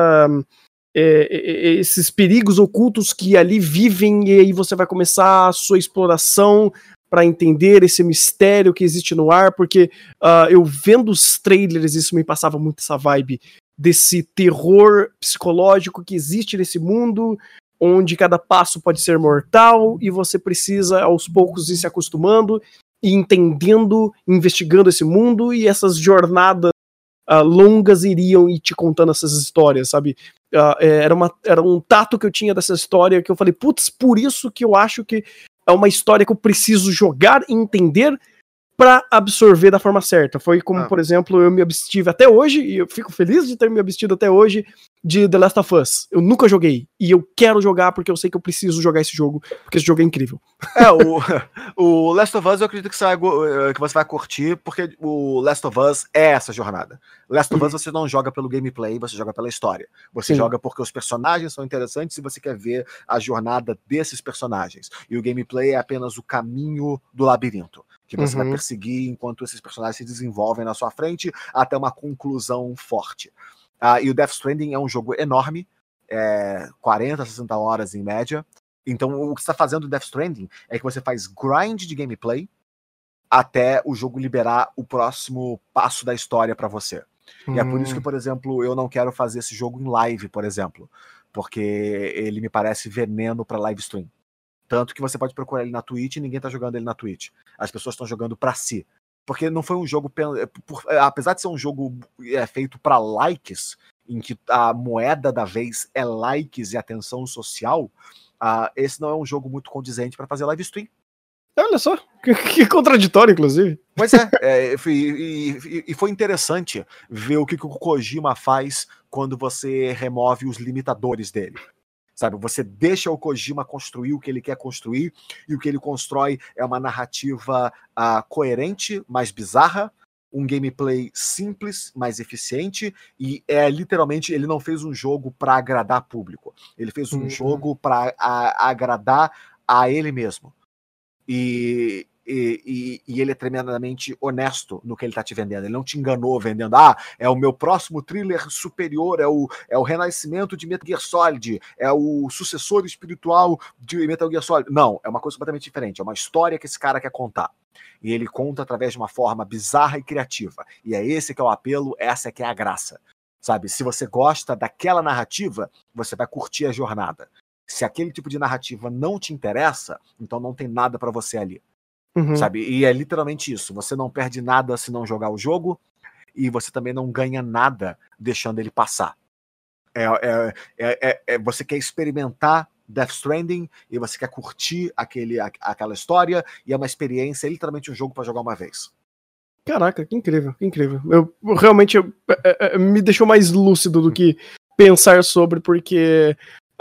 esses perigos ocultos que ali vivem, e aí você vai começar a sua exploração para entender esse mistério que existe no ar, porque eu vendo os trailers, isso me passava muito essa vibe desse terror psicológico que existe nesse mundo, onde cada passo pode ser mortal, e você precisa, aos poucos, ir se acostumando, e entendendo, investigando esse mundo, e essas jornadas longas iriam ir te contando essas histórias, sabe? Era um tato que eu tinha dessa história, que eu falei, putz, por isso que eu acho que é uma história que eu preciso jogar e entender pra absorver da forma certa. Foi como, por exemplo, eu me abstive até hoje, e eu fico feliz de ter me abstido até hoje, de The Last of Us. Eu nunca joguei, e eu quero jogar porque eu sei que eu preciso jogar esse jogo, porque esse jogo é incrível. O Last of Us eu acredito que você vai curtir, porque o Last of Us é essa jornada. Last of Us você não joga pelo gameplay, você joga pela história. Você joga porque os personagens são interessantes e você quer ver a jornada desses personagens. E o gameplay é apenas o caminho do labirinto, que você vai perseguir enquanto esses personagens se desenvolvem na sua frente até uma conclusão forte. E o Death Stranding é um jogo enorme, 40, 60 horas em média. Então o que você está fazendo no Death Stranding é que você faz grind de gameplay até o jogo liberar o próximo passo da história para você. E é por isso que, por exemplo, eu não quero fazer esse jogo em live, por exemplo, porque ele me parece veneno para live stream. Tanto que você pode procurar ele na Twitch e ninguém tá jogando ele na Twitch. As pessoas estão jogando pra si. Porque não foi um jogo... Apesar de ser um jogo feito pra likes, em que a moeda da vez é likes e atenção social, esse não é um jogo muito condizente pra fazer live stream. Olha só, que contraditório, inclusive. Pois é, e foi interessante ver o que o Kojima faz quando você remove os limitadores dele. Sabe, você deixa o Kojima construir o que ele quer construir, e o que ele constrói é uma narrativa coerente, mais bizarra, um gameplay simples, mais eficiente, e literalmente ele não fez um jogo para agradar público. Ele fez um jogo para agradar a ele mesmo. E ele é tremendamente honesto no que ele tá te vendendo. Ele não te enganou vendendo, é o meu próximo thriller superior, é o renascimento de Metal Gear Solid, é o sucessor espiritual de Metal Gear Solid. Não, é uma coisa completamente diferente. É uma história que esse cara quer contar. E ele conta através de uma forma bizarra e criativa. E é esse que é o apelo, essa é que é a graça. Sabe, se você gosta daquela narrativa, você vai curtir a jornada. Se aquele tipo de narrativa não te interessa, então não tem nada pra você ali. Sabe? E é literalmente isso. Você não perde nada se não jogar o jogo, e você também não ganha nada deixando ele passar. Você quer experimentar Death Stranding e você quer curtir aquela história, e é uma experiência, é literalmente um jogo pra jogar uma vez. Caraca, que incrível, que incrível. Eu realmente me deixou mais lúcido do que pensar sobre, porque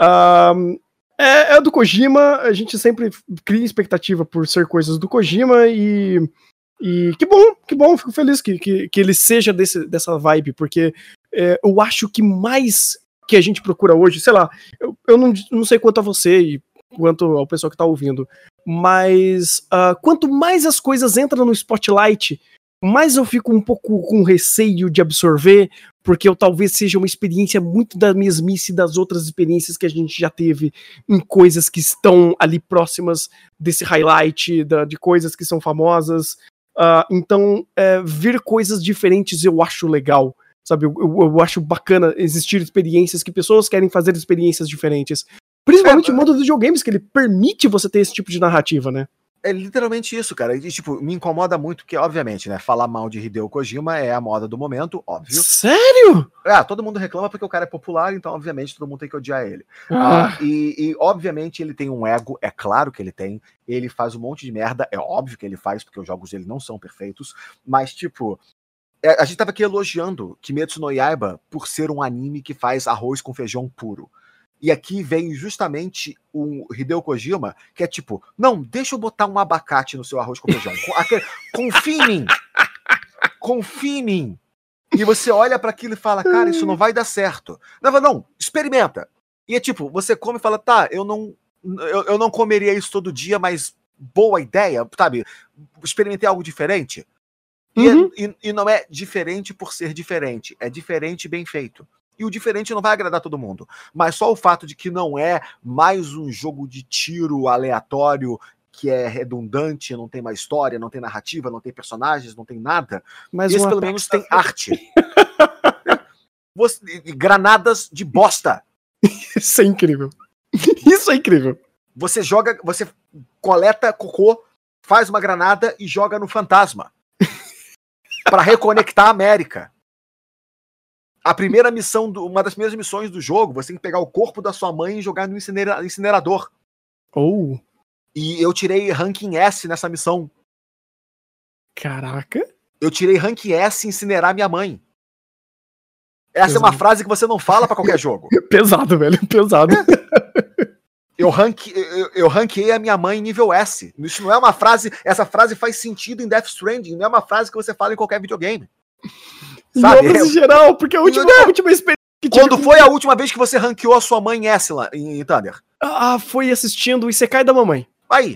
é do Kojima, a gente sempre cria expectativa por ser coisas do Kojima, e que bom, fico feliz que ele seja dessa vibe, porque eu acho que mais que a gente procura hoje, sei lá, eu não sei quanto a você e quanto ao pessoal que tá ouvindo, mas quanto mais as coisas entram no spotlight, mais eu fico um pouco com receio de absorver, porque eu talvez seja uma experiência muito da mesmice das outras experiências que a gente já teve em coisas que estão ali próximas desse highlight, de coisas que são famosas. Então, ver coisas diferentes eu acho legal, sabe? Eu acho bacana existir experiências que pessoas querem fazer experiências diferentes. Principalmente no mundo dos videogames, que ele permite você ter esse tipo de narrativa, né? É literalmente isso, cara. E, tipo, me incomoda muito, porque, obviamente, né, falar mal de Hideo Kojima é a moda do momento, óbvio. Sério? Todo mundo reclama porque o cara é popular, então, obviamente, todo mundo tem que odiar ele. E, obviamente, ele tem um ego, é claro que ele tem. Ele faz um monte de merda, é óbvio que ele faz, porque os jogos dele não são perfeitos. Mas, tipo, a gente tava aqui elogiando Kimetsu no Yaiba por ser um anime que faz arroz com feijão puro. E aqui vem justamente o Hideo Kojima, que é tipo, não, deixa eu botar um abacate no seu arroz com feijão. Confia em mim. Confia em mim. E você olha para aquilo e fala, cara, isso não vai dar certo. Não, experimenta. E é tipo, você come e fala, tá, eu não comeria isso todo dia, mas boa ideia, sabe? Experimentei algo diferente. E não é diferente por ser diferente. É diferente bem feito. E o diferente não vai agradar todo mundo. Mas só o fato de que não é mais um jogo de tiro aleatório, que é redundante, não tem mais história, não tem narrativa, não tem personagens, não tem nada. Mas esse pelo menos tem arte. Granadas de bosta. Isso é incrível. Isso é incrível. Você coleta cocô, faz uma granada e joga no fantasma. Pra reconectar a América. A primeira missão, uma das primeiras missões do jogo, você tem que pegar o corpo da sua mãe e jogar no incinerador. E eu tirei ranking S nessa missão. Caraca. Eu tirei ranking S e incinerar minha mãe. Essa é uma frase que você não fala pra qualquer jogo. Pesado, velho, pesado. Eu ranqueei a minha mãe em nível S. Isso não é uma frase, essa frase faz sentido em Death Stranding, não é uma frase que você fala em qualquer videogame. Sabe? Em geral, porque a última experiência que tive... Quando foi a última vez que você ranqueou a sua mãe em S lá, em Thunder? Foi assistindo o Isekai da mamãe. Aí.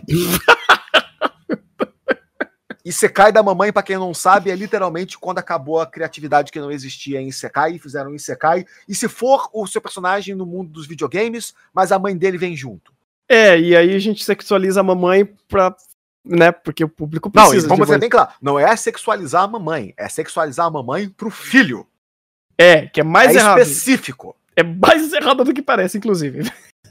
Isekai da mamãe, pra quem não sabe, é literalmente quando acabou a criatividade que não existia em Isekai, e fizeram um Isekai. E se for o seu personagem no mundo dos videogames, mas a mãe dele vem junto. E aí a gente sexualiza a mamãe pra... né, porque o público precisa. Não, vamos ser bem claro, não é sexualizar a mamãe, é sexualizar a mamãe pro filho. Que é mais errado. É específico. É mais errado do que parece, inclusive.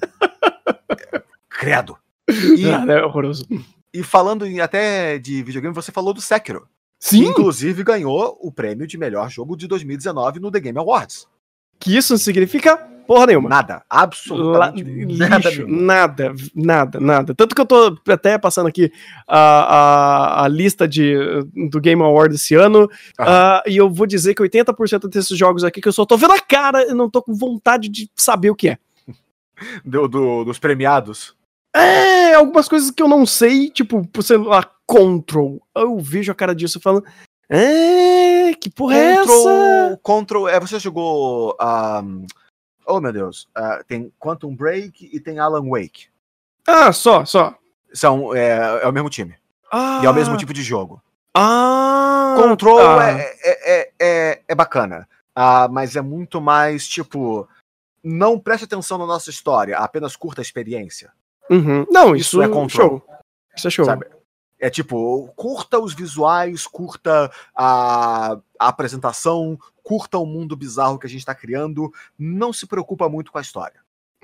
Credo. É horroroso. E falando até de videogame, você falou do Sekiro. Sim. Que inclusive ganhou o prêmio de melhor jogo de 2019 no The Game Awards. Que isso significa Porra nenhuma. Nada. Absolutamente lixo, nada. Tanto que eu tô até passando aqui a lista do Game Awards esse ano, e eu vou dizer que 80% desses jogos aqui que eu só tô vendo a cara e não tô com vontade de saber o que é. Dos premiados? Algumas coisas que eu não sei, tipo, sei lá, Control. Eu vejo a cara disso e falo, que porra é essa? Control, você jogou... oh, meu Deus. Tem Quantum Break e tem Alan Wake. Só. É o mesmo time. E é o mesmo tipo de jogo. Control é bacana. Mas é muito mais, tipo... Não preste atenção na nossa história, apenas curta a experiência. Uhum. Não, isso é Control. Isso é show. Sabe? É tipo, curta os visuais, curta a apresentação, curta o mundo bizarro que a gente tá criando, não se preocupa muito com a história.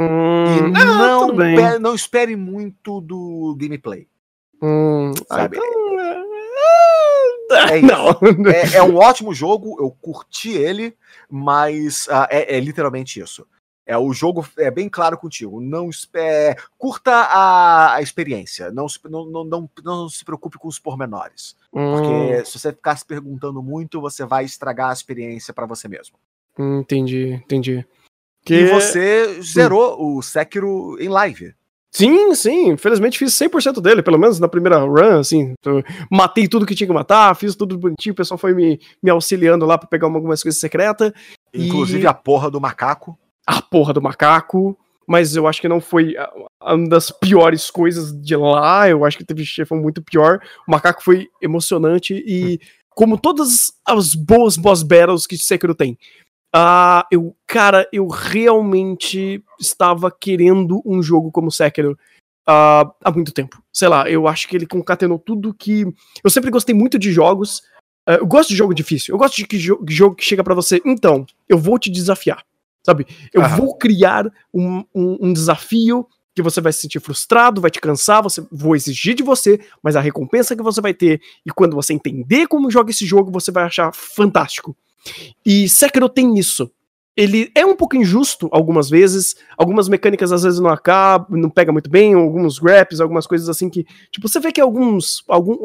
E não espere muito do gameplay. Sabe? É um ótimo jogo, eu curti ele, mas é literalmente isso. O jogo é bem claro contigo. Não curta a experiência. Não se preocupe com os pormenores. Porque se você ficar se perguntando muito, você vai estragar a experiência pra você mesmo. Entendi. E você zerou o Sekiro em live. Sim. Infelizmente fiz 100% dele, pelo menos na primeira run, assim. Matei tudo que tinha que matar, fiz tudo bonitinho. O pessoal foi me auxiliando lá pra pegar algumas coisas secretas. Inclusive a porra do macaco. A porra do macaco, mas eu acho que não foi uma das piores coisas de lá, eu acho que teve chefão muito pior. O macaco foi emocionante e como todas as boas boss battles que Sekiro tem, eu realmente estava querendo um jogo como Sekiro há muito tempo. Sei lá, eu acho que ele concatenou tudo que... Eu sempre gostei muito de jogos, eu gosto de jogo difícil, eu gosto de jogo que chega pra você, então, eu vou te desafiar. Sabe, eu vou criar um desafio que você vai se sentir frustrado, vai te cansar, vou exigir de você, mas a recompensa que você vai ter, e quando você entender como joga esse jogo, você vai achar fantástico. E Sekiro tem isso. Ele é um pouco injusto algumas vezes, algumas mecânicas às vezes não pega muito bem, alguns graps, algumas coisas assim que, tipo, você vê que alguns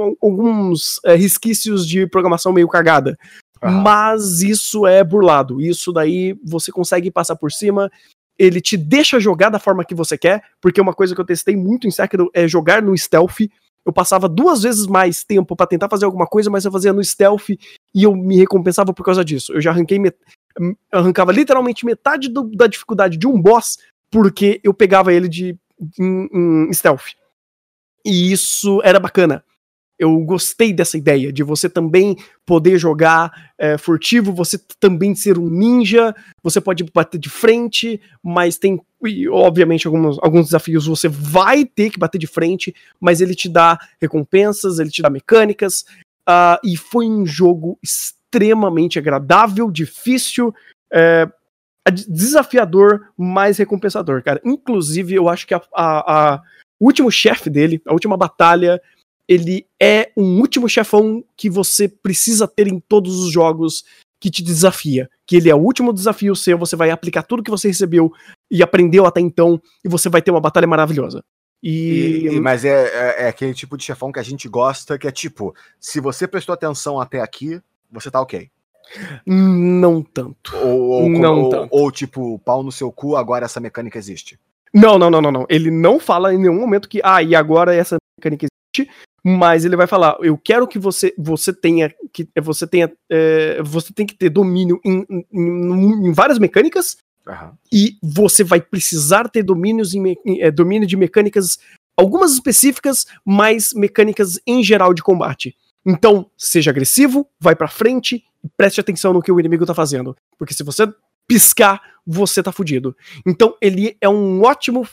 resquícios de programação meio cagada. Mas isso é burlado. Isso daí você consegue passar por cima. Ele te deixa jogar da forma que você quer, porque uma coisa que eu testei muito em Sekiro é jogar no stealth. Eu passava 2 vezes mais tempo pra tentar fazer alguma coisa, mas eu fazia no stealth e eu me recompensava por causa disso. Eu já arrancava literalmente metade da dificuldade de um boss, porque eu pegava ele em stealth. E isso era bacana. Eu gostei dessa ideia de você também poder jogar furtivo, você também ser um ninja, você pode bater de frente, mas tem, obviamente, alguns desafios você vai ter que bater de frente, mas ele te dá recompensas, ele te dá mecânicas, e foi um jogo extremamente agradável, difícil, desafiador, mas recompensador, cara. Inclusive, eu acho que o último chefe dele, a última batalha, ele é um último chefão que você precisa ter em todos os jogos que te desafia. Que ele é o último desafio seu, você vai aplicar tudo que você recebeu e aprendeu até então, e você vai ter uma batalha maravilhosa. Mas é aquele tipo de chefão que a gente gosta, que é tipo, se você prestou atenção até aqui, você tá ok. Não tanto. Ou tipo, pau no seu cu, agora essa mecânica existe. Não. Ele não fala em nenhum momento que, e agora essa mecânica existe, mas ele vai falar, eu quero que você tem que ter domínio em várias mecânicas, e você vai precisar ter domínio de mecânicas, algumas específicas, mas mecânicas em geral de combate. Então, seja agressivo, vai pra frente e preste atenção no que o inimigo tá fazendo, porque se você piscar, você tá fudido. Então, ele é um ótimo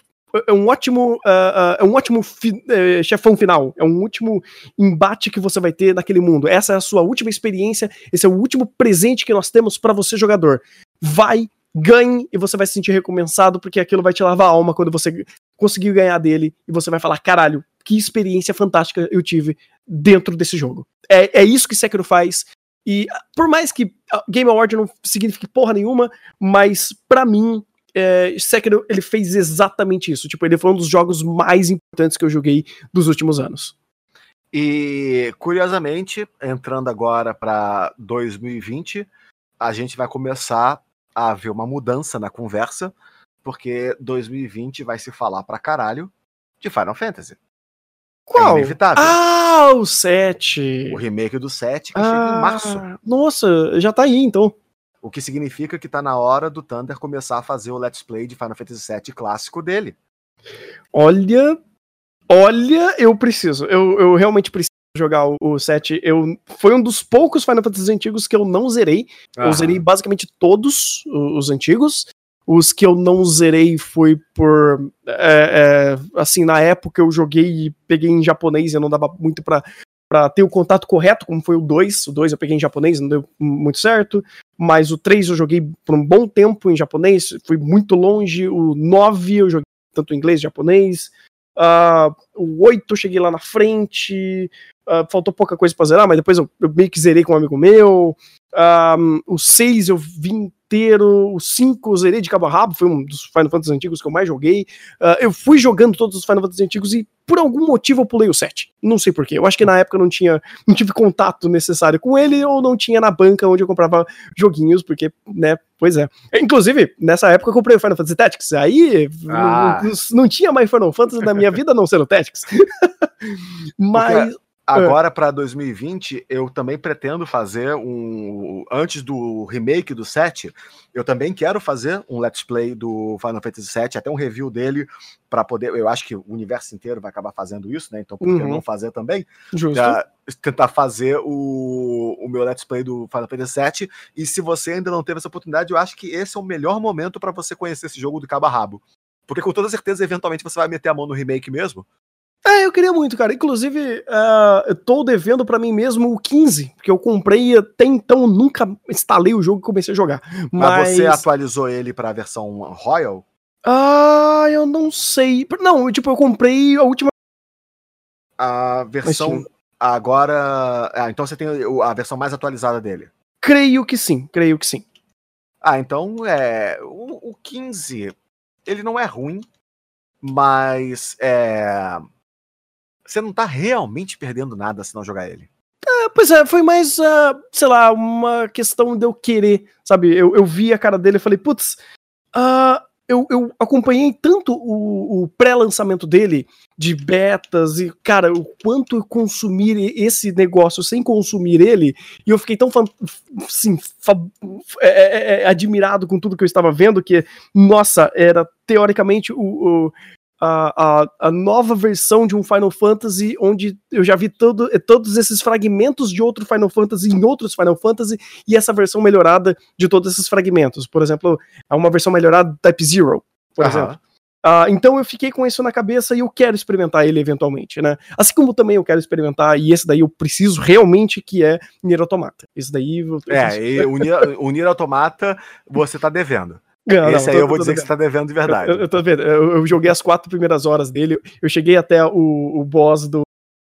chefão final, é um último embate que você vai ter naquele mundo. Essa é a sua última experiência, esse é o último presente que nós temos pra você, jogador. Vai, ganhe, e você vai se sentir recompensado, porque aquilo vai te lavar a alma quando você conseguir ganhar dele, e você vai falar, caralho, que experiência fantástica eu tive dentro desse jogo. É isso que Sekiro faz, e por mais que Game Award não signifique porra nenhuma, mas pra mim, Sekiro, ele fez exatamente isso. Tipo, ele foi um dos jogos mais importantes que eu joguei dos últimos anos. E, curiosamente, entrando agora para 2020, a gente vai começar a ver uma mudança na conversa, porque 2020 vai se falar pra caralho de Final Fantasy. Qual? É inevitável. O 7. O remake do 7 que chega em março. Nossa, já tá aí, então. O que significa que tá na hora do Thunder começar a fazer o Let's Play de Final Fantasy VII clássico dele. Olha, eu preciso. Eu realmente preciso jogar o 7. Foi um dos poucos Final Fantasy antigos que eu não zerei. Eu zerei basicamente todos os antigos. Os que eu não zerei foi por... assim, na época eu joguei e peguei em japonês e não dava muito pra ter o contato correto, como foi o 2. O 2 eu peguei em japonês, não deu muito certo. Mas o 3 eu joguei por um bom tempo em japonês, fui muito longe. O 9 eu joguei tanto em inglês e japonês. O 8 eu cheguei lá na frente. Faltou pouca coisa pra zerar, mas depois eu meio que zerei com um amigo meu. O 6 eu vi inteiro. O 5 eu zerei de cabo a rabo, foi um dos Final Fantasy antigos que eu mais joguei. Eu fui jogando todos os Final Fantasy antigos e por algum motivo eu pulei o 7. Não sei porquê. Eu acho que na época eu não tive contato necessário com ele, ou não tinha na banca onde eu comprava joguinhos, porque, né, pois é. Inclusive, nessa época eu comprei o Final Fantasy Tactics, aí não tinha mais Final Fantasy na minha vida não sendo Tactics. Mas... Agora, para 2020, eu também pretendo fazer antes do remake do 7, eu também quero fazer um Let's Play do Final Fantasy VII, até um review dele, para poder... Eu acho que o universo inteiro vai acabar fazendo isso, né? Então, por que não fazer também? Justo. Tentar fazer o meu Let's Play do Final Fantasy VII, e se você ainda não teve essa oportunidade, eu acho que esse é o melhor momento para você conhecer esse jogo do cabo a rabo. Porque com toda certeza, eventualmente, você vai meter a mão no remake mesmo. Eu queria muito, cara. Inclusive, eu tô devendo pra mim mesmo o 15, porque eu comprei até então, nunca instalei o jogo e comecei a jogar. Mas você atualizou ele pra versão Royal? Eu não sei. Não, eu comprei a última... A versão agora... então você tem a versão mais atualizada dele? Creio que sim. Então, o 15, ele não é ruim, mas você não tá realmente perdendo nada se não jogar ele. Pois é, foi mais, sei lá, uma questão de eu querer, sabe? Eu vi a cara dele e falei, putz, eu acompanhei tanto o pré-lançamento dele, de betas, e, cara, o quanto eu consumir esse negócio sem consumir ele, e eu fiquei tão assim, admirado com tudo que eu estava vendo, que, nossa, era teoricamente a nova versão de um Final Fantasy, onde eu já vi todos esses fragmentos de outro Final Fantasy em outros Final Fantasy, e essa versão melhorada de todos esses fragmentos. Por exemplo, é uma versão melhorada do Type Zero, por exemplo. Então eu fiquei com isso na cabeça e eu quero experimentar ele eventualmente, né? Assim como também eu quero experimentar, e esse daí eu preciso realmente, que é Nier Automata. Esse daí... o Nier Automata você tá devendo. Eu vou dizer que você tá devendo de verdade. Eu tô vendo. Eu joguei as 4 primeiras horas dele. Eu cheguei até o boss do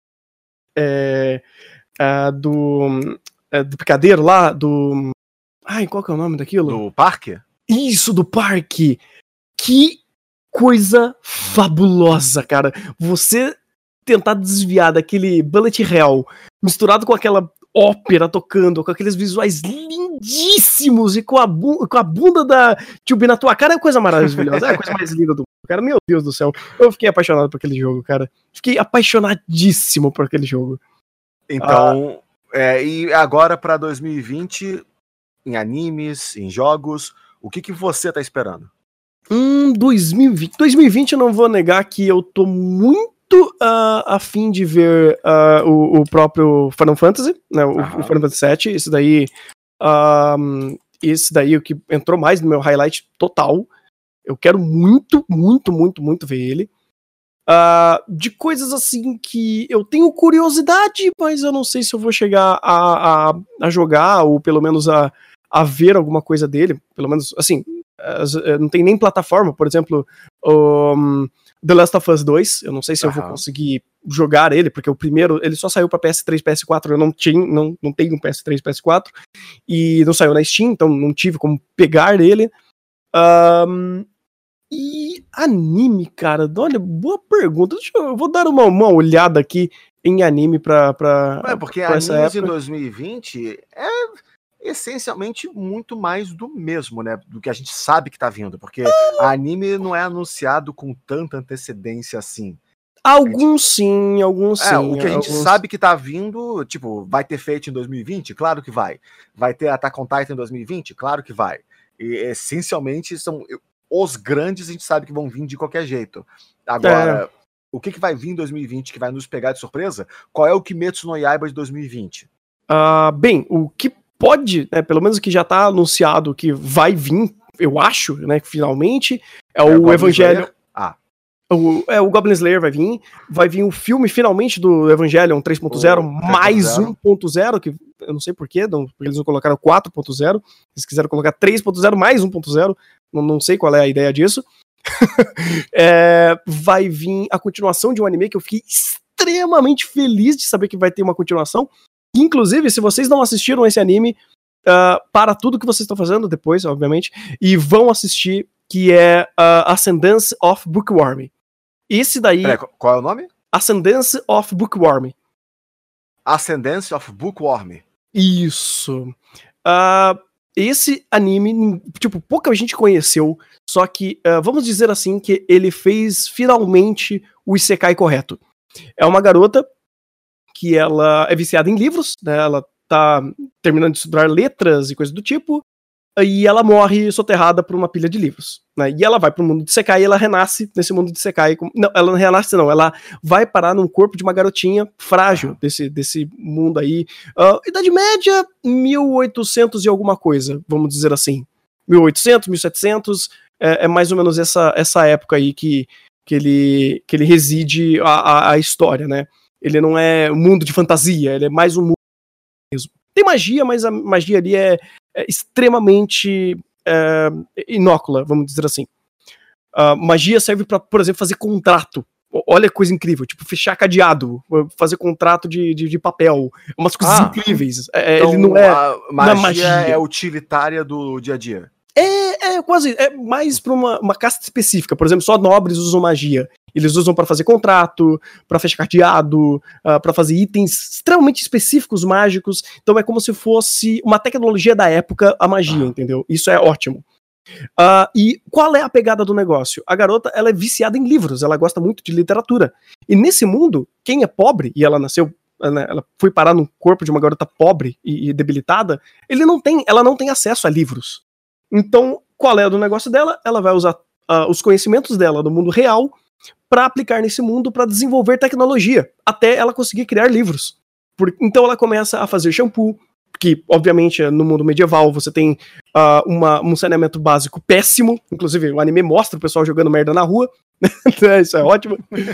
picadeiro lá, qual que é o nome daquilo? Do parque? Isso, do parque. Que coisa fabulosa, cara. Você tentar desviar daquele bullet hell misturado com aquela ópera tocando, com aqueles visuais lindíssimos e com a bunda da Tio na tua cara, é a coisa maravilhosa, é a coisa mais linda do mundo, cara. Meu Deus do céu, eu fiquei apaixonado por aquele jogo, cara. Fiquei apaixonadíssimo por aquele jogo. Então, e agora pra 2020, em animes, em jogos, o que você tá esperando? 2020 eu não vou negar que eu tô muito a fim de ver o próprio Final Fantasy, né, o Final Fantasy VII, esse daí o que entrou mais no meu highlight total. Eu quero muito, muito, muito, muito ver ele. De coisas assim que eu tenho curiosidade, mas eu não sei se eu vou chegar a jogar, ou pelo menos a ver alguma coisa dele, pelo menos, assim, não tem nem plataforma, por exemplo, The Last of Us 2, eu não sei se eu vou conseguir jogar ele, porque o primeiro, ele só saiu pra PS3, PS4, eu não tenho um PS3, PS4, e não saiu na Steam, então não tive como pegar ele. E anime, cara, olha, boa pergunta. Eu vou dar uma olhada aqui em anime pra porque pra essa animes em época. 2020 é essencialmente muito mais do mesmo, né? Do que a gente sabe que tá vindo. Porque anime não é anunciado com tanta antecedência assim. Alguns sim, alguns sim. O que a gente sabe que tá vindo, tipo, vai ter Fate em 2020? Claro que vai. Vai ter Attack on Titan em 2020? Claro que vai. E essencialmente são os grandes, a gente sabe que vão vir de qualquer jeito. Agora, o que vai vir em 2020 que vai nos pegar de surpresa? Qual é o Kimetsu no Yaiba de 2020? Bem, o que pode, né, pelo menos o que já tá anunciado que vai vir, eu acho, né, finalmente, é o Evangelion. O Goblin Slayer vai vir o filme finalmente do Evangelion 3.0 mais 1.0, que eu não sei porquê, eles não colocaram 4.0, eles quiseram colocar 3.0 mais 1.0, não sei qual é a ideia disso. Vai vir a continuação de um anime que eu fiquei extremamente feliz de saber que vai ter uma continuação. Inclusive, se vocês não assistiram esse anime, para tudo que vocês estão fazendo depois, obviamente, e vão assistir, que é Ascendance of Bookworm. Esse daí... Peraí, qual é o nome? Ascendance of Bookworm. Ascendance of Bookworm. Isso. Esse anime, tipo, pouca gente conheceu, só que, vamos dizer assim, que ele fez finalmente o Isekai correto. É uma garota que ela é viciada em livros, né? Ela tá terminando de estudar letras e coisas do tipo, e ela morre soterrada por uma pilha de livros, né? E ela vai pro mundo de Isekai e ela renasce nesse mundo de Isekai. Não, ela não renasce não, ela vai parar num corpo de uma garotinha frágil desse mundo aí. Idade Média, 1800 e alguma coisa, vamos dizer assim. 1800, 1700, é mais ou menos essa época aí que ele reside a história, né? Ele não é um mundo de fantasia, ele é mais um mundo mesmo. Tem magia, mas a magia ali é extremamente inócula, vamos dizer assim. Magia serve pra, por exemplo, fazer contrato. Olha que coisa incrível, tipo, fechar cadeado, fazer contrato de papel, umas coisas incríveis. Então, ele não é magia é utilitária do dia a dia. Quase, mais pra uma casta específica. Por exemplo, só nobres usam magia. Eles usam pra fazer contrato, pra fechar cadeado, pra fazer itens extremamente específicos mágicos. Então é como se fosse uma tecnologia da época, a magia, entendeu? Isso é ótimo. E qual é a pegada do negócio? A garota, ela é viciada em livros, ela gosta muito de literatura. E nesse mundo, quem é pobre, e ela nasceu, né, ela foi parar no corpo de uma garota pobre e debilitada, ela não tem acesso a livros. Então, qual é o negócio dela? Ela vai usar os conhecimentos dela do mundo real para aplicar nesse mundo, para desenvolver tecnologia, até ela conseguir criar livros. Então ela começa a fazer shampoo, que obviamente no mundo medieval você tem um saneamento básico péssimo, inclusive o anime mostra o pessoal jogando merda na rua, isso é ótimo.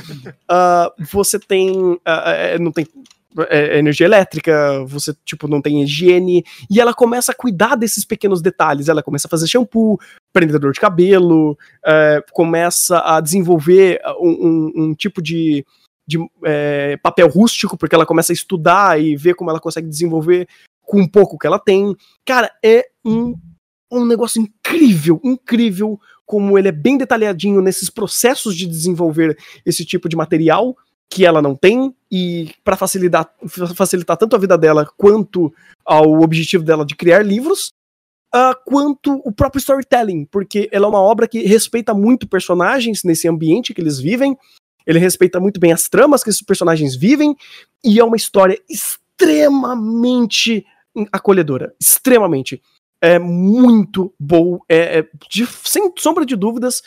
Você tem, não tem energia elétrica, você tipo não tem higiene, e ela começa a cuidar desses pequenos detalhes, ela começa a fazer shampoo, prendedor de cabelo, começa a desenvolver um tipo de papel rústico, porque ela começa a estudar e ver como ela consegue desenvolver com um pouco que ela tem. Cara, é um negócio incrível como ele é bem detalhadinho nesses processos de desenvolver esse tipo de material que ela não tem, e para facilitar tanto a vida dela quanto ao objetivo dela de criar livros, quanto o próprio storytelling, porque ela é uma obra que respeita muito personagens nesse ambiente que eles vivem, ele respeita muito bem as tramas que esses personagens vivem, e é uma história extremamente acolhedora, extremamente. É muito bom, sem sombra de dúvidas,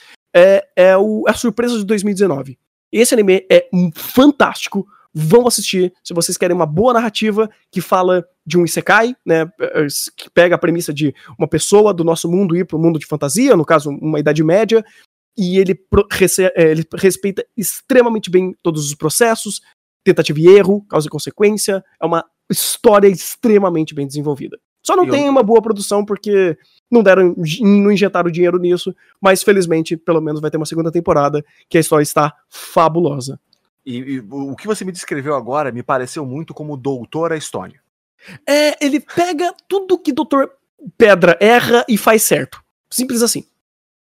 a surpresa de 2019. Esse anime é fantástico, vão assistir, se vocês querem uma boa narrativa que fala de um isekai, né, que pega a premissa de uma pessoa do nosso mundo ir pro mundo de fantasia, no caso, uma idade média, e ele respeita extremamente bem todos os processos, tentativa e erro, causa e consequência, é uma história extremamente bem desenvolvida. Só não tem uma boa produção porque não injetaram dinheiro nisso, mas felizmente, pelo menos vai ter uma segunda temporada, que a história está fabulosa. E o que você me descreveu agora me pareceu muito como Doutor Stone. Ele pega tudo que Doutor Pedra erra e faz certo. Simples assim.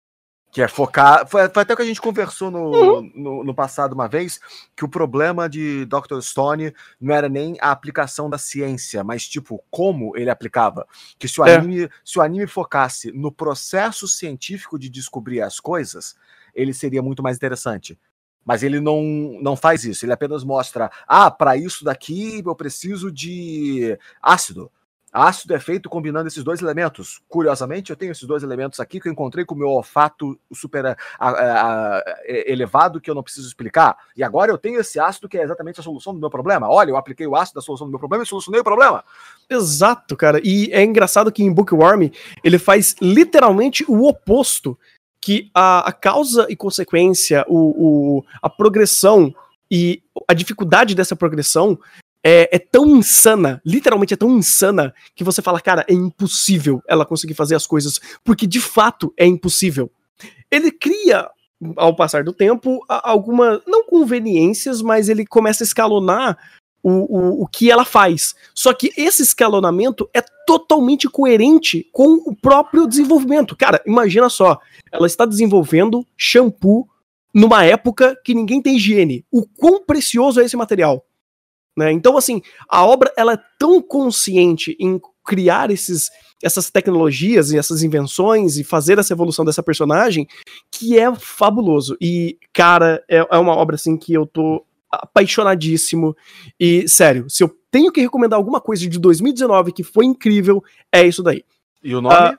Que é focar. Foi até o que a gente conversou no passado uma vez, que o problema de Dr. Stone não era nem a aplicação da ciência, mas tipo, como ele aplicava. Que se o anime focasse no processo científico de descobrir as coisas, ele seria muito mais interessante. Mas ele não faz isso, ele apenas mostra, para isso daqui eu preciso de ácido. Ácido é feito combinando esses dois elementos. Curiosamente, eu tenho esses dois elementos aqui que eu encontrei com o meu olfato super elevado que eu não preciso explicar. E agora eu tenho esse ácido que é exatamente a solução do meu problema. Olha, eu apliquei o ácido da solução do meu problema e solucionei o problema. Exato, cara. E é engraçado que em Bookworm ele faz literalmente o oposto. Que a causa e consequência, a progressão e a dificuldade dessa progressão é tão insana, literalmente é tão insana, que você fala, cara, é impossível ela conseguir fazer as coisas, porque de fato é impossível. Ele cria, ao passar do tempo, algumas, não conveniências, mas ele começa a escalonar o que ela faz. Só que esse escalonamento é totalmente coerente com o próprio desenvolvimento. Cara, imagina só, ela está desenvolvendo shampoo numa época que ninguém tem higiene. O quão precioso é esse material? Né? Então, assim, a obra ela é tão consciente em criar essas tecnologias e essas invenções e fazer essa evolução dessa personagem que é fabuloso. E, cara, é uma obra assim que eu tô apaixonadíssimo. E, sério, se eu tenho que recomendar alguma coisa de 2019 que foi incrível, é isso daí. E o nome?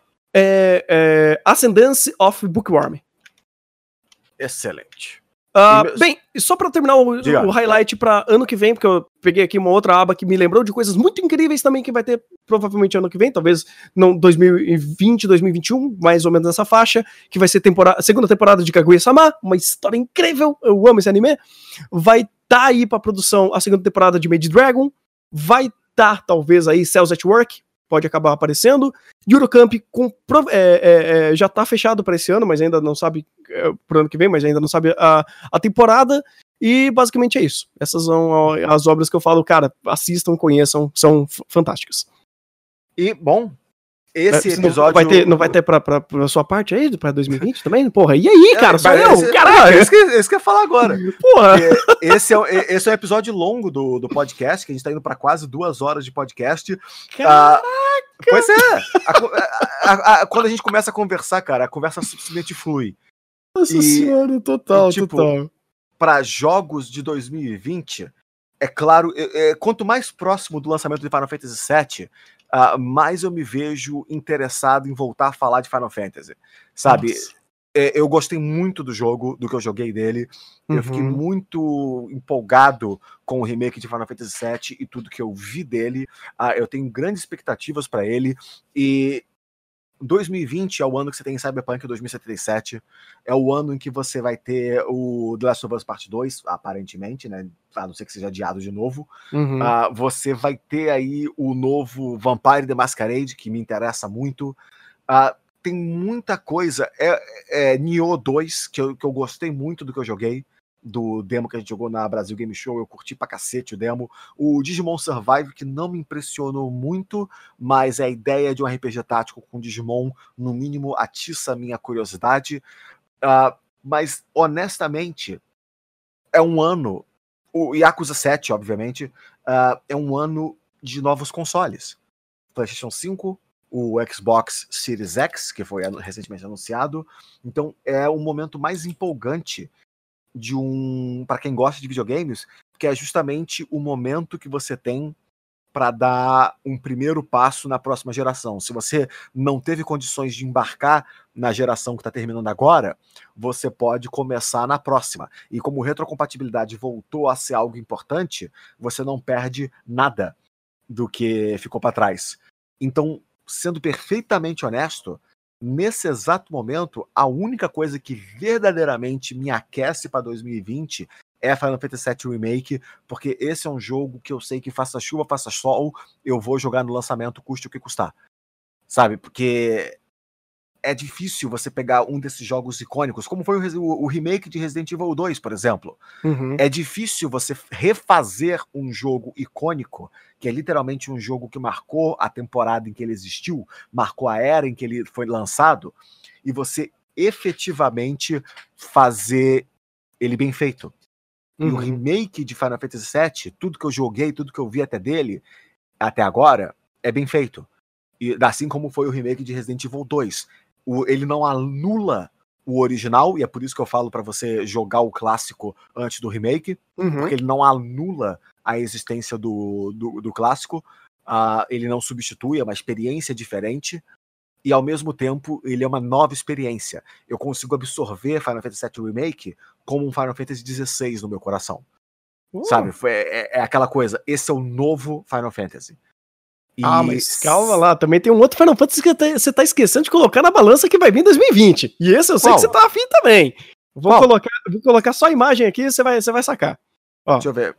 Ascendance of Bookworm. Excelente. Bem, só pra terminar o highlight pra ano que vem, porque eu peguei aqui uma outra aba que me lembrou de coisas muito incríveis também que vai ter provavelmente ano que vem, talvez não 2020, 2021, mais ou menos nessa faixa, que vai ser segunda temporada de Kaguya-sama, uma história incrível, eu amo esse anime. Vai estar aí pra produção a segunda temporada de Maid Dragon, vai estar talvez aí Cells at Work, pode acabar aparecendo. Eurocamp já tá fechado para esse ano, mas ainda não sabe pro ano que vem, mas ainda não sabe a temporada. E basicamente é isso. Essas são as obras que eu falo, cara, assistam, conheçam, são fantásticas. E, bom, esse episódio... Não vai ter pra sua parte aí, pra 2020 também? Porra, e aí, cara? Sou eu? Caralho! Esse que eu ia falar agora. Porra! Esse é um episódio longo do podcast, que a gente tá indo pra quase 2 horas de podcast. Caraca! Pois é! Quando a gente começa a conversar, cara, a conversa simplesmente flui. Nossa senhora, total. Pra jogos de 2020, é claro, quanto mais próximo do lançamento de Final Fantasy VII, mais eu me vejo interessado em voltar a falar de Final Fantasy, sabe? Nossa. Eu gostei muito do jogo, do que eu joguei dele. Eu fiquei muito empolgado com o remake de Final Fantasy VII e tudo que eu vi dele. Eu tenho grandes expectativas para ele. E 2020 é o ano que você tem Cyberpunk 2077. É o ano em que você vai ter o The Last of Us Part 2, aparentemente, né? A não ser que seja adiado de novo. Você vai ter aí o novo Vampire the Masquerade, que me interessa muito. Tem muita coisa. Nioh 2, que eu gostei muito do que eu joguei. Do demo que a gente jogou na Brasil Game Show, eu curti pra cacete o demo. O Digimon Survive, que não me impressionou muito, mas a ideia de um RPG tático com Digimon, no mínimo, atiça a minha curiosidade. Mas, honestamente, é um ano... O Yakuza 7, obviamente, é um ano de novos consoles. PlayStation 5, o Xbox Series X, que foi recentemente anunciado. Então, é o momento mais empolgante para quem gosta de videogames, que é justamente o momento que você tem para dar um primeiro passo na próxima geração. Se você não teve condições de embarcar na geração que está terminando agora, você pode começar na próxima. E como retrocompatibilidade voltou a ser algo importante, você não perde nada do que ficou para trás. Então, sendo perfeitamente honesto, nesse exato momento, a única coisa que verdadeiramente me aquece para 2020 é Final Fantasy VII Remake, porque esse é um jogo que eu sei que faça chuva, faça sol, eu vou jogar no lançamento, custe o que custar. Sabe? Porque é difícil você pegar um desses jogos icônicos, como foi o remake de Resident Evil 2, por exemplo. É difícil você refazer um jogo icônico, que é literalmente um jogo que marcou a temporada em que ele existiu, marcou a era em que ele foi lançado, e você efetivamente fazer ele bem feito. E o Uhum. remake de Final Fantasy VII, tudo que eu joguei, tudo que eu vi até agora, é bem feito. E assim como foi o remake de Resident Evil 2. Ele não anula o original, e é por isso que eu falo pra você jogar o clássico antes do remake, Uhum. porque ele não anula a existência do clássico, ele não substitui, é uma experiência diferente, e ao mesmo tempo ele é uma nova experiência. Eu consigo absorver Final Fantasy VII Remake como um Final Fantasy XVI no meu coração. Sabe? É aquela coisa, esse é o novo Final Fantasy. Mas calma lá, também tem um outro Final Fantasy que você tá esquecendo de colocar na balança que vai vir em 2020. E esse eu sei que você tá afim também. Vou colocar só a imagem aqui e você vai sacar. Ó. Deixa eu ver.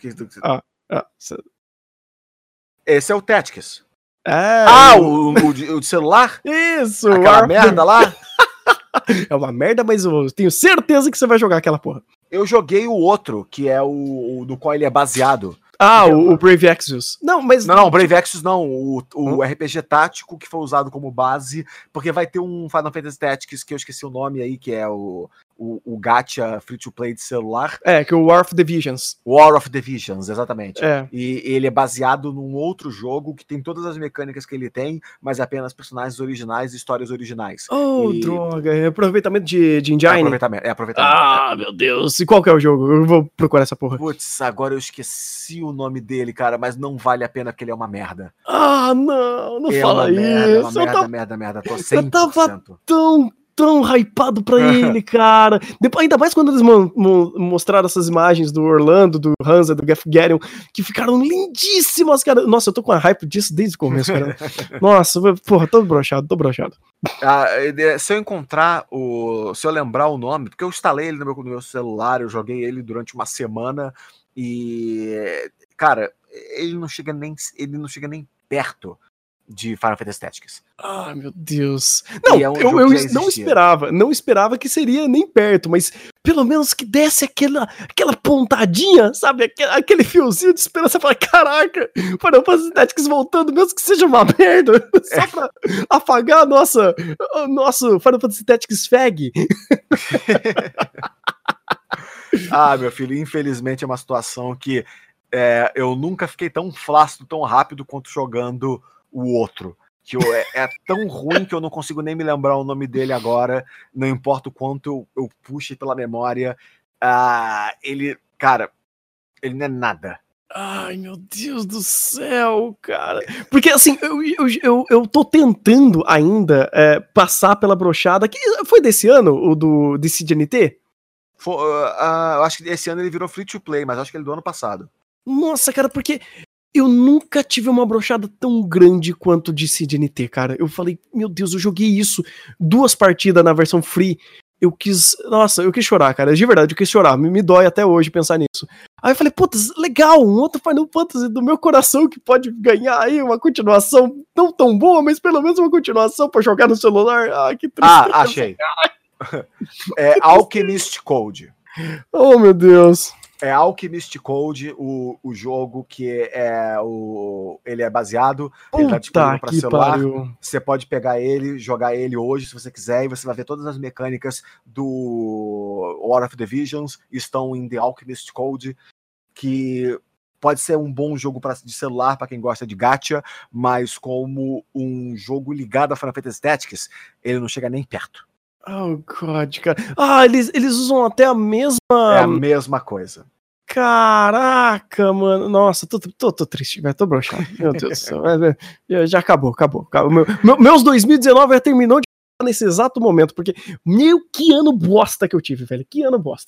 Esse é o Tactics. O de celular? Isso! Aquela merda lá? É uma merda, mas eu tenho certeza que você vai jogar aquela porra. Eu joguei o outro, que é o do qual ele é baseado. O Brave Exvius. Não, Brave Exvius não. O RPG tático que foi usado como base, porque vai ter um Final Fantasy Tactics que eu esqueci o nome aí, que é o gacha free-to-play de celular. Que é o War of the Visions. War of the Visions, exatamente. É. E ele é baseado num outro jogo que tem todas as mecânicas que ele tem, mas apenas personagens originais e histórias originais. Droga. É aproveitamento de engine? É aproveitamento. Meu Deus. E qual que é o jogo? Eu vou procurar essa porra. Putz, agora eu esqueci o nome dele, cara, mas não vale a pena porque ele é uma merda. Não fala isso. Merda. Tô 100%. Eu tava tão hypado pra ele, cara. Ainda mais quando eles mostraram essas imagens do Orlando, do Hansa, do Geoff Garrion, que ficaram lindíssimas, cara. Nossa, eu tô com a hype disso desde o começo, cara. Nossa, porra, tô broxado. Se eu encontrar se eu lembrar o nome, porque eu instalei ele no meu celular, eu joguei ele durante uma semana e, cara, ele não chega nem perto de Final Fantasy Tactics. Meu Deus. Não, eu não esperava que seria nem perto, mas pelo menos que desse aquela pontadinha, sabe? Aquele fiozinho de esperança. Falar, caraca, Final Fantasy Tactics voltando, mesmo que seja uma merda, só pra apagar nosso Final Fantasy Tactics fag. Meu filho, infelizmente é uma situação que eu nunca fiquei tão flácido, tão rápido quanto jogando o outro, que é tão ruim que eu não consigo nem me lembrar o nome dele agora, não importa o quanto eu puxe pela memória, ele não é nada. Ai, meu Deus do céu, cara. Porque assim, eu tô tentando ainda passar pela brochada, que foi desse ano, o do CDNT? Eu acho que esse ano ele virou free to play, mas acho que ele é do ano passado. Nossa, cara, porque eu nunca tive uma brochada tão grande quanto de CDNT, cara. Eu falei, meu Deus, eu joguei isso 2 partidas na versão free. Eu quis chorar, cara. De verdade, eu quis chorar. Me dói até hoje pensar nisso. Aí eu falei, putz, legal, um outro Final Fantasy do meu coração que pode ganhar aí uma continuação não tão boa, mas pelo menos uma continuação pra jogar no celular. Que tristeza. Achei. É Alchemist Code. Oh, meu Deus. É Alchemist Code, o jogo que ele é baseado, ele tá disponível para celular. Pariu. Você pode pegar ele, jogar ele hoje se você quiser, e você vai ver todas as mecânicas do War of the Visions estão em The Alchemist Code, que pode ser um bom jogo de celular para quem gosta de gacha, mas como um jogo ligado a Final Fantasy Tactics, ele não chega nem perto. Oh, God, cara. Eles usam até a mesma... É a mesma coisa. Caraca, mano. Nossa, tô triste, velho. Tô broxado. Meu Deus do céu. Já acabou. Meus 2019 já terminou de nesse exato momento, porque que ano bosta que eu tive, velho. Que ano bosta.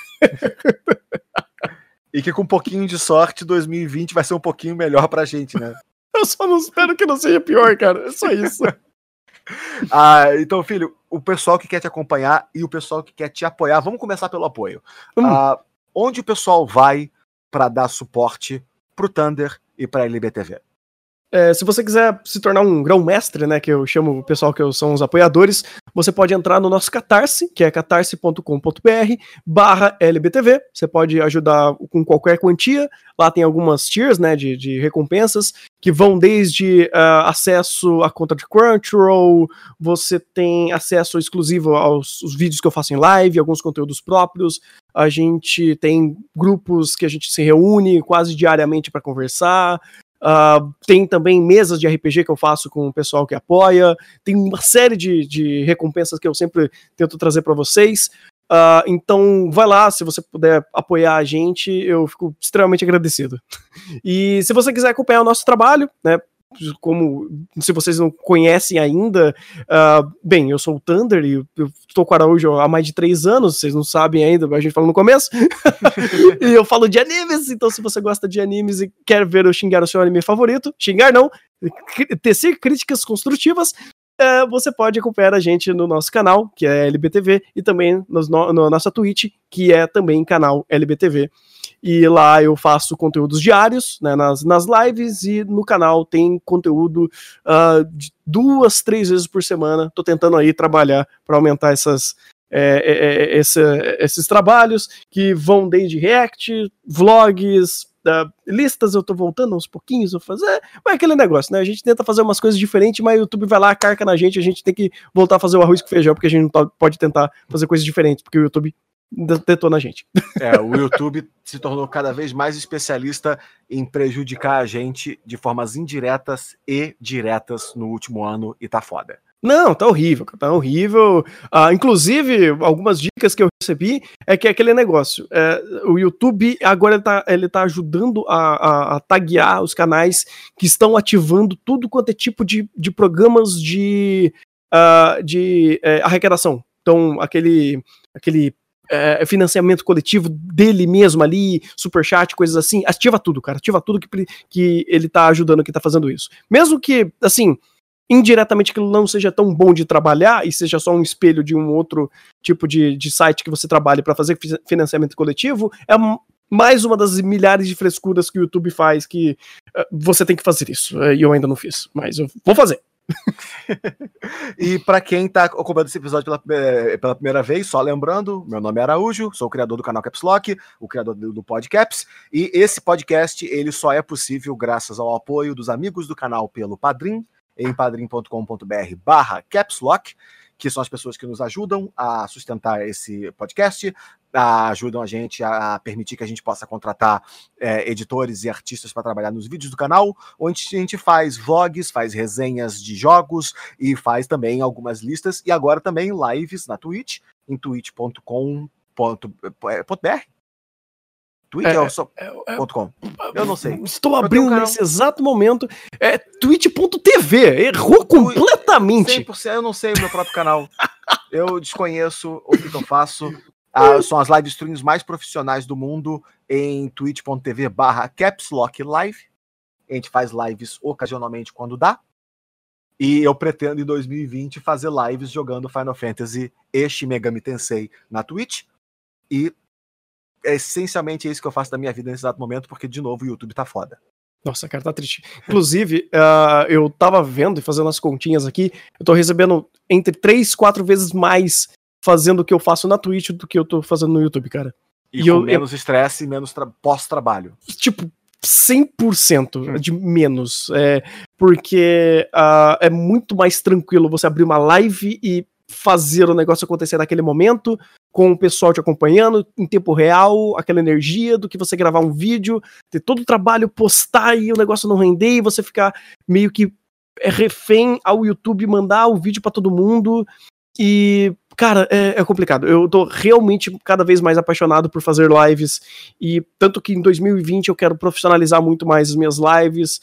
E que com um pouquinho de sorte, 2020 vai ser um pouquinho melhor pra gente, né? Eu só não espero que não seja pior, cara. É só isso. Então, filho, o pessoal que quer te acompanhar e o pessoal que quer te apoiar, vamos começar pelo apoio. Onde o pessoal vai para dar suporte pro Thunder e pra LBTV? Se você quiser se tornar um grão-mestre, né, que eu chamo o pessoal que são os apoiadores, você pode entrar no nosso Catarse, que é catarse.com.br/LBTV. Você pode ajudar com qualquer quantia. Lá tem algumas tiers, né, de recompensas, que vão desde acesso à conta de Crunchyroll, você tem acesso exclusivo aos vídeos que eu faço em live, alguns conteúdos próprios. A gente tem grupos que a gente se reúne quase diariamente para conversar. Tem também mesas de RPG que eu faço com o pessoal que apoia. Tem uma série de recompensas que eu sempre tento trazer para vocês. Então vai lá, se você puder apoiar a gente, eu fico extremamente agradecido. E se você quiser acompanhar o nosso trabalho, né, como se vocês não conhecem ainda, bem, eu sou o Thunder e eu estou com o Araújo há mais de 3 anos, vocês não sabem ainda, a gente falou no começo. E eu falo de animes, então se você gosta de animes e quer ver eu xingar o seu anime favorito, xingar não, tecer críticas construtivas, você pode acompanhar a gente no nosso canal, que é LBTV, e também na nossa Twitch, que é também canal LBTV. E lá eu faço conteúdos diários, né, nas lives, e no canal tem conteúdo de 2, 3 vezes por semana. Tô tentando aí trabalhar para aumentar esses trabalhos, que vão desde react, vlogs, listas. Eu tô voltando aos pouquinhos a fazer, mas é aquele negócio, né? A gente tenta fazer umas coisas diferentes, mas o YouTube vai lá, carca na gente, a gente tem que voltar a fazer o arroz com feijão, porque a gente não pode tentar fazer coisas diferentes, porque o YouTube detona a gente. O YouTube se tornou cada vez mais especialista em prejudicar a gente de formas indiretas e diretas no último ano, e tá foda. Não, tá horrível, tá horrível. Inclusive, algumas dicas que eu recebi é que é aquele negócio. O YouTube agora ele tá ajudando a taguear os canais que estão ativando tudo quanto é tipo de programas de arrecadação. Então, aquele financiamento coletivo dele mesmo ali, superchat, coisas assim, ativa tudo, cara, ativa tudo que ele tá ajudando, que tá fazendo isso. Mesmo que, assim, indiretamente aquilo não seja tão bom de trabalhar e seja só um espelho de um outro tipo de site que você trabalhe para fazer financiamento coletivo, é mais uma das milhares de frescuras que o YouTube faz, que você tem que fazer isso. E eu ainda não fiz, mas eu vou fazer. E para quem tá acompanhando esse episódio pela primeira vez, só lembrando, meu nome é Araújo, sou o criador do canal Caps Lock, o criador do Podcaps, e esse podcast ele só é possível graças ao apoio dos amigos do canal pelo Padrim, em padrim.com.br/capslock, que são as pessoas que nos ajudam a sustentar esse podcast, ajudam a gente a permitir que a gente possa contratar editores e artistas para trabalhar nos vídeos do canal, onde a gente faz vlogs, faz resenhas de jogos e faz também algumas listas, e agora também lives na Twitch, em twitch.com.br. Twitch .com. Eu não sei. Estou abrindo nesse exato momento. Twitch.tv. Errou completamente. 100%. Eu não sei o meu próprio canal. Eu desconheço o que eu faço. São as live streams mais profissionais do mundo em twitch.tv/capslocklive. A gente faz lives ocasionalmente quando dá. E eu pretendo em 2020 fazer lives jogando Final Fantasy e Shin Megami Tensei na Twitch. E essencialmente é isso que eu faço da minha vida nesse exato momento, porque, de novo, o YouTube tá foda. Nossa, cara, tá triste. Inclusive, eu tava vendo e fazendo as continhas aqui, eu tô recebendo entre 3, 4 vezes mais fazendo o que eu faço na Twitch do que eu tô fazendo no YouTube, cara. E com menos estresse e menos pós-trabalho. Tipo, 100% de menos. Porque é muito mais tranquilo você abrir uma live e fazer o negócio acontecer naquele momento, com o pessoal te acompanhando em tempo real, aquela energia do que você gravar um vídeo, ter todo o trabalho, postar e o negócio não render e você ficar meio que refém ao YouTube mandar o vídeo pra todo mundo. E, cara, é complicado. Eu tô realmente cada vez mais apaixonado por fazer lives, e tanto que em 2020 eu quero profissionalizar muito mais as minhas lives,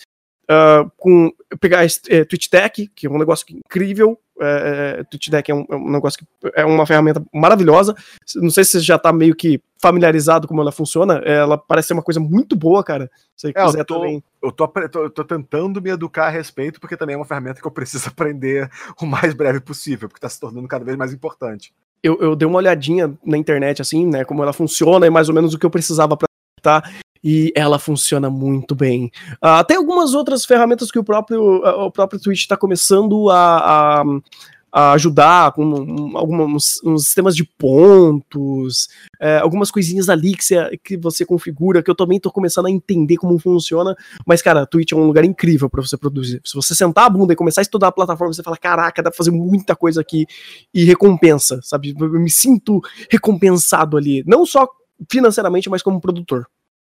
pegar Twitch Deck, que é um negócio incrível. Twitch Deck é um negócio que é uma ferramenta maravilhosa. Não sei se você já tá meio que familiarizado como ela funciona. Ela parece ser uma coisa muito boa, cara. Se você quiser também. Eu tô tentando me educar a respeito, porque também é uma ferramenta que eu preciso aprender o mais breve possível, porque tá se tornando cada vez mais importante. Eu dei uma olhadinha na internet, assim, né, como ela funciona e mais ou menos o que eu precisava pra tá. E ela funciona muito bem. Tem algumas outras ferramentas que o próprio Twitch está começando a ajudar, com uns sistemas de pontos, algumas coisinhas ali que você configura, que eu também tô começando a entender como funciona, mas, cara, a Twitch é um lugar incrível pra você produzir. Se você sentar a bunda e começar a estudar a plataforma, você fala, caraca, dá pra fazer muita coisa aqui, e recompensa, sabe? Eu me sinto recompensado ali, não só financeiramente, mas como produtor.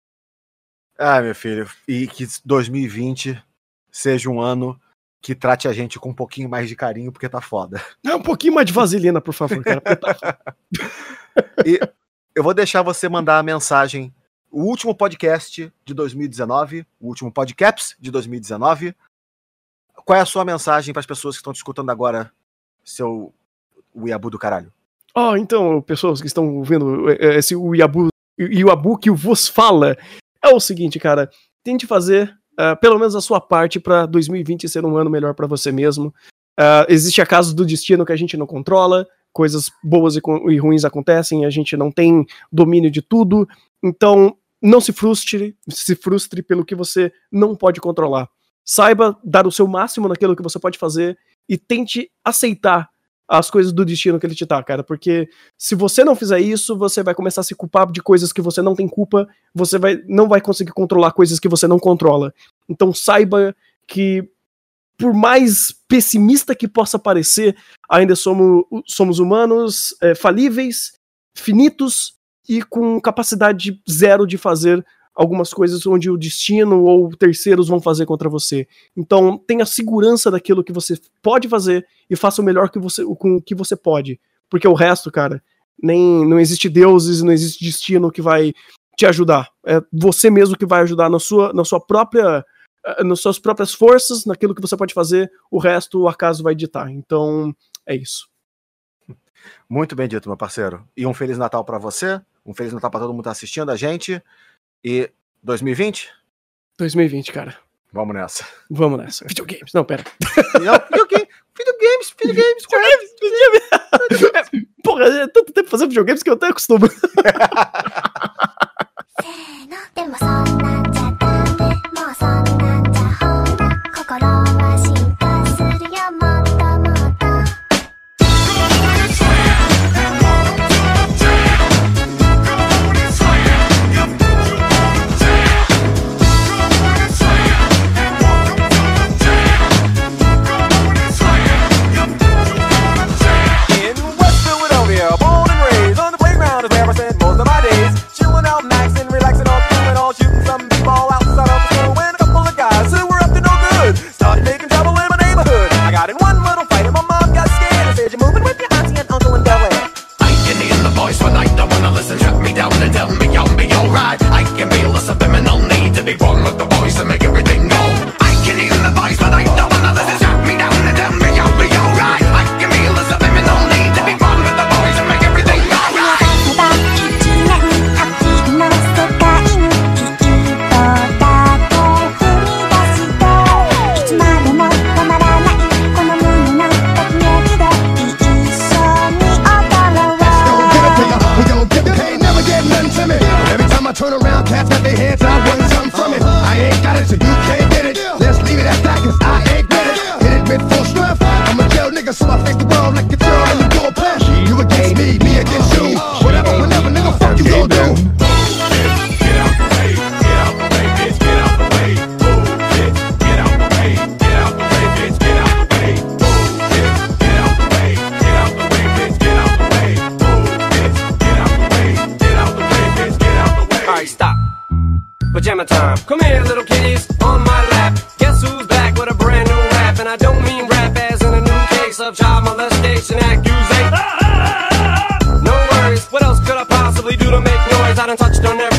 Meu filho, e que 2020 seja um ano que trate a gente com um pouquinho mais de carinho, porque tá foda. Um pouquinho mais de vaselina, por favor, cara, porque tá foda. E eu vou deixar você mandar a mensagem, o último podcast de 2019, o último podcaps de 2019. Qual é a sua mensagem para as pessoas que estão te escutando agora, seu Uiabu do caralho? Então, pessoas que estão ouvindo esse Uiabu que vos fala, é o seguinte, cara, tente fazer pelo menos a sua parte para 2020 ser um ano melhor para você mesmo. Existe acaso do destino que a gente não controla, coisas boas e ruins acontecem, a gente não tem domínio de tudo, então não se frustre pelo que você não pode controlar. Saiba dar o seu máximo naquilo que você pode fazer e tente aceitar as coisas do destino que ele te dá, cara, porque se você não fizer isso, você vai começar a se culpar de coisas que você não tem culpa, você não vai conseguir controlar coisas que você não controla. Então saiba que, por mais pessimista que possa parecer, ainda somos humanos, falíveis, finitos e com capacidade zero de fazer algumas coisas onde o destino ou terceiros vão fazer contra você. Então, tenha segurança daquilo que você pode fazer e faça o melhor com o que você pode. Porque o resto, cara, não existe deuses, não existe destino que vai te ajudar. É você mesmo que vai ajudar nas suas próprias forças, naquilo que você pode fazer, o resto o acaso vai ditar. Então, é isso. Muito bem dito, meu parceiro. E um Feliz Natal pra você, um Feliz Natal pra todo mundo que tá assistindo a gente. E 2020? 2020, cara. Vamos nessa. Videogames. Não, pera. Videogames. Porra, é tanto tempo fazendo videogames que eu até acostumo. Pajama time. Come here, little kitties, on my lap. Guess who's back with a brand new rap? And I don't mean rap as in a new case of child molestation accusation. No worries, what else could I possibly do to make noise? I done touched on everything.